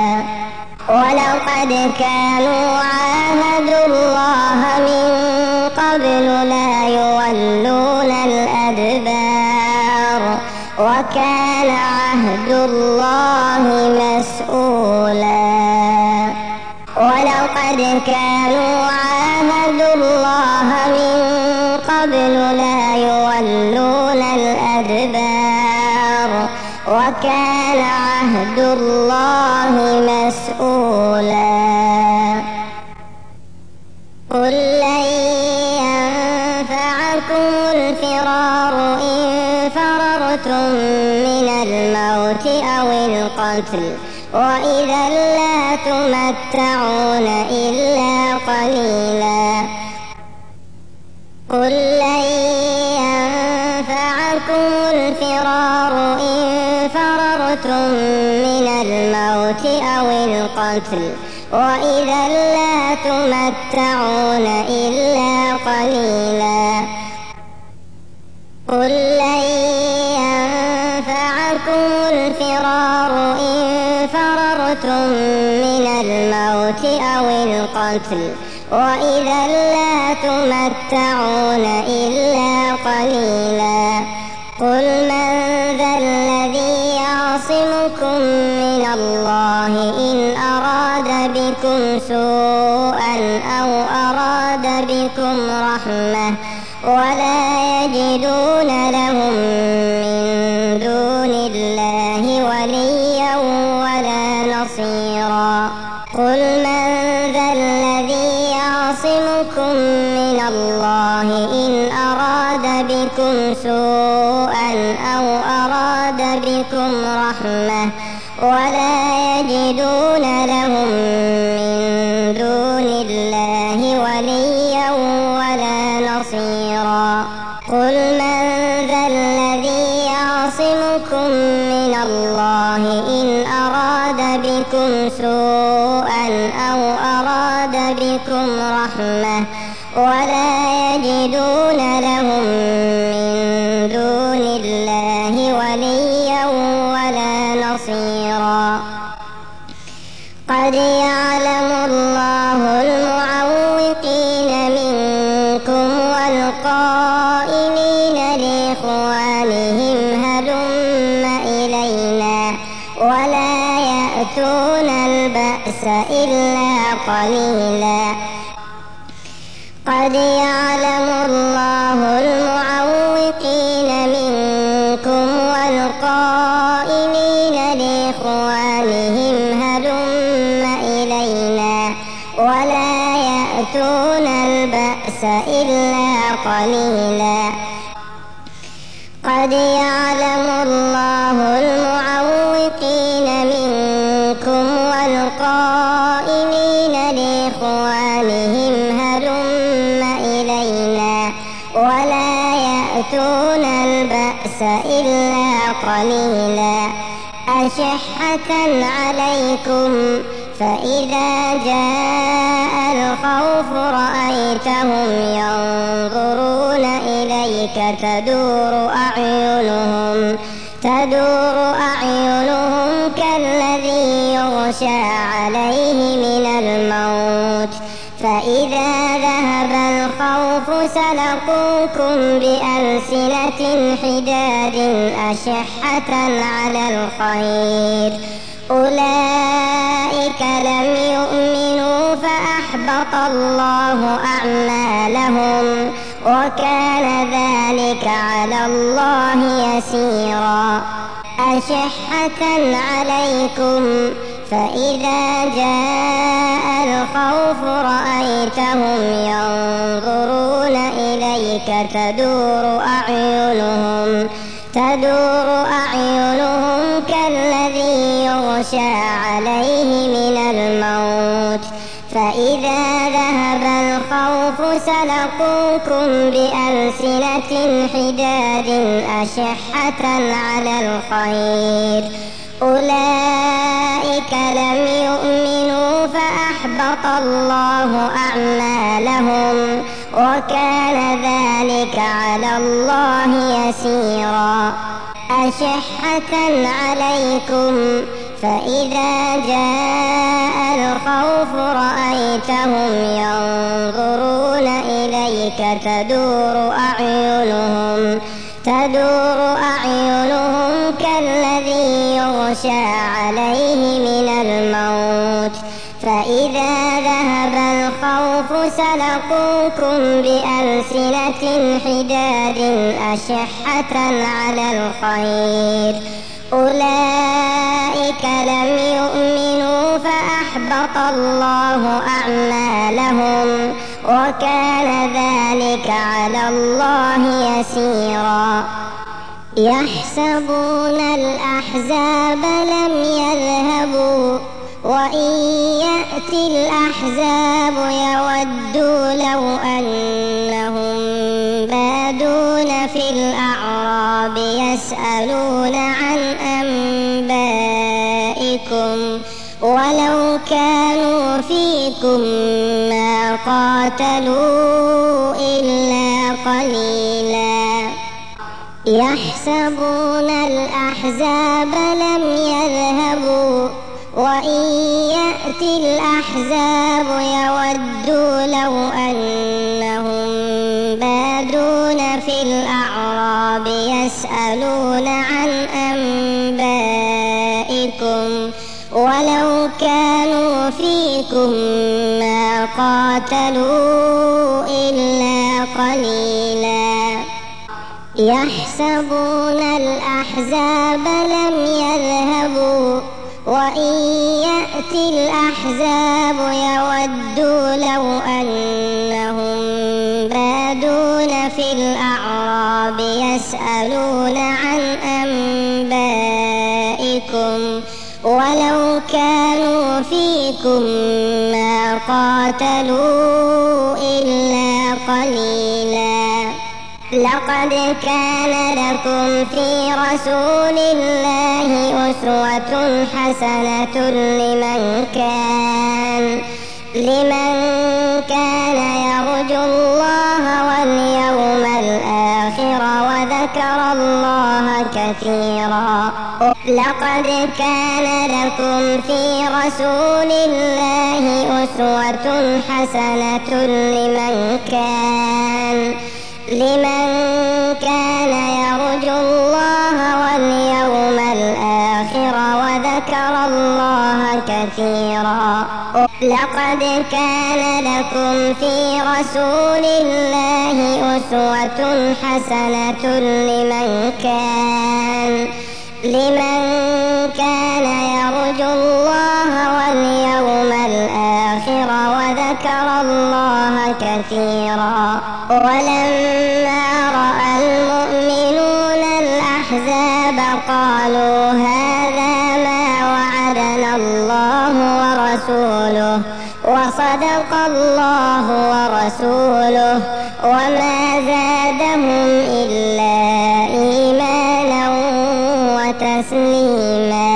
ولقد كانوا عاهدوا الله من قبل لا يولون الأدبار وكان عهد الله مسؤولا. ولقد كانوا عاهدوا الله من قبل لا يولون الأدبار وكان عهد الله مسؤولا. قل لن ينفعكم الفرار إن فررتم من الموت أو القتل وإذا لا تمتعون إلا قليلا. قل لن ينفعكم الفرار إن فررتم من الموت أو القتل وإذا لا تمتعون إلا قليلا. قل لن ينفعكم الفرار إن فررتم من الموت أو القتل وإذا لا تمتعون إلا قليلا. قل من ذا الذي يعصمكم من الله إن أراد بكم سوءا أو أراد بكم رحمة ولا يجدون لهم من دون الله وليا ولا نصيرا. قل من ذا الذي يعصمكم من الله إن أراد بكم سوءا أو أراد بكم رحمة ولا يجدون لهم من دون الله وليا ولا نصيرا. قل من ذا الذي يعصمكم من الله إن أراد بكم سوءا أو أراد بكم رحمة ولا يجدون لهم من دون الله وليا ولا نصيرا. قد يعلم الله المعوقين منكم والقائلين لإخوانهم هلم إلينا ولا يأتون البأس إلا قليلا. قد يعلم الله المعوقين منكم والقائلين لإخوانهم هلم إلينا ولا يأتون البأس إلا قليلا. قد يعلم الله المعوقين منكم والقائلين لإخوانهم هلم إلينا ولا يأتون البأس إلا قليلا. أشحة عليكم فإذا جاء الخوف رأيتهم ينظرون إليك تدور أعينهم تدور أعينهم كالذي يغشى عليه من الموت فإذا ذهب الخوف سلقوكم بألسنة حداد أشحة على الخير أولئك لم يؤمنوا فأحبط الله أعمالهم وكان ذلك على الله يسيرا. أشحة عليكم فإذا جاء الخوف رأيتهم ينظرون إليك تدور أعينهم تدور أعينهم كالذي يغشى يغشى عليه من الموت، فإذا ذهب الخوف سلقوكم بألسنة حداد أشحة على الخير، أولئك لم يؤمنوا فأحبط الله أعمالهم، وكان ذلك على الله يسيرا. أشحة عليكم، فإذا جاء الخوف رأيتهم ينظرون إليك تدور أعينهم تدور أعينهم كالذي يغشى عليه من الموت، فإذا ذهب الخوف سلقوكم بألسنة حداد أشحة على الخير، أولئك لم يؤمنوا فأحبط الله أعمالهم، وكان ذلك على الله يسيرا. يحسبون الأحزاب لم يذهبوا، وإن يأتي الأحزاب يودوا لو أنهم بادون في الأعراب يسألون عن أنبائكم، ولو كانوا فيكم ما قاتلوا إلا قليلا. يحسبون الأحزاب لم يذهبوا، وإن يأتي الأحزاب يودوا لو أنهم بادون في الأعراب يسألون عن أنبائكم، ولو كانوا فيكم ما قاتلوا إلا قليلا. يحسبون الأحزاب لم يذهبوا، وإن يأتي الأحزاب يودوا لو أنهم بادون في الأعراب يسألون عن أنبائكم، ولو كانوا فيكم ما قاتلوا إلا قليلا. لقد كان لكم في رسول الله أسوة حسنة لمن كان لمن كان يرجو الله واليوم الآخر وذكر الله كثيرا. لقد كان لكم في رسول الله أسوة حسنة لمن كان لمن كان يرجو الله واليوم الآخر وذكر الله كثيرا. لقد كان لكم في رسول الله أسوة حسنة لمن كان لمن كان يرجو الله واليوم الآخر وذكر الله كثيرا. ولما رأى المؤمنون الأحزاب قالوا هذا ما وعدنا الله ورسوله وصدق الله ورسوله، وما زادهم إلا إيمانا وتسليما.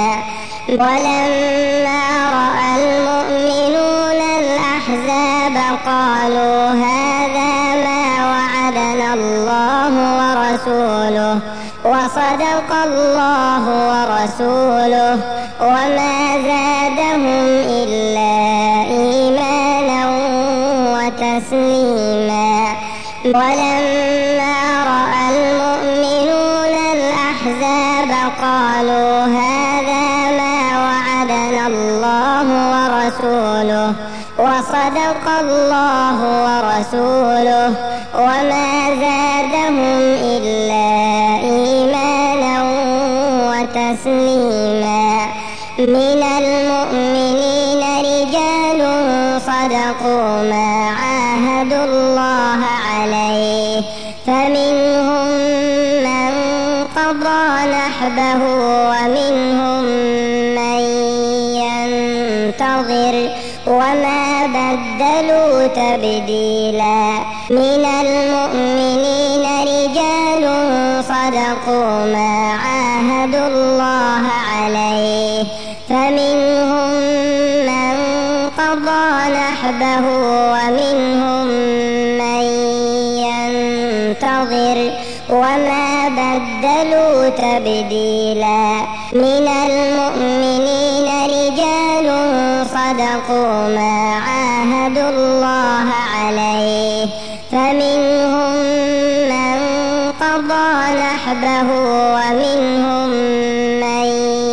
ولما رأى المؤمنون الأحزاب قالوا هذا ما وعدنا الله ورسوله وصدق الله ورسوله، وما زادهم إلا إيمانا وتسليما. ولما رأى المؤمنون الأحزاب قالوا هذا ما وعدنا الله ورسوله وصدق الله ورسوله، وما زادهم إلا إيمانا وتسليما. من المؤمنين رجال صدقوا ما عاهدوا الله عليه، فمنهم من قضى نحبه ومنهم من بدلوا تبديلا. من المؤمنين رجال صدقوا ما عاهدوا الله عليه، فمنهم من قضى نحبه ومنهم من ينتظر وما بدلوا تبديلا. من المؤمنين رجال صدقوا ما عاهدوا الله عليه، فمنهم من قضى نحبه ومنهم من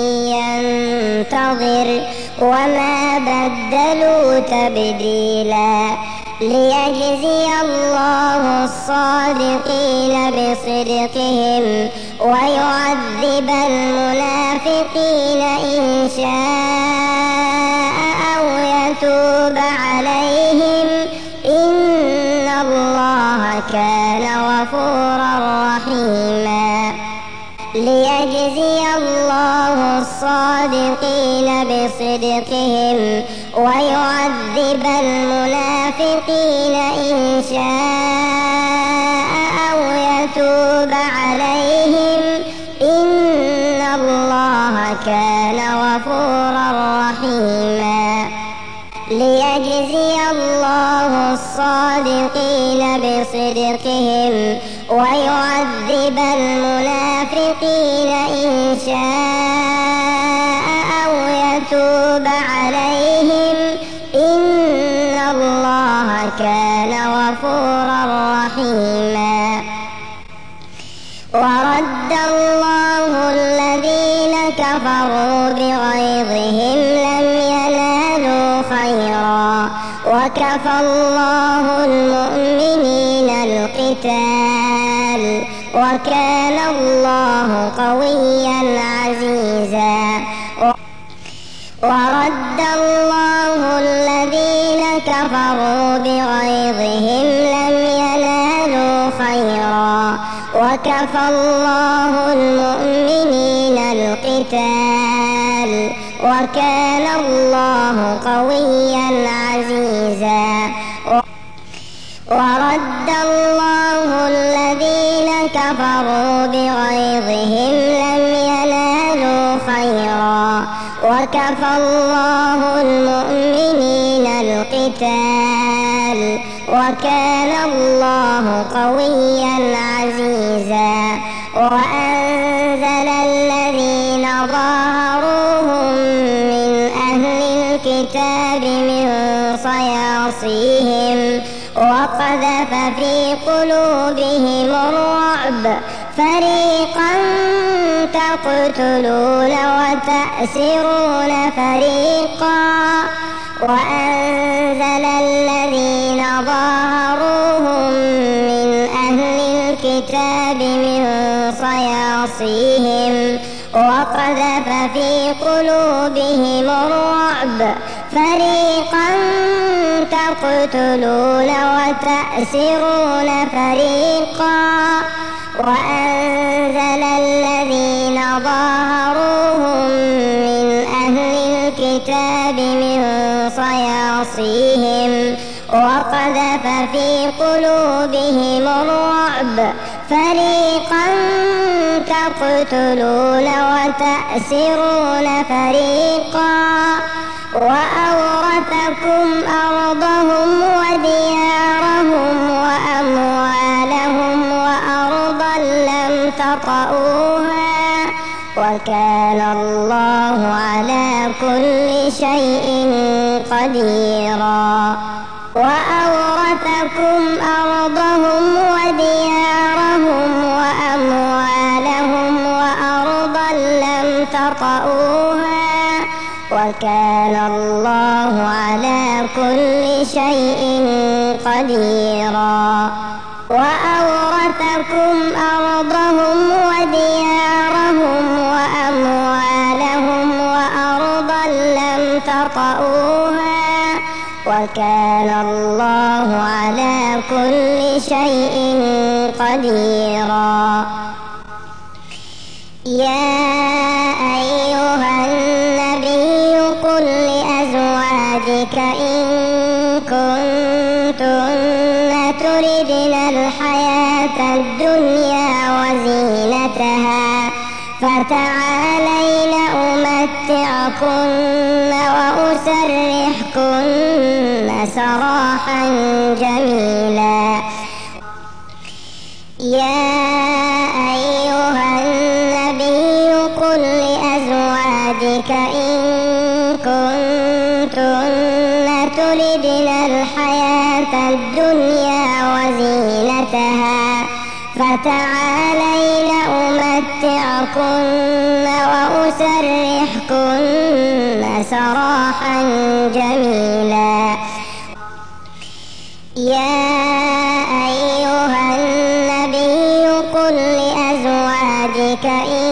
ينتظر وما بدلوا تبديلا. ليجزي الله الصادقين بصدقهم ويعذب المنافقين إن شاء أو يتوب عليهم، إن الله كان غفورا رحيما. ليجزي الله الصادقين بصدقهم ويعذب المنافقين إن شاء أو يتوب عليهم، إن الله كان غفورا رحيما. ليجزي الله الصادقين بصدقهم ويعذب المنافقين إن شاء أو يتوب عليهم، إن الله كان غفورا رحيما. ورد الله الذين كفروا بغيظهم لم ينالوا خيرا، وكفى الله المؤمنين القتال، وكان الله قويا عزيزا. ورد الله الذين كفروا بغيظهم لم ينالوا خيرا، وكفى الله المؤمنين القتال، وكان الله قويا عزيزا. ورد الله الذين كفروا بغيظهم لم ينالوا خيرا، وكفى الله المؤمنين القتال، وكان الله قويا عزيزا. وأنزل الذين ظاهروهم من أهل الكتاب من صياصيهم وقذف في قلوبهم الرعب، فريقا تقتلون وتأسرون فريقا. وأنزل الذين ظاهروهم من أهل الكتاب من صياصيهم وقذف في قلوبهم الرعب، فريقا تقتلون وتأسرون فريقا. وأنزل الذين ظاهروهم من أهل الكتاب من صياصيهم وقذف في قلوبهم الرعب، فريقا تقتلون وتأسرون فريقا. وأورثكم أرضهم وديارهم وأموالهم وأرضا لم تطئوها، وكان الله على كل شيء قديرا. وأورثكم أرضهم وديارهم وأموالهم وأرضا لم تطئوها، وكان الله على كل شيء قديرا. وأورثكم أرضهم وديارهم وأموالهم وأرضا لم تطئوها، وكان الله على كل شيء قديرا. يا أيها النبي قل لأزواجك إن كنتن كنتن تردن الحياة الدنيا وزينتها فتعالين أمتعكن وأسرحكن سراحا جميلا. يا أيها النبي قل لأزواجك إن كنتن تردن الحياة الدنيا وزينتها فتعالين أمتعكن وأسرحكن سراحا جميلا. يا أيها النبي قل لأزواجك إن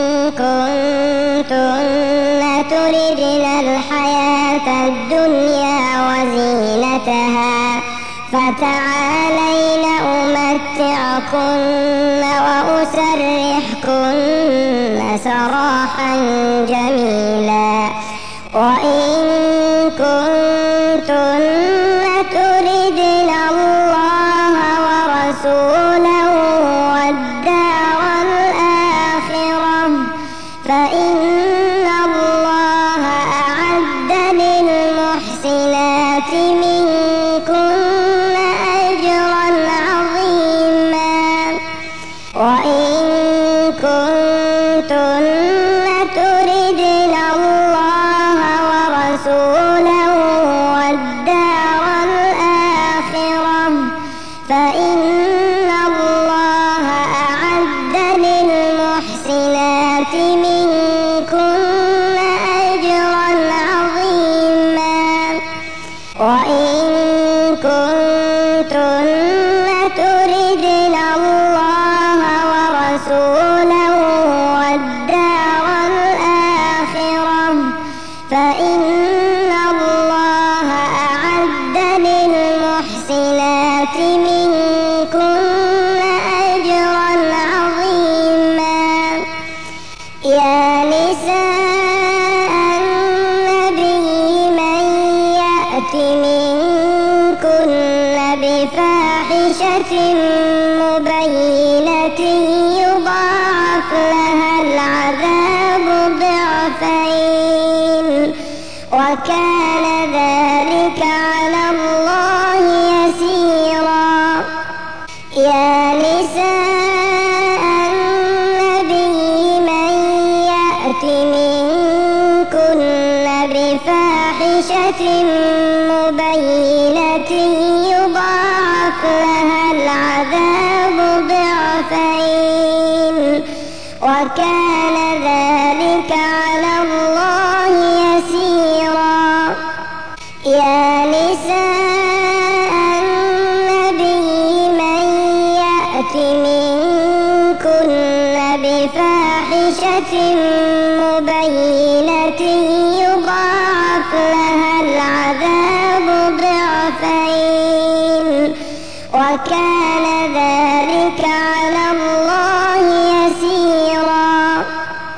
كنتن تردن الحياة الدنيا وزينتها فتعالين أمتعكن وأسرحكن سراحا جميلا. وإن كنتن تردن الله ورسوله والدار الآخرة فإن الله أعد للمحسنات منكن أجرا عظيما. وإن كنتن تردن الله ورسوله والدار الآخرة فإن الله أعد للمحسنات منكن أجرا عظيما. وإن كنتن تردن الله ورسوله والدار الآخرة فإن الله أعد للمحسنات منكن أجرا عظيما. يا نساء النبي من يأت منكن بفاحشة مبينة يضاعف لها العذاب ضعفين وكان ذلك على الله يسيرا. يا نساء النبي من يأت منكن بفاحشة مبينة يضاعف لها العذاب ضعفين وكان ذلك على الله يسيرا. يا نساء النبي من يأت منكن بفاحشة مبينة يضاعف لها العذاب ضعفين وكان